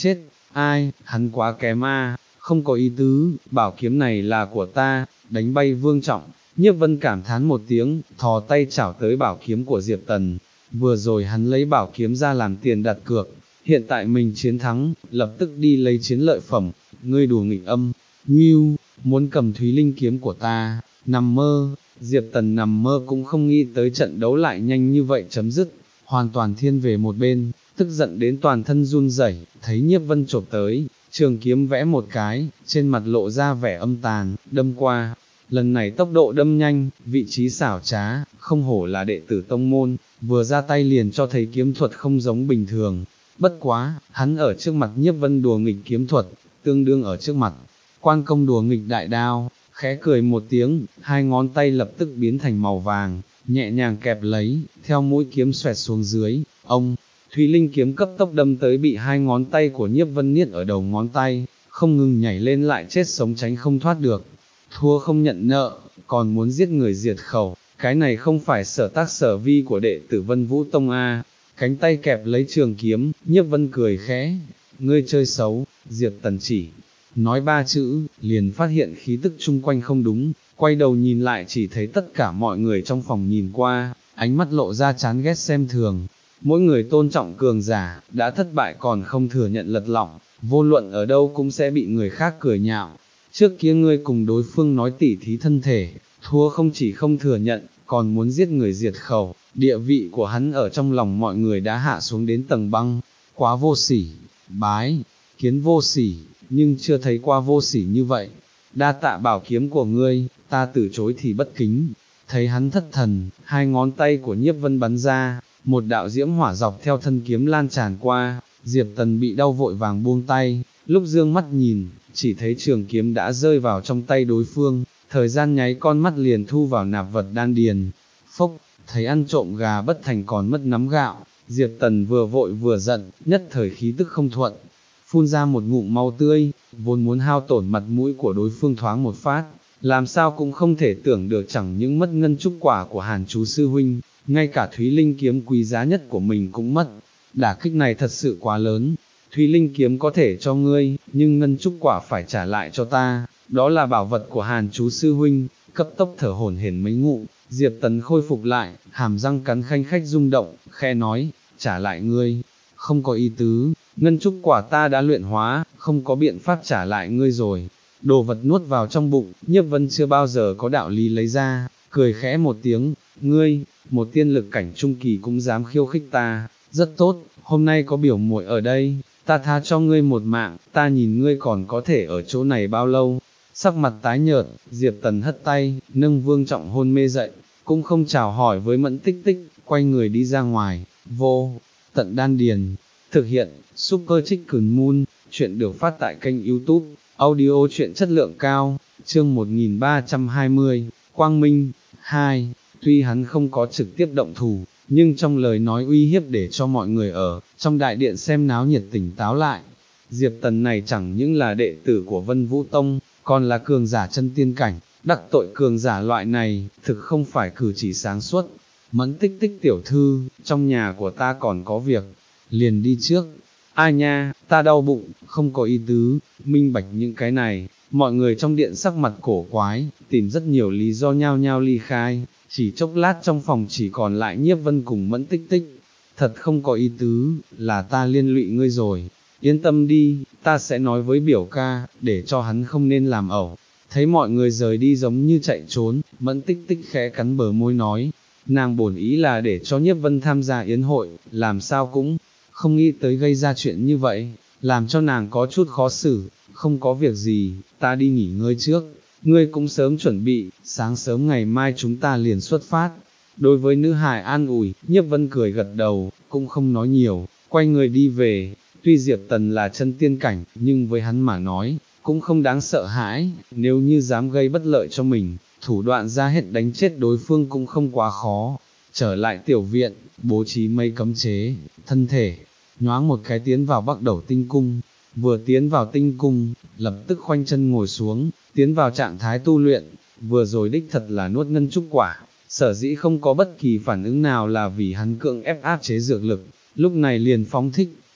ai, hắn quá kém a, không có ý tứ, bảo kiếm này là của ta, đánh bay Vương Trọng. Nhiếp Vân cảm thán một tiếng, thò tay chảo tới bảo kiếm của Diệp Tần. Vừa rồi hắn lấy bảo kiếm ra làm tiền đặt cược, hiện tại mình chiến thắng, lập tức đi lấy chiến lợi phẩm. Ngươi đùa nghịch âm, Ngưu, muốn cầm Thúy Linh kiếm của ta, nằm mơ. Diệp Tần nằm mơ cũng không nghĩ tới trận đấu lại nhanh như vậy chấm dứt, hoàn toàn thiên về một bên, tức giận đến toàn thân run rẩy. Thấy Nhiếp Vân chộp tới, trường kiếm vẽ một cái, trên mặt lộ ra vẻ âm tàn, đâm qua. Lần này tốc độ đâm nhanh, vị trí xảo trá, không hổ là đệ tử tông môn, vừa ra tay liền cho thấy kiếm thuật không giống bình thường. Bất quá, hắn ở trước mặt Nhiếp Vân đùa nghịch kiếm thuật, tương đương ở trước mặt Quan Công đùa nghịch đại đao, khẽ cười một tiếng, hai ngón tay lập tức biến thành màu vàng, nhẹ nhàng kẹp lấy, theo mũi kiếm xoẹt xuống dưới. Ông, Thúy Linh kiếm cấp tốc đâm tới bị hai ngón tay của Nhiếp Vân niết ở đầu ngón tay, không ngừng nhảy lên lại chết sống tránh không thoát được. Thua không nhận nợ, còn muốn giết người diệt khẩu, cái này không phải sở tác sở vi của đệ tử Vân Vũ Tông a. Cánh tay kẹp lấy trường kiếm, Nhiếp Vân cười khẽ, ngươi chơi xấu. Diệp Tần chỉ nói ba chữ, liền phát hiện khí tức chung quanh không đúng, quay đầu nhìn lại chỉ thấy tất cả mọi người trong phòng nhìn qua, ánh mắt lộ ra chán ghét xem thường. Mỗi người tôn trọng cường giả, đã thất bại còn không thừa nhận lật lọng, vô luận ở đâu cũng sẽ bị người khác cười nhạo. Trước kia ngươi cùng đối phương nói tỉ thí thân thể, thua không chỉ không thừa nhận, còn muốn giết người diệt khẩu, địa vị của hắn ở trong lòng mọi người đã hạ xuống đến tầng băng, quá vô sỉ. Bái, kiến vô sỉ, nhưng chưa thấy qua vô sỉ như vậy. Đa tạ bảo kiếm của ngươi, ta từ chối thì bất kính. Thấy hắn thất thần, hai ngón tay của Nhiếp Vân bắn ra, một đạo diễm hỏa dọc theo thân kiếm lan tràn qua, Diệp Tần bị đau vội vàng buông tay, lúc dương mắt nhìn, chỉ thấy trường kiếm đã rơi vào trong tay đối phương, thời gian nháy con mắt liền thu vào nạp vật đan điền. Phốc, thấy ăn trộm gà bất thành còn mất nắm gạo, Diệp Tần vừa vội vừa giận, nhất thời khí tức không thuận, phun ra một ngụm máu tươi, vốn muốn hao tổn mặt mũi của đối phương thoáng một phát, làm sao cũng không thể tưởng được chẳng những mất ngân trúc quả của Hàn chú sư huynh, ngay cả Thúy Linh kiếm quý giá nhất của mình cũng mất. Đả kích này thật sự quá lớn. Thúy Linh kiếm có thể cho ngươi, nhưng ngân trúc quả phải trả lại cho ta, đó là bảo vật của Hàn chú sư huynh. Cấp tốc thở hổn hển mấy ngụm, Diệp Tần khôi phục lại, hàm răng cắn khanh khách rung động, khe nói, trả lại ngươi, không có ý tứ, ngân trúc quả ta đã luyện hóa, không có biện pháp trả lại ngươi rồi. Đồ vật nuốt vào trong bụng, Nhiếp Vân chưa bao giờ có đạo lý lấy ra, cười khẽ một tiếng, ngươi, một tiên lực cảnh trung kỳ cũng dám khiêu khích ta, rất tốt, hôm nay có biểu muội ở đây, ta tha cho ngươi một mạng, ta nhìn ngươi còn có thể ở chỗ này bao lâu. Sắc mặt tái nhợt, Diệp Tần hất tay, nâng Vương Trọng hôn mê dậy, cũng không chào hỏi với Mẫn Tích Tích, quay người đi ra ngoài. Vô tận đan điền, thực hiện, Super Chicken Moon, chuyện được phát tại kênh YouTube, audio chuyện chất lượng cao, chương một nghìn ba trăm hai mươi, Quang Minh. Hai, tuy hắn không có trực tiếp động thủ, nhưng trong lời nói uy hiếp để cho mọi người ở trong đại điện xem náo nhiệt tỉnh táo lại. Diệp Tần này chẳng những là đệ tử của Vân Vũ Tông, còn là cường giả chân tiên cảnh, đắc tội cường giả loại này, thực không phải cử chỉ sáng suốt. Mẫn Tích Tích tiểu thư, trong nhà của ta còn có việc, liền đi trước. Ai nha, ta đau bụng, không có ý tứ, minh bạch những cái này. Mọi người trong điện sắc mặt cổ quái, tìm rất nhiều lý do nhao nhao ly khai, chỉ chốc lát trong phòng chỉ còn lại Nhiếp Vân cùng Mẫn Tích Tích. Thật không có ý tứ, là ta liên lụy ngươi rồi. Yên tâm đi, ta sẽ nói với biểu ca, để cho hắn không nên làm ẩu. Thấy mọi người rời đi giống như chạy trốn, Mẫn Tích Tích khẽ cắn bờ môi nói, nàng bổn ý là để cho Nhiếp Vân tham gia yến hội, làm sao cũng không nghĩ tới gây ra chuyện như vậy, làm cho nàng có chút khó xử. Không có việc gì, ta đi nghỉ ngơi trước, ngươi cũng sớm chuẩn bị, sáng sớm ngày mai chúng ta liền xuất phát. Đối với nữ hài an ủi, Nhiếp Vân cười gật đầu, cũng không nói nhiều, quay người đi về. Tuy Diệp Tần là chân tiên cảnh, nhưng với hắn mà nói, cũng không đáng sợ hãi, nếu như dám gây bất lợi cho mình, thủ đoạn ra hết đánh chết đối phương cũng không quá khó. Trở lại tiểu viện, bố trí mây cấm chế, thân thể, nhoáng một cái tiến vào Bắc Đầu Tinh Cung, vừa tiến vào tinh cung, lập tức khoanh chân ngồi xuống, tiến vào trạng thái tu luyện, vừa rồi đích thật là nuốt ngân trúc quả, sở dĩ không có bất kỳ phản ứng nào là vì hắn cưỡng ép áp chế dược lực, lúc này liền phóng thích,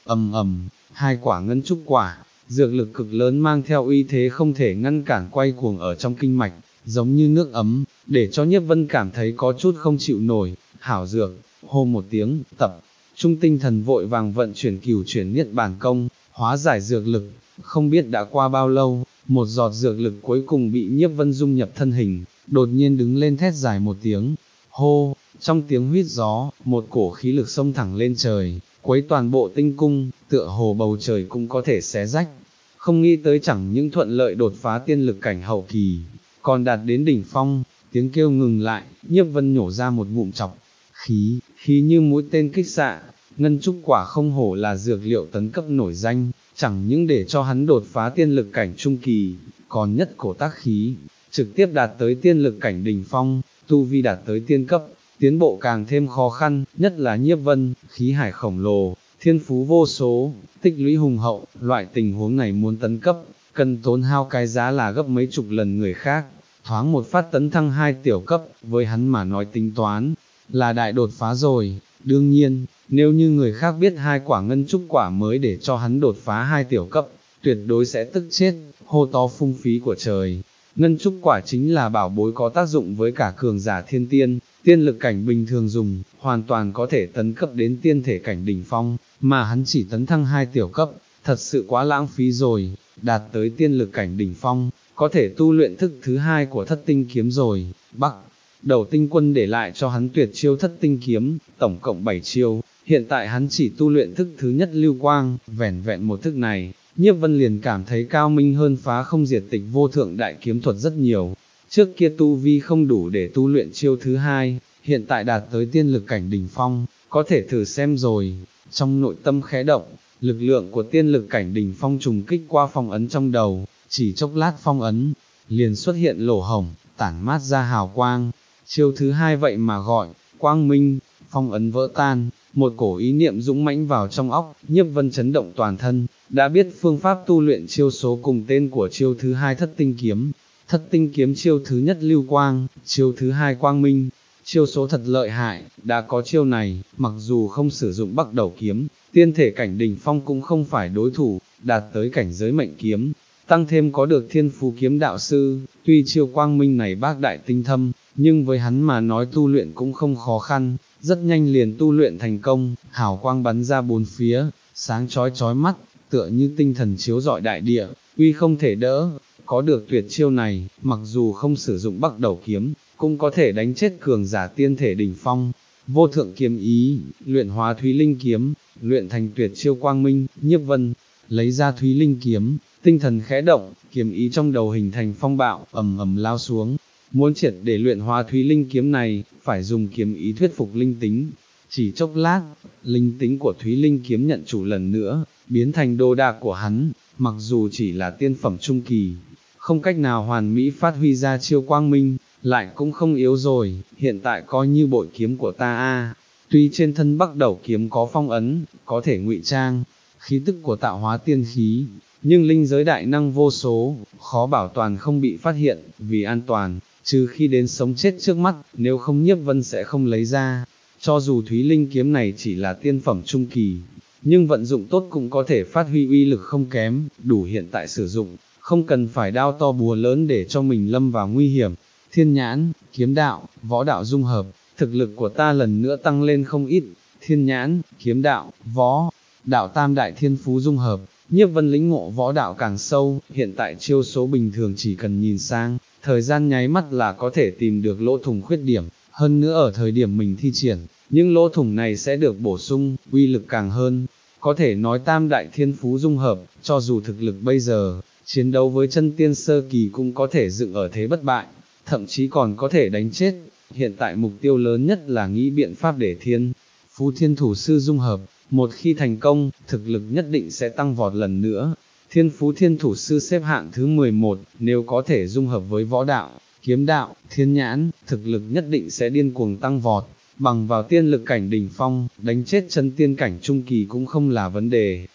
ầm ầm, hai quả ngân trúc quả, dược lực cực lớn mang theo uy thế không thể ngăn cản quay cuồng ở trong kinh mạch, giống như nước ấm, để cho Nhiếp Vân cảm thấy có chút không chịu nổi. Hảo dược, hô một tiếng, tập trung tinh thần vội vàng vận chuyển cửu chuyển niết bàn công, hóa giải dược lực. Không biết đã qua bao lâu, một giọt dược lực cuối cùng bị Nhiếp Vân dung nhập thân hình, đột nhiên đứng lên thét dài một tiếng, hô, trong tiếng huýt gió, một cổ khí lực xông thẳng lên trời, quấy toàn bộ tinh cung, tựa hồ bầu trời cũng có thể xé rách. Không nghĩ tới chẳng những thuận lợi đột phá tiên lực cảnh hậu kỳ, còn đạt đến đỉnh phong. Tiếng kêu ngừng lại, Nhiếp Vân nhổ ra một ngụm chọc khí, khí như mũi tên kích xạ. Ngân trúc quả không hổ là dược liệu tấn cấp nổi danh, chẳng những để cho hắn đột phá tiên lực cảnh trung kỳ, còn nhất cổ tác khí, trực tiếp đạt tới tiên lực cảnh đỉnh phong, tu vi đạt tới tiên cấp, tiến bộ càng thêm khó khăn, nhất là Nhiếp Vân, khí hải khổng lồ, thiên phú vô số, tích lũy hùng hậu, loại tình huống này muốn tấn cấp, cần tốn hao cái giá là gấp mấy chục lần người khác, thoáng một phát tấn thăng hai tiểu cấp, với hắn mà nói tính toán, là đại đột phá rồi. Đương nhiên, nếu như người khác biết hai quả ngân trúc quả mới để cho hắn đột phá hai tiểu cấp, tuyệt đối sẽ tức chết, hô to phung phí của trời. Ngân trúc quả chính là bảo bối có tác dụng với cả cường giả thiên tiên, tiên lực cảnh bình thường dùng, hoàn toàn có thể tấn cấp đến tiên thể cảnh đỉnh phong, mà hắn chỉ tấn thăng hai tiểu cấp, thật sự quá lãng phí rồi. Đạt tới tiên lực cảnh đỉnh phong, có thể tu luyện thức thứ hai của thất tinh kiếm rồi. Bắc đầu tinh quân để lại cho hắn tuyệt chiêu thất tinh kiếm, tổng cộng bảy chiêu, hiện tại hắn chỉ tu luyện thức thứ nhất lưu quang, vẻn vẹn một thức này, Nhiếp Vân liền cảm thấy cao minh hơn phá không diệt tịch vô thượng đại kiếm thuật rất nhiều. Trước kia tu vi không đủ để tu luyện chiêu thứ hai, hiện tại đạt tới tiên lực cảnh đỉnh phong, có thể thử xem rồi. Trong nội tâm khẽ động, lực lượng của tiên lực cảnh đỉnh phong trùng kích qua phong ấn trong đầu, chỉ chốc lát phong ấn liền xuất hiện lỗ hổng, tản mát ra hào quang. Chiêu thứ hai vậy mà gọi, quang minh, phong ấn vỡ tan, một cổ ý niệm dũng mãnh vào trong óc, Nhiếp Vân chấn động toàn thân, đã biết phương pháp tu luyện chiêu số cùng tên của chiêu thứ hai thất tinh kiếm. Thất tinh kiếm chiêu thứ nhất lưu quang, chiêu thứ hai quang minh, chiêu số thật lợi hại, đã có chiêu này, mặc dù không sử dụng bắc đầu kiếm, tiên thể cảnh đỉnh phong cũng không phải đối thủ, đạt tới cảnh giới mệnh kiếm, tăng thêm có được thiên phú kiếm đạo sư, tuy chiêu quang minh này bác đại tinh thâm, nhưng với hắn mà nói tu luyện cũng không khó khăn, rất nhanh liền tu luyện thành công, hào quang bắn ra bốn phía, sáng chói chói mắt, tựa như tinh thần chiếu rọi đại địa, uy không thể đỡ. Có được tuyệt chiêu này, mặc dù không sử dụng bắc đầu kiếm, cũng có thể đánh chết cường giả tiên thể đỉnh phong. Vô thượng kiếm ý, luyện hóa Thúy Linh kiếm, luyện thành tuyệt chiêu quang minh. Nhiếp Vân lấy ra Thúy Linh kiếm, tinh thần khẽ động, kiếm ý trong đầu hình thành phong bạo, ầm ầm lao xuống. Muốn triệt để luyện hóa Thúy Linh kiếm này, phải dùng kiếm ý thuyết phục linh tính. Chỉ chốc lát, linh tính của Thúy Linh kiếm nhận chủ lần nữa, biến thành đồ đạc của hắn, mặc dù chỉ là tiên phẩm trung kỳ, không cách nào hoàn mỹ phát huy ra chiêu quang minh, lại cũng không yếu rồi, hiện tại coi như bội kiếm của ta a. Tuy trên thân bắc đầu kiếm có phong ấn, có thể ngụy trang, khí tức của tạo hóa tiên khí, nhưng linh giới đại năng vô số, khó bảo toàn không bị phát hiện, vì an toàn, trừ khi đến sống chết trước mắt, nếu không Nhiếp Vân sẽ không lấy ra. Cho dù Thúy Linh kiếm này chỉ là tiên phẩm trung kỳ, nhưng vận dụng tốt cũng có thể phát huy uy lực không kém, đủ hiện tại sử dụng, không cần phải đao to búa lớn để cho mình lâm vào nguy hiểm. Thiên nhãn, kiếm đạo, võ đạo dung hợp, thực lực của ta lần nữa tăng lên không ít. Thiên nhãn, kiếm đạo, võ đạo tam đại thiên phú dung hợp, Nhiếp Vân lĩnh ngộ võ đạo càng sâu, hiện tại chiêu số bình thường chỉ cần nhìn sang, thời gian nháy mắt là có thể tìm được lỗ thủng khuyết điểm, hơn nữa ở thời điểm mình thi triển, những lỗ thủng này sẽ được bổ sung, uy lực càng hơn. Có thể nói tam đại thiên phú dung hợp, cho dù thực lực bây giờ, chiến đấu với chân tiên sơ kỳ cũng có thể dựng ở thế bất bại, thậm chí còn có thể đánh chết. Hiện tại mục tiêu lớn nhất là nghĩ biện pháp để thiên phú thiên thủ sư dung hợp, một khi thành công, thực lực nhất định sẽ tăng vọt lần nữa. Thiên phú thiên thủ sư xếp hạng thứ mười một, nếu có thể dung hợp với võ đạo, kiếm đạo, thiên nhãn, thực lực nhất định sẽ điên cuồng tăng vọt, bằng vào tiên lực cảnh đỉnh phong, đánh chết chân tiên cảnh trung kỳ cũng không là vấn đề.